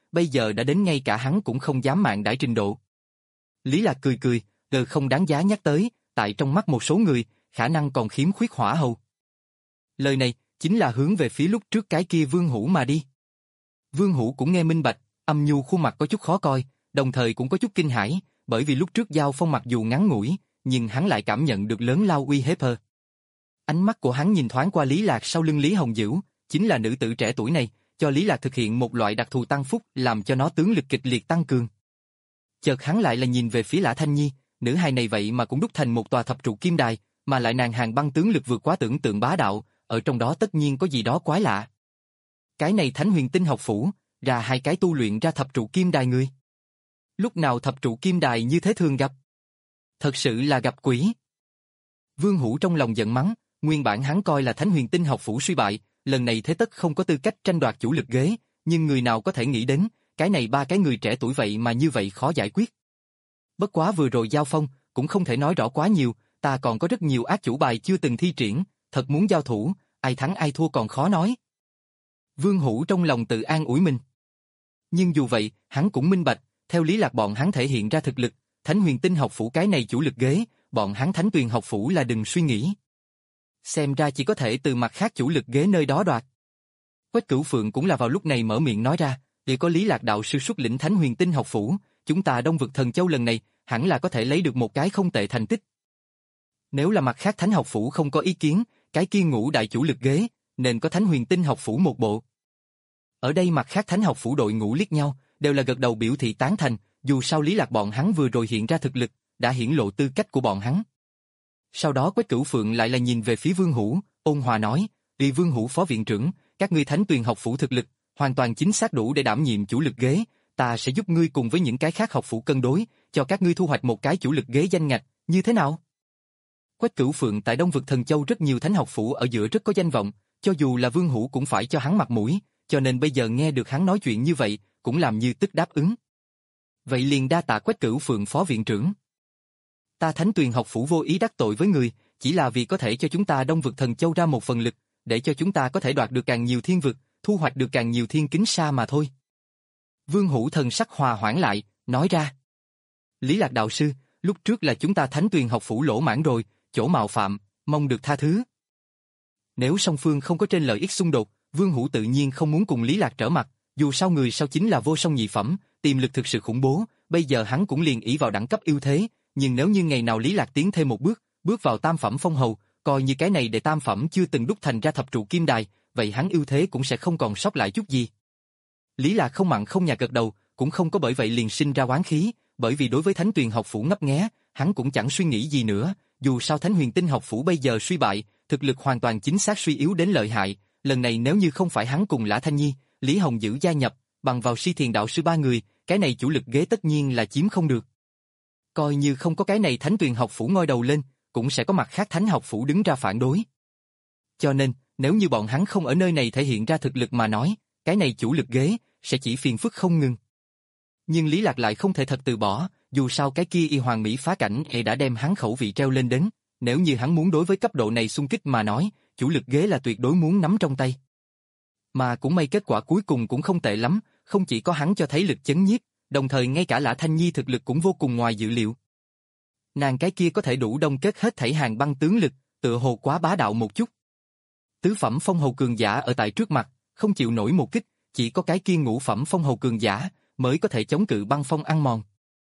bây giờ đã đến ngay cả hắn cũng không dám mạn đãi trình độ. Lý Lạc cười cười, gờ không đáng giá nhắc tới, tại trong mắt một số người, khả năng còn khiếm khuyết hỏa hầu. Lời này, chính là hướng về phía lúc trước cái kia Vương Hữu mà đi. Vương Hữu cũng nghe minh bạch, âm nhu khuôn mặt có chút khó coi, đồng thời cũng có chút kinh hãi, bởi vì lúc trước giao phong mặc dù ngắn ngủi, nhưng hắn lại cảm nhận được lớn lao uy hiếp hơn. Ánh mắt của hắn nhìn thoáng qua Lý Lạc sau lưng Lý Hồng Dữ, chính là nữ tử trẻ tuổi này, cho Lý Lạc thực hiện một loại đặc thù tăng phúc làm cho nó tướng lực kịch liệt tăng cường. Chợt hắn lại là nhìn về phía Lã Thanh Nhi, nữ hài này vậy mà cũng đúc thành một tòa thập trụ kim đài, mà lại nàng hàng băng tướng lực vượt quá tưởng tượng bá đạo, ở trong đó tất nhiên có gì đó quái lạ. Cái này Thánh Huyền Tinh học phủ, ra hai cái tu luyện ra thập trụ kim đài người. Lúc nào thập trụ kim đài như thế thường gặp? Thật sự là gặp quỷ. Vương Hữu trong lòng giận mắng, nguyên bản hắn coi là Thánh Huyền Tinh học phủ suy bại, lần này thế tất không có tư cách tranh đoạt chủ lực ghế, nhưng người nào có thể nghĩ đến, cái này ba cái người trẻ tuổi vậy mà như vậy khó giải quyết. Bất quá vừa rồi giao phong, cũng không thể nói rõ quá nhiều, ta còn có rất nhiều ác chủ bài chưa từng thi triển, thật muốn giao thủ, ai thắng ai thua còn khó nói. Vương Hữu trong lòng tự an ủi mình. Nhưng dù vậy, hắn cũng minh bạch, theo Lý Lạc bọn hắn thể hiện ra thực lực, Thánh Huyền Tinh học phủ cái này chủ lực ghế, bọn hắn Thánh Tuyền học phủ là đừng suy nghĩ. Xem ra chỉ có thể từ mặt khác chủ lực ghế nơi đó đoạt. Quách Cửu Phượng cũng là vào lúc này mở miệng nói ra, để có Lý Lạc đạo sư xuất lĩnh Thánh Huyền Tinh học phủ, chúng ta Đông Vực Thần Châu lần này, hẳn là có thể lấy được một cái không tệ thành tích. Nếu là mặt khác Thánh học phủ không có ý kiến, cái kia ngũ đại chủ lực ghế, nên có Thánh Huyền Tinh học phủ một bộ. Ở đây mặt khác Thánh học phủ đội ngũ liếc nhau, đều là gật đầu biểu thị tán thành, dù sao Lý Lạc bọn hắn vừa rồi hiện ra thực lực, đã hiển lộ tư cách của bọn hắn. Sau đó Quách Cửu Phượng lại là nhìn về phía Vương Hữu, ôn hòa nói, vì Vương Hữu phó viện trưởng, các ngươi Thánh Tuyền học phủ thực lực, hoàn toàn chính xác đủ để đảm nhiệm chủ lực ghế, ta sẽ giúp ngươi cùng với những cái khác học phủ cân đối, cho các ngươi thu hoạch một cái chủ lực ghế danh ngạch, như thế nào? Quách Cửu Phượng tại Đông Vực Thần Châu rất nhiều thánh học phủ ở giữa rất có danh vọng, cho dù là Vương Hữu cũng phải cho hắn mặt mũi, cho nên bây giờ nghe được hắn nói chuyện như vậy, cũng làm như tức đáp ứng. Vậy liền đa tạ Quách Cửu Phượng phó viện trưởng. Ta Thánh Tuyền học phủ vô ý đắc tội với người, chỉ là vì có thể cho chúng ta Đông Vực Thần Châu ra một phần lực, để cho chúng ta có thể đoạt được càng nhiều thiên vực, thu hoạch được càng nhiều thiên kính sa mà thôi. Vương Hữu thần sắc hòa hoãn lại, nói ra. Lý Lạc đạo sư, lúc trước là chúng ta Thánh Tuyền học phủ lỗ mãn rồi, chỗ mạo phạm, mong được tha thứ. Nếu song phương không có trên lợi ích xung đột, Vương Hữu tự nhiên không muốn cùng Lý Lạc trở mặt, dù sao người sau chính là vô song nhị phẩm, tiềm lực thực sự khủng bố, bây giờ hắn cũng liền ỷ vào đẳng cấp ưu thế, nhưng nếu như ngày nào Lý Lạc tiến thêm một bước, bước vào tam phẩm phong hầu, coi như cái này để tam phẩm chưa từng đúc thành ra thập trụ kim đài, vậy hắn ưu thế cũng sẽ không còn sót lại chút gì. Lý Lạc không mặn không nhạt gật đầu, cũng không có bởi vậy liền sinh ra oán khí, bởi vì đối với Thánh Tuyền học phủ ngấp nghé, hắn cũng chẳng suy nghĩ gì nữa, dù sao Thánh Huyền Tinh học phủ bây giờ suy bại, thực lực hoàn toàn chính xác suy yếu đến lợi hại, lần này nếu như không phải hắn cùng Lã Thanh Nhi, Lý Hồng Dữ gia nhập, bằng vào Si Thiền đạo sư ba người, cái này chủ lực ghế tất nhiên là chiếm không được. Coi như không có cái này Thánh Tuyền học phủ ngoi đầu lên, cũng sẽ có mặt khác Thánh học phủ đứng ra phản đối. Cho nên, nếu như bọn hắn không ở nơi này thể hiện ra thực lực mà nói, cái này chủ lực ghế sẽ chỉ phiền phức không ngừng. Nhưng Lý Lạc lại không thể thật từ bỏ, dù sao cái kia y hoàng mỹ phá cảnh e đã đem hắn khẩu vị treo lên đến, nếu như hắn muốn đối với cấp độ này xung kích mà nói, chủ lực ghế là tuyệt đối muốn nắm trong tay. Mà cũng may kết quả cuối cùng cũng không tệ lắm, không chỉ có hắn cho thấy lực chấn nhiếp, đồng thời ngay cả Lã Thanh Nhi thực lực cũng vô cùng ngoài dự liệu. Nàng cái kia có thể đủ đông kết hết thảy hàng băng tướng lực, tựa hồ quá bá đạo một chút. Tứ phẩm phong hầu cường giả ở tại trước mặt, không chịu nổi một kích, chỉ có cái kia ngũ phẩm phong hầu cường giả mới có thể chống cự băng phong ăn mòn.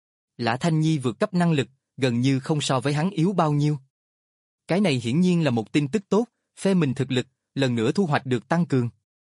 Lã Thanh Nhi vượt cấp năng lực, gần như không so với hắn yếu bao nhiêu. Cái này hiển nhiên là một tin tức tốt, phe mình thực lực, lần nữa thu hoạch được tăng cường.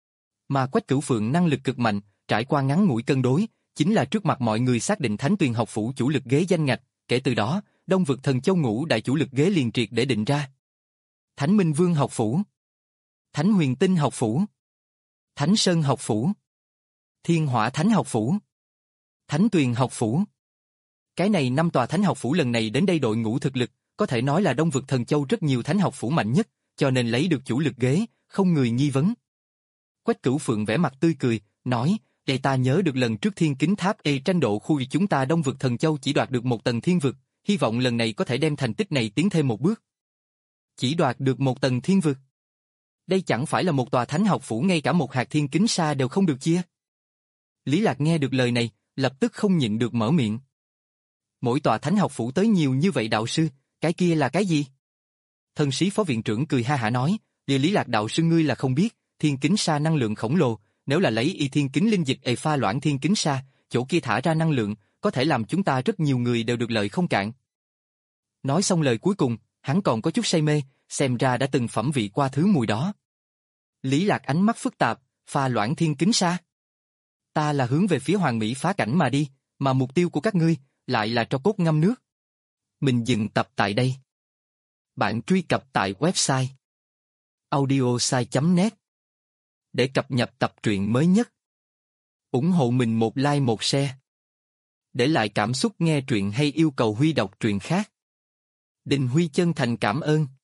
Mà Quách Cửu Phượng năng lực cực mạnh, trải qua ngắn ngủi cân đối, chính là trước mặt mọi người xác định Thánh Tuyền học phủ chủ lực ghế danh ngạch, kể từ đó, Đông Vực Thần Châu ngũ đại chủ lực ghế liền triệt để định ra. Thánh Minh Vương học phủ, Thánh Huyền Tinh học phủ, Thánh Sơn học phủ, Thiên Hỏa Thánh học phủ, Thánh Tuyền học phủ. Cái này năm tòa thánh học phủ lần này đến đây đội ngũ thực lực, có thể nói là Đông Vực Thần Châu rất nhiều thánh học phủ mạnh nhất, cho nên lấy được chủ lực ghế, không người nghi vấn. Quách Cửu Phượng vẻ mặt tươi cười, nói, để ta nhớ được lần trước Thiên Kính Tháp e tranh độ khu vực chúng ta Đông Vực Thần Châu chỉ đoạt được một tầng thiên vực, hy vọng lần này có thể đem thành tích này tiến thêm một bước. Chỉ đoạt được một tầng thiên vực. Đây chẳng phải là một tòa thánh học phủ ngay cả một hạt thiên kính sa đều không được chia. Lý Lạc nghe được lời này, lập tức không nhịn được mở miệng. Mỗi tòa thánh học phủ tới nhiều như vậy đạo sư, cái kia là cái gì? Thân sĩ phó viện trưởng cười ha hả nói, địa Lý Lạc đạo sư ngươi là không biết, thiên kính sa năng lượng khổng lồ, nếu là lấy y thiên kính linh dịch ề pha loãng thiên kính sa, chỗ kia thả ra năng lượng, có thể làm chúng ta rất nhiều người đều được lợi không cạn. Nói xong lời cuối cùng, hắn còn có chút say mê, xem ra đã từng phẩm vị qua thứ mùi đó. Lý Lạc ánh mắt phức tạp, pha loãng thiên kính sa. Ta là hướng về phía Hoàng Mỹ phá cảnh mà đi, mà mục tiêu của các ngươi lại là tro cốt ngâm nước. Mình dừng tập tại đây. Bạn truy cập tại website audiosai chấm net để cập nhật tập truyện mới nhất. Ủng hộ mình một like một share. Để lại cảm xúc nghe truyện hay yêu cầu Huy đọc truyện khác. Đình Huy chân thành cảm ơn.